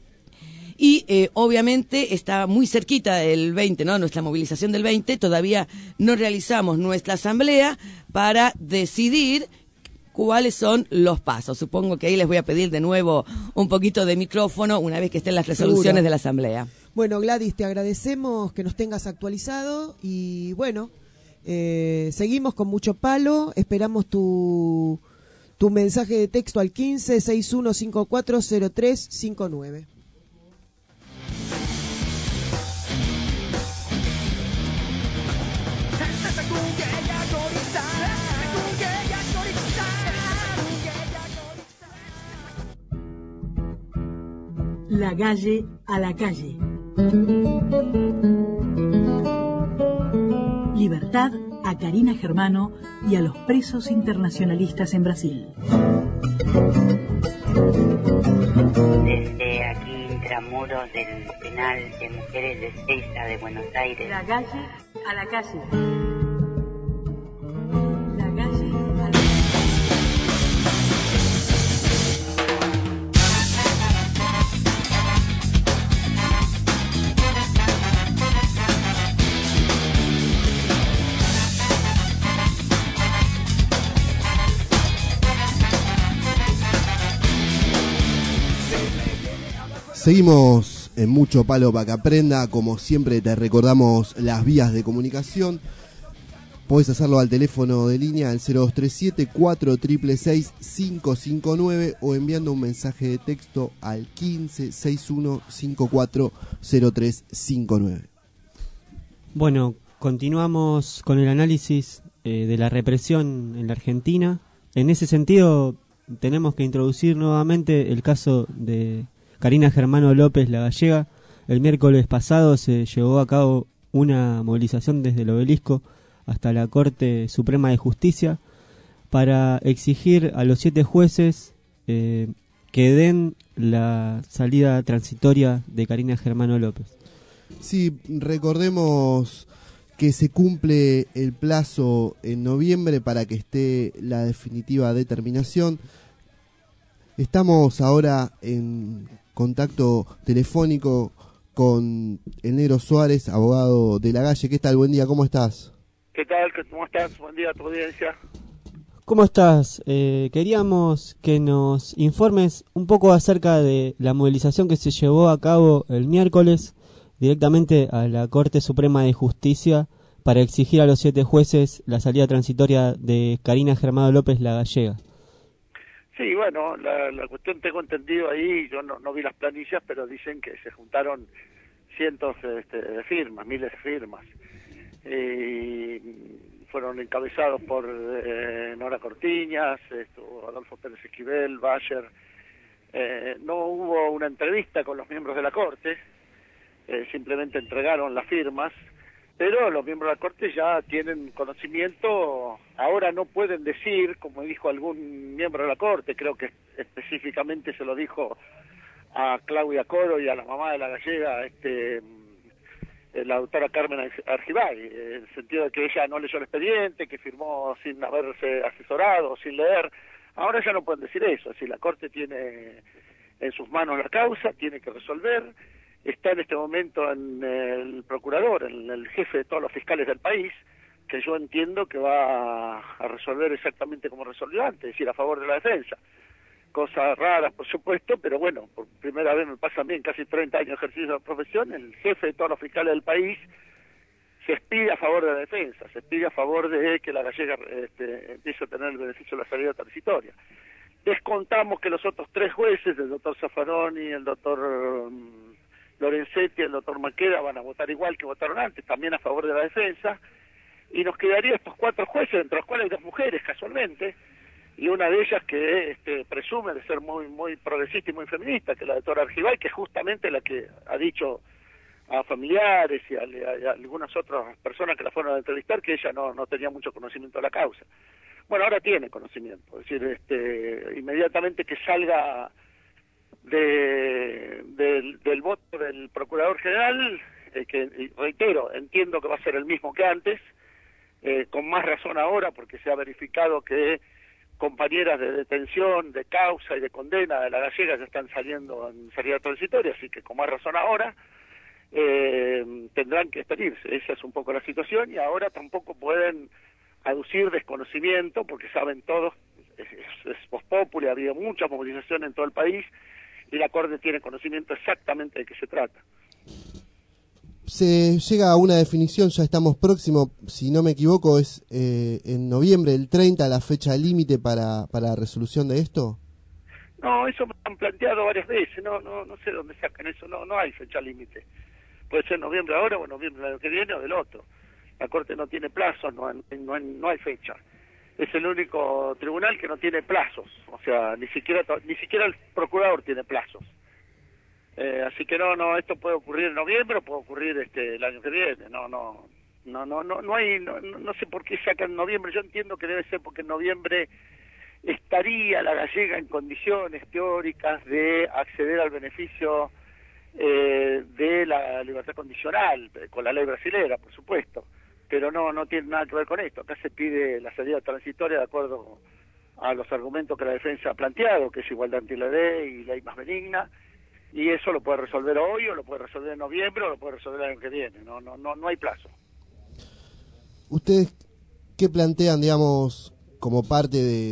Speaker 27: Y eh, obviamente está muy cerquita el veinte, ¿no? Nuestra movilización del veinte, todavía no realizamos nuestra asamblea para decidir cuáles son los pasos. Supongo que ahí les voy a pedir de nuevo un poquito de micrófono una vez que estén las resoluciones
Speaker 4: Seguro.
Speaker 27: de la asamblea.
Speaker 4: Bueno, Gladys, te agradecemos que nos tengas actualizado y bueno, eh, seguimos con mucho palo, esperamos tu, tu mensaje de texto al quince sesenta y uno cincuenta y cuatro cero tres cincuenta y nueve.
Speaker 3: La calle a la calle. Libertad a Karina Germano y a los presos internacionalistas en Brasil.
Speaker 7: Desde aquí, intramuros del penal de mujeres de Seiza de Buenos Aires.
Speaker 3: La calle a la calle. La calle a la calle.
Speaker 8: Seguimos en Mucho Palo para que aprenda. Como siempre te recordamos las vías de comunicación. Podés hacerlo al teléfono de línea al cero dos tres siete, cuatro seis seis, cinco cinco nueve o enviando un mensaje de texto al quince sesenta y uno cincuenta y cuatro cero tres cincuenta y nueve.
Speaker 6: Bueno, continuamos con el análisis eh, de la represión en la Argentina. En ese sentido, tenemos que introducir nuevamente el caso de Karina Germano López La Gallega. El miércoles pasado se llevó a cabo una movilización desde el Obelisco hasta la Corte Suprema de Justicia para exigir a los siete jueces eh, que den la salida transitoria de Karina Germano López.
Speaker 8: Sí, recordemos que se cumple el plazo en noviembre para que esté la definitiva determinación. Estamos ahora en contacto telefónico con el Negro Suárez, abogado de La Galle. ¿Qué tal? Buen día, ¿cómo estás?
Speaker 10: ¿Qué tal? ¿Cómo estás? Buen día a tu audiencia.
Speaker 6: ¿Cómo estás? Eh, queríamos que nos informes un poco acerca de la movilización que se llevó a cabo el miércoles directamente a la Corte Suprema de Justicia para exigir a los siete jueces la salida transitoria de Karina Germano López La Gallega.
Speaker 10: Sí, bueno, la, la cuestión tengo entendido ahí, yo no, no vi las planillas, pero dicen que se juntaron cientos este, de firmas, miles de firmas. Eh, fueron encabezados por eh, Nora Cortiñas, esto, Adolfo Pérez Esquivel, Bayer. Eh, no hubo una entrevista con los miembros de la Corte, eh, simplemente entregaron las firmas, pero los miembros de la Corte ya tienen conocimiento. Ahora no pueden decir, como dijo algún miembro de la Corte, creo que específicamente se lo dijo a Claudia Coro y a la mamá de la gallega, este... la doctora Carmen Argibay, en el sentido de que ella no leyó el expediente, que firmó sin haberse asesorado, sin leer. Ahora ya no pueden decir eso, es decir, la Corte tiene en sus manos la causa, tiene que resolver, está en este momento en el procurador, en el jefe de todos los fiscales del país, que yo entiendo que va a resolver exactamente como resolvió antes, es decir, a favor de la defensa. Cosas raras, por supuesto, pero bueno, por primera vez me pasa a mí en casi treinta años de ejercicio de la profesión, el jefe de todos los fiscales del país se expide a favor de la defensa, se expide a favor de que la gallega este, empiece a tener el beneficio de la salida transitoria. Descontamos que los otros tres jueces, el doctor Zaffaroni, el doctor um, Lorenzetti y el doctor Maqueda, van a votar igual que votaron antes, también a favor de la defensa, y nos quedaría estos cuatro jueces, entre los cuales hay dos mujeres casualmente, y una de ellas que este, presume de ser muy muy progresista y muy feminista, que es la doctora Argibay, que es justamente la que ha dicho a familiares y a, a, a algunas otras personas que la fueron a entrevistar que ella no, no tenía mucho conocimiento de la causa. Bueno, ahora tiene conocimiento, es decir, este, inmediatamente que salga de, del, del voto del Procurador General, eh, que y reitero, entiendo que va a ser el mismo que antes, eh, con más razón ahora porque se ha verificado que compañeras de detención, de causa y de condena de la gallega ya están saliendo en salida transitoria, así que con más razón ahora eh, tendrán que expedirse. Esa es un poco la situación, y ahora tampoco pueden aducir desconocimiento porque saben todos, es, es, es post populi, ha habido mucha movilización en todo el país y la Corte tiene conocimiento exactamente de qué se trata.
Speaker 9: Se llega a una definición, ya estamos próximos, si no me equivoco, es eh, en noviembre, el treinta, la fecha límite para, para la resolución de esto.
Speaker 10: No, eso me han planteado varias veces, no no no sé dónde sacan eso, no no hay fecha límite. Puede ser noviembre ahora o noviembre del año que viene o del otro. La Corte no tiene plazos, no hay, no hay, no hay fecha. Es el único tribunal que no tiene plazos, o sea, ni siquiera ni siquiera el procurador tiene plazos. Eh, así que no, no, esto puede ocurrir en noviembre o puede ocurrir este el año que viene. No, no, no, no, no, no hay, no, no sé por qué sacan noviembre. Yo entiendo que debe ser porque en noviembre estaría la gallega en condiciones teóricas de acceder al beneficio eh, de la libertad condicional, con la ley brasilera, por supuesto. Pero no, no tiene nada que ver con esto. Acá se pide la salida transitoria de acuerdo a los argumentos que la defensa ha planteado, que es igualdad ante la ley y ley más benigna. Y eso lo puede resolver hoy, o lo puede resolver en noviembre, o lo puede resolver el año que viene. No, no, no, no hay plazo.
Speaker 9: ¿Ustedes qué plantean, digamos, como parte de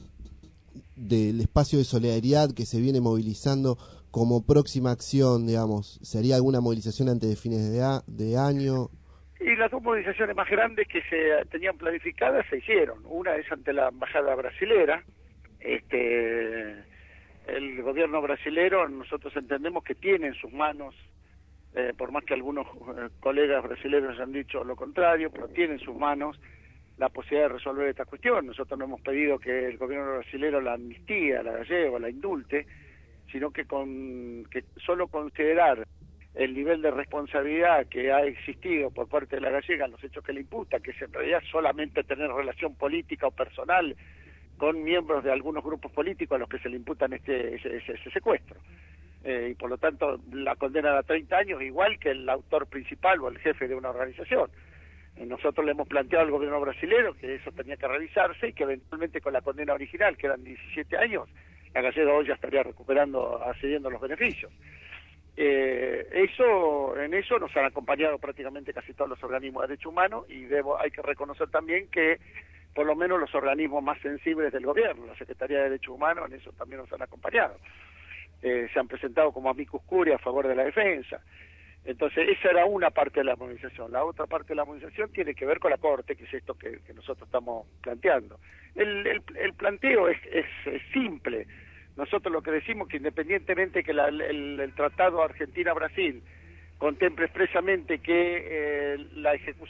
Speaker 9: del espacio de solidaridad que se viene movilizando como próxima acción, digamos? ¿Sería alguna movilización antes de fines de, a, de año?
Speaker 10: Y las dos movilizaciones más grandes que se tenían planificadas se hicieron. Una es ante la embajada brasilera. Este... El gobierno brasilero, nosotros entendemos que tiene en sus manos, eh, por más que algunos eh, colegas brasileños han dicho lo contrario, pero tiene en sus manos la posibilidad de resolver esta cuestión. Nosotros no hemos pedido que el gobierno brasilero la amnistía, la gallega, la indulte, sino que, con, que solo considerar el nivel de responsabilidad que ha existido por parte de la gallega en los hechos que le imputa, que es en realidad solamente tener relación política o personal con miembros de algunos grupos políticos a los que se le imputan este ese, ese, ese secuestro. Eh, y por lo tanto la condena a treinta años igual que el autor principal o el jefe de una organización. Eh, nosotros le hemos planteado al gobierno brasileño que eso tenía que revisarse y que eventualmente con la condena original, que eran diecisiete años, la gallega hoy ya estaría recuperando, accediendo a los beneficios. Eh, eso, en eso nos han acompañado prácticamente casi todos los organismos de derechos humanos, y debo, hay que reconocer también que por lo menos los organismos más sensibles del gobierno, la Secretaría de Derechos Humanos, en eso también nos han acompañado. Eh, se han presentado como amicus curiae a favor de la defensa. Entonces, esa era una parte de la movilización. La otra parte de la movilización tiene que ver con la Corte, que es esto que, que nosotros estamos planteando. El, el, el planteo es, es, es simple. Nosotros lo que decimos que independientemente que la, el, el Tratado Argentina-Brasil contemple expresamente que eh, la ejecución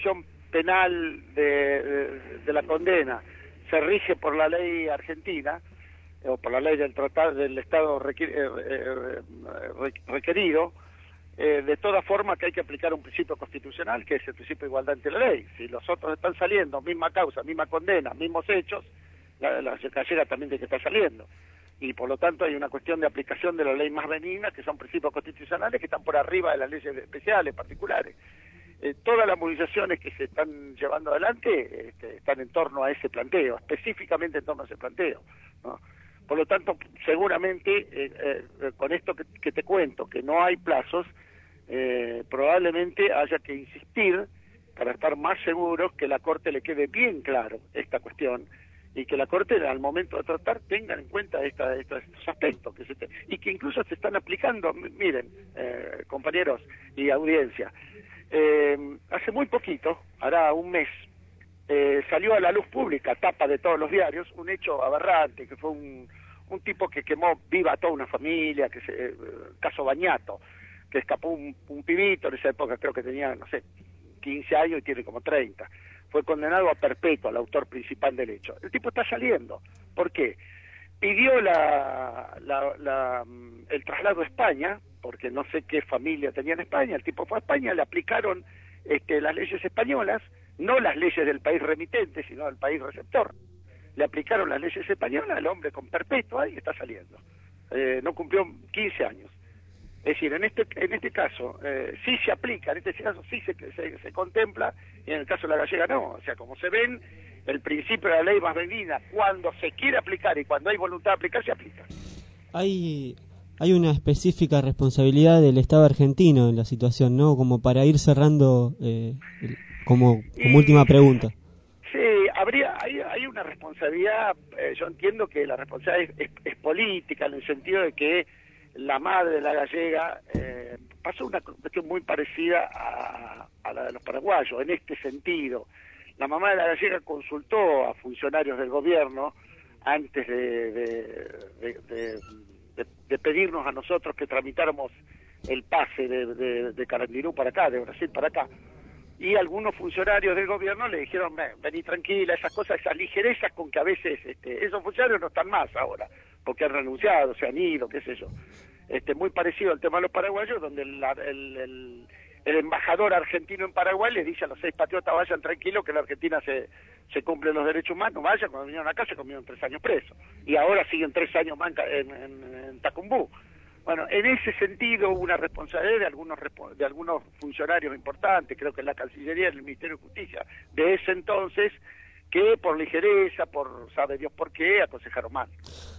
Speaker 10: penal de, de, de la condena se rige por la ley argentina, o por la ley del tratado del Estado requer, eh, eh, requerido, eh, de toda forma que hay que aplicar un principio constitucional, que es el principio de igualdad ante la ley. Si los otros están saliendo, misma causa, misma condena, mismos hechos, la, la gallega también tiene que estar saliendo. Y por lo tanto hay una cuestión de aplicación de la ley más benigna, que son principios constitucionales que están por arriba de las leyes especiales, particulares. Eh, todas las movilizaciones que se están llevando adelante este, están en torno a ese planteo, específicamente en torno a ese planteo, ¿no? Por lo tanto, seguramente, eh, eh, con esto que, que te cuento, que no hay plazos, eh, probablemente haya que insistir para estar más seguros que la Corte le quede bien claro esta cuestión, y que la Corte al momento de tratar tenga en cuenta esta, esta, estos aspectos que se te, y que incluso se están aplicando. Miren, eh, compañeros y audiencia, eh, hace muy poquito, hará un mes, eh, salió a la luz pública, tapa de todos los diarios, un hecho aberrante, que fue un, un tipo que quemó viva a toda una familia, que se, eh, caso Bañato, que escapó un, un pibito, en esa época creo que tenía, no sé, quince años y tiene como treinta. Fue condenado a perpetuo, al autor principal del hecho. El tipo está saliendo. ¿Por qué? Pidió la, la, la, el traslado a España, porque no sé qué familia tenía en España. El tipo fue a España, le aplicaron este, las leyes españolas, no las leyes del país remitente, sino del país receptor. Le aplicaron las leyes españolas, el hombre con perpetua y está saliendo. Eh, no cumplió quince años. Es decir, en este en este caso eh, sí se aplica, en este caso sí se, se, se contempla, y en el caso de la gallega no. O sea, como se ven, el principio de la ley más benigna, cuando se quiere aplicar y cuando hay voluntad de aplicar, se aplica.
Speaker 6: Hay, hay una específica responsabilidad del Estado argentino en la situación, ¿no? Como para ir cerrando, eh, el, como, como y, última pregunta.
Speaker 10: Sí, habría hay, hay una responsabilidad, eh, yo entiendo que la responsabilidad es, es, es política, en el sentido de que la madre de la gallega eh, pasó una cuestión muy parecida a, a la de los paraguayos, en este sentido. La mamá de la gallega consultó a funcionarios del gobierno antes de, de, de, de, de, de pedirnos a nosotros que tramitáramos el pase de, de, de Carandirú para acá, de Brasil para acá. Y algunos funcionarios del gobierno le dijeron, vení tranquila, esas cosas, esas ligerezas con que a veces este, esos funcionarios no están más ahora, porque han renunciado, se han ido, qué sé yo. Este, muy parecido al tema de los paraguayos, donde el, el, el, el embajador argentino en Paraguay les dice a los seis patriotas, vayan tranquilos, que en la Argentina se, se cumplen los derechos humanos, vayan, cuando vinieron acá se comieron tres años presos, y ahora siguen tres años más en, en, en Tacumbú. Bueno, en ese sentido hubo una responsabilidad de algunos de algunos funcionarios importantes, creo que en la Cancillería y el Ministerio de Justicia, de ese entonces, que por ligereza, por sabe Dios por qué, aconsejaron mal.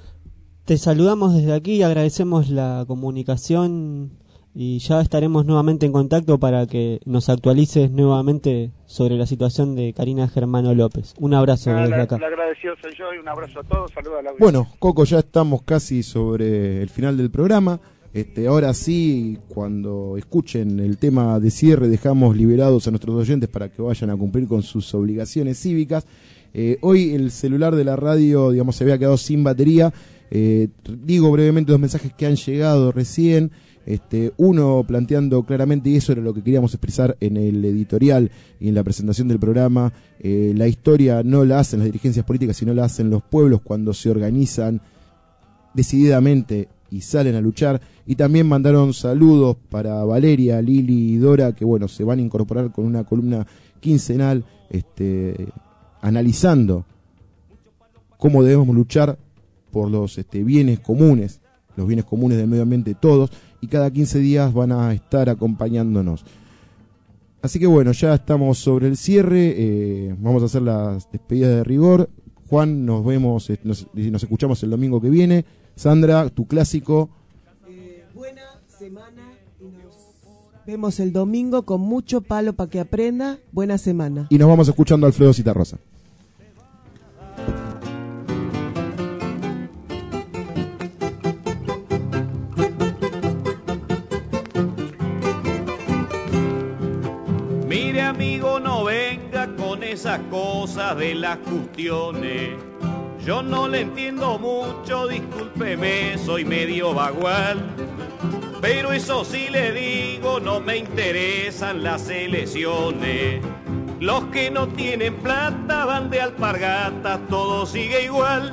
Speaker 6: Te saludamos desde aquí, agradecemos la comunicación y ya estaremos nuevamente en contacto para que nos actualices nuevamente sobre la situación de Karina Germano López. Un abrazo ah, desde
Speaker 10: la,
Speaker 6: acá.
Speaker 10: La agradecido soy yo y un abrazo a todos, saludos a la audiencia.
Speaker 8: Bueno, Coco, ya estamos casi sobre el final del programa. Este, ahora sí, cuando escuchen el tema de cierre, dejamos liberados a nuestros oyentes para que vayan a cumplir con sus obligaciones cívicas. Eh, hoy el celular de la radio, digamos, se había quedado sin batería. Eh, digo brevemente dos mensajes que han llegado recién. Este, uno planteando claramente, y eso era lo que queríamos expresar en el editorial y en la presentación del programa, eh, la historia no la hacen las dirigencias políticas, sino la hacen los pueblos cuando se organizan decididamente y salen a luchar. Y también mandaron saludos para Valeria, Lili y Dora, que bueno, se van a incorporar con una columna quincenal este, analizando cómo debemos luchar por los este, bienes comunes, los bienes comunes del medio ambiente todos, y cada quince días van a estar acompañándonos. Así que bueno, ya estamos sobre el cierre, eh, vamos a hacer las despedidas de rigor. Juan, nos vemos, eh, nos, nos escuchamos el domingo que viene. Sandra, tu clásico.
Speaker 4: Eh, buena semana y nos vemos el domingo con mucho palo para que aprenda. Buena semana.
Speaker 8: Y nos vamos escuchando a Alfredo Citarrosa.
Speaker 5: Mire amigo, no venga con esas cosas de las cuestiones. Yo no le entiendo mucho, discúlpeme, soy medio bagual. Pero eso sí le digo, no me interesan las elecciones. Los que no tienen plata van de alpargatas, todo sigue igual.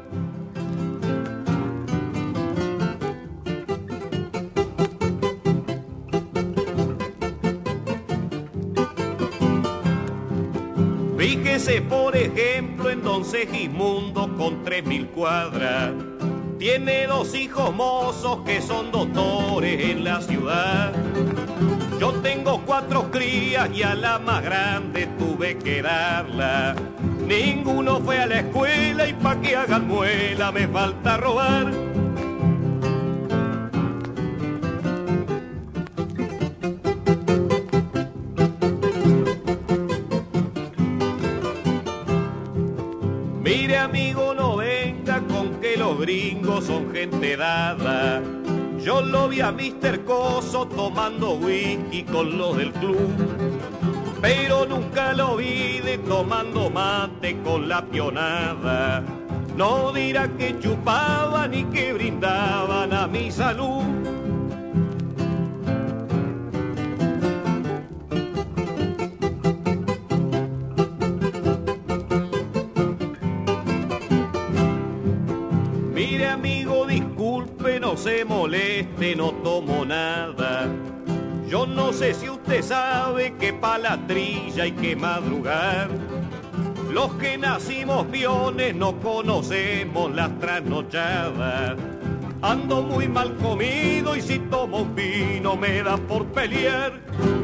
Speaker 5: Fíjese por ejemplo en don Segismundo con tres mil cuadras. Tiene dos hijos mozos que son doctores en la ciudad. Yo tengo cuatro crías y a la más grande tuve que darla. Ninguno fue a la escuela y pa' que hagan muela me falta robar. Mire amigo, no venga con que los gringos son gente dada. Yo lo vi a mister Coso tomando whisky con los del club, pero nunca lo vi de tomando mate con la pionada. No dirá que chupaban ni que brindaban a mi salud. Mire amigo, disculpe, no se moleste, no tomo nada. Yo no sé si usted sabe que pa' la trilla hay que madrugar. Los que nacimos piones no conocemos las trasnochadas. Ando muy mal comido y si tomo un vino me da por pelear.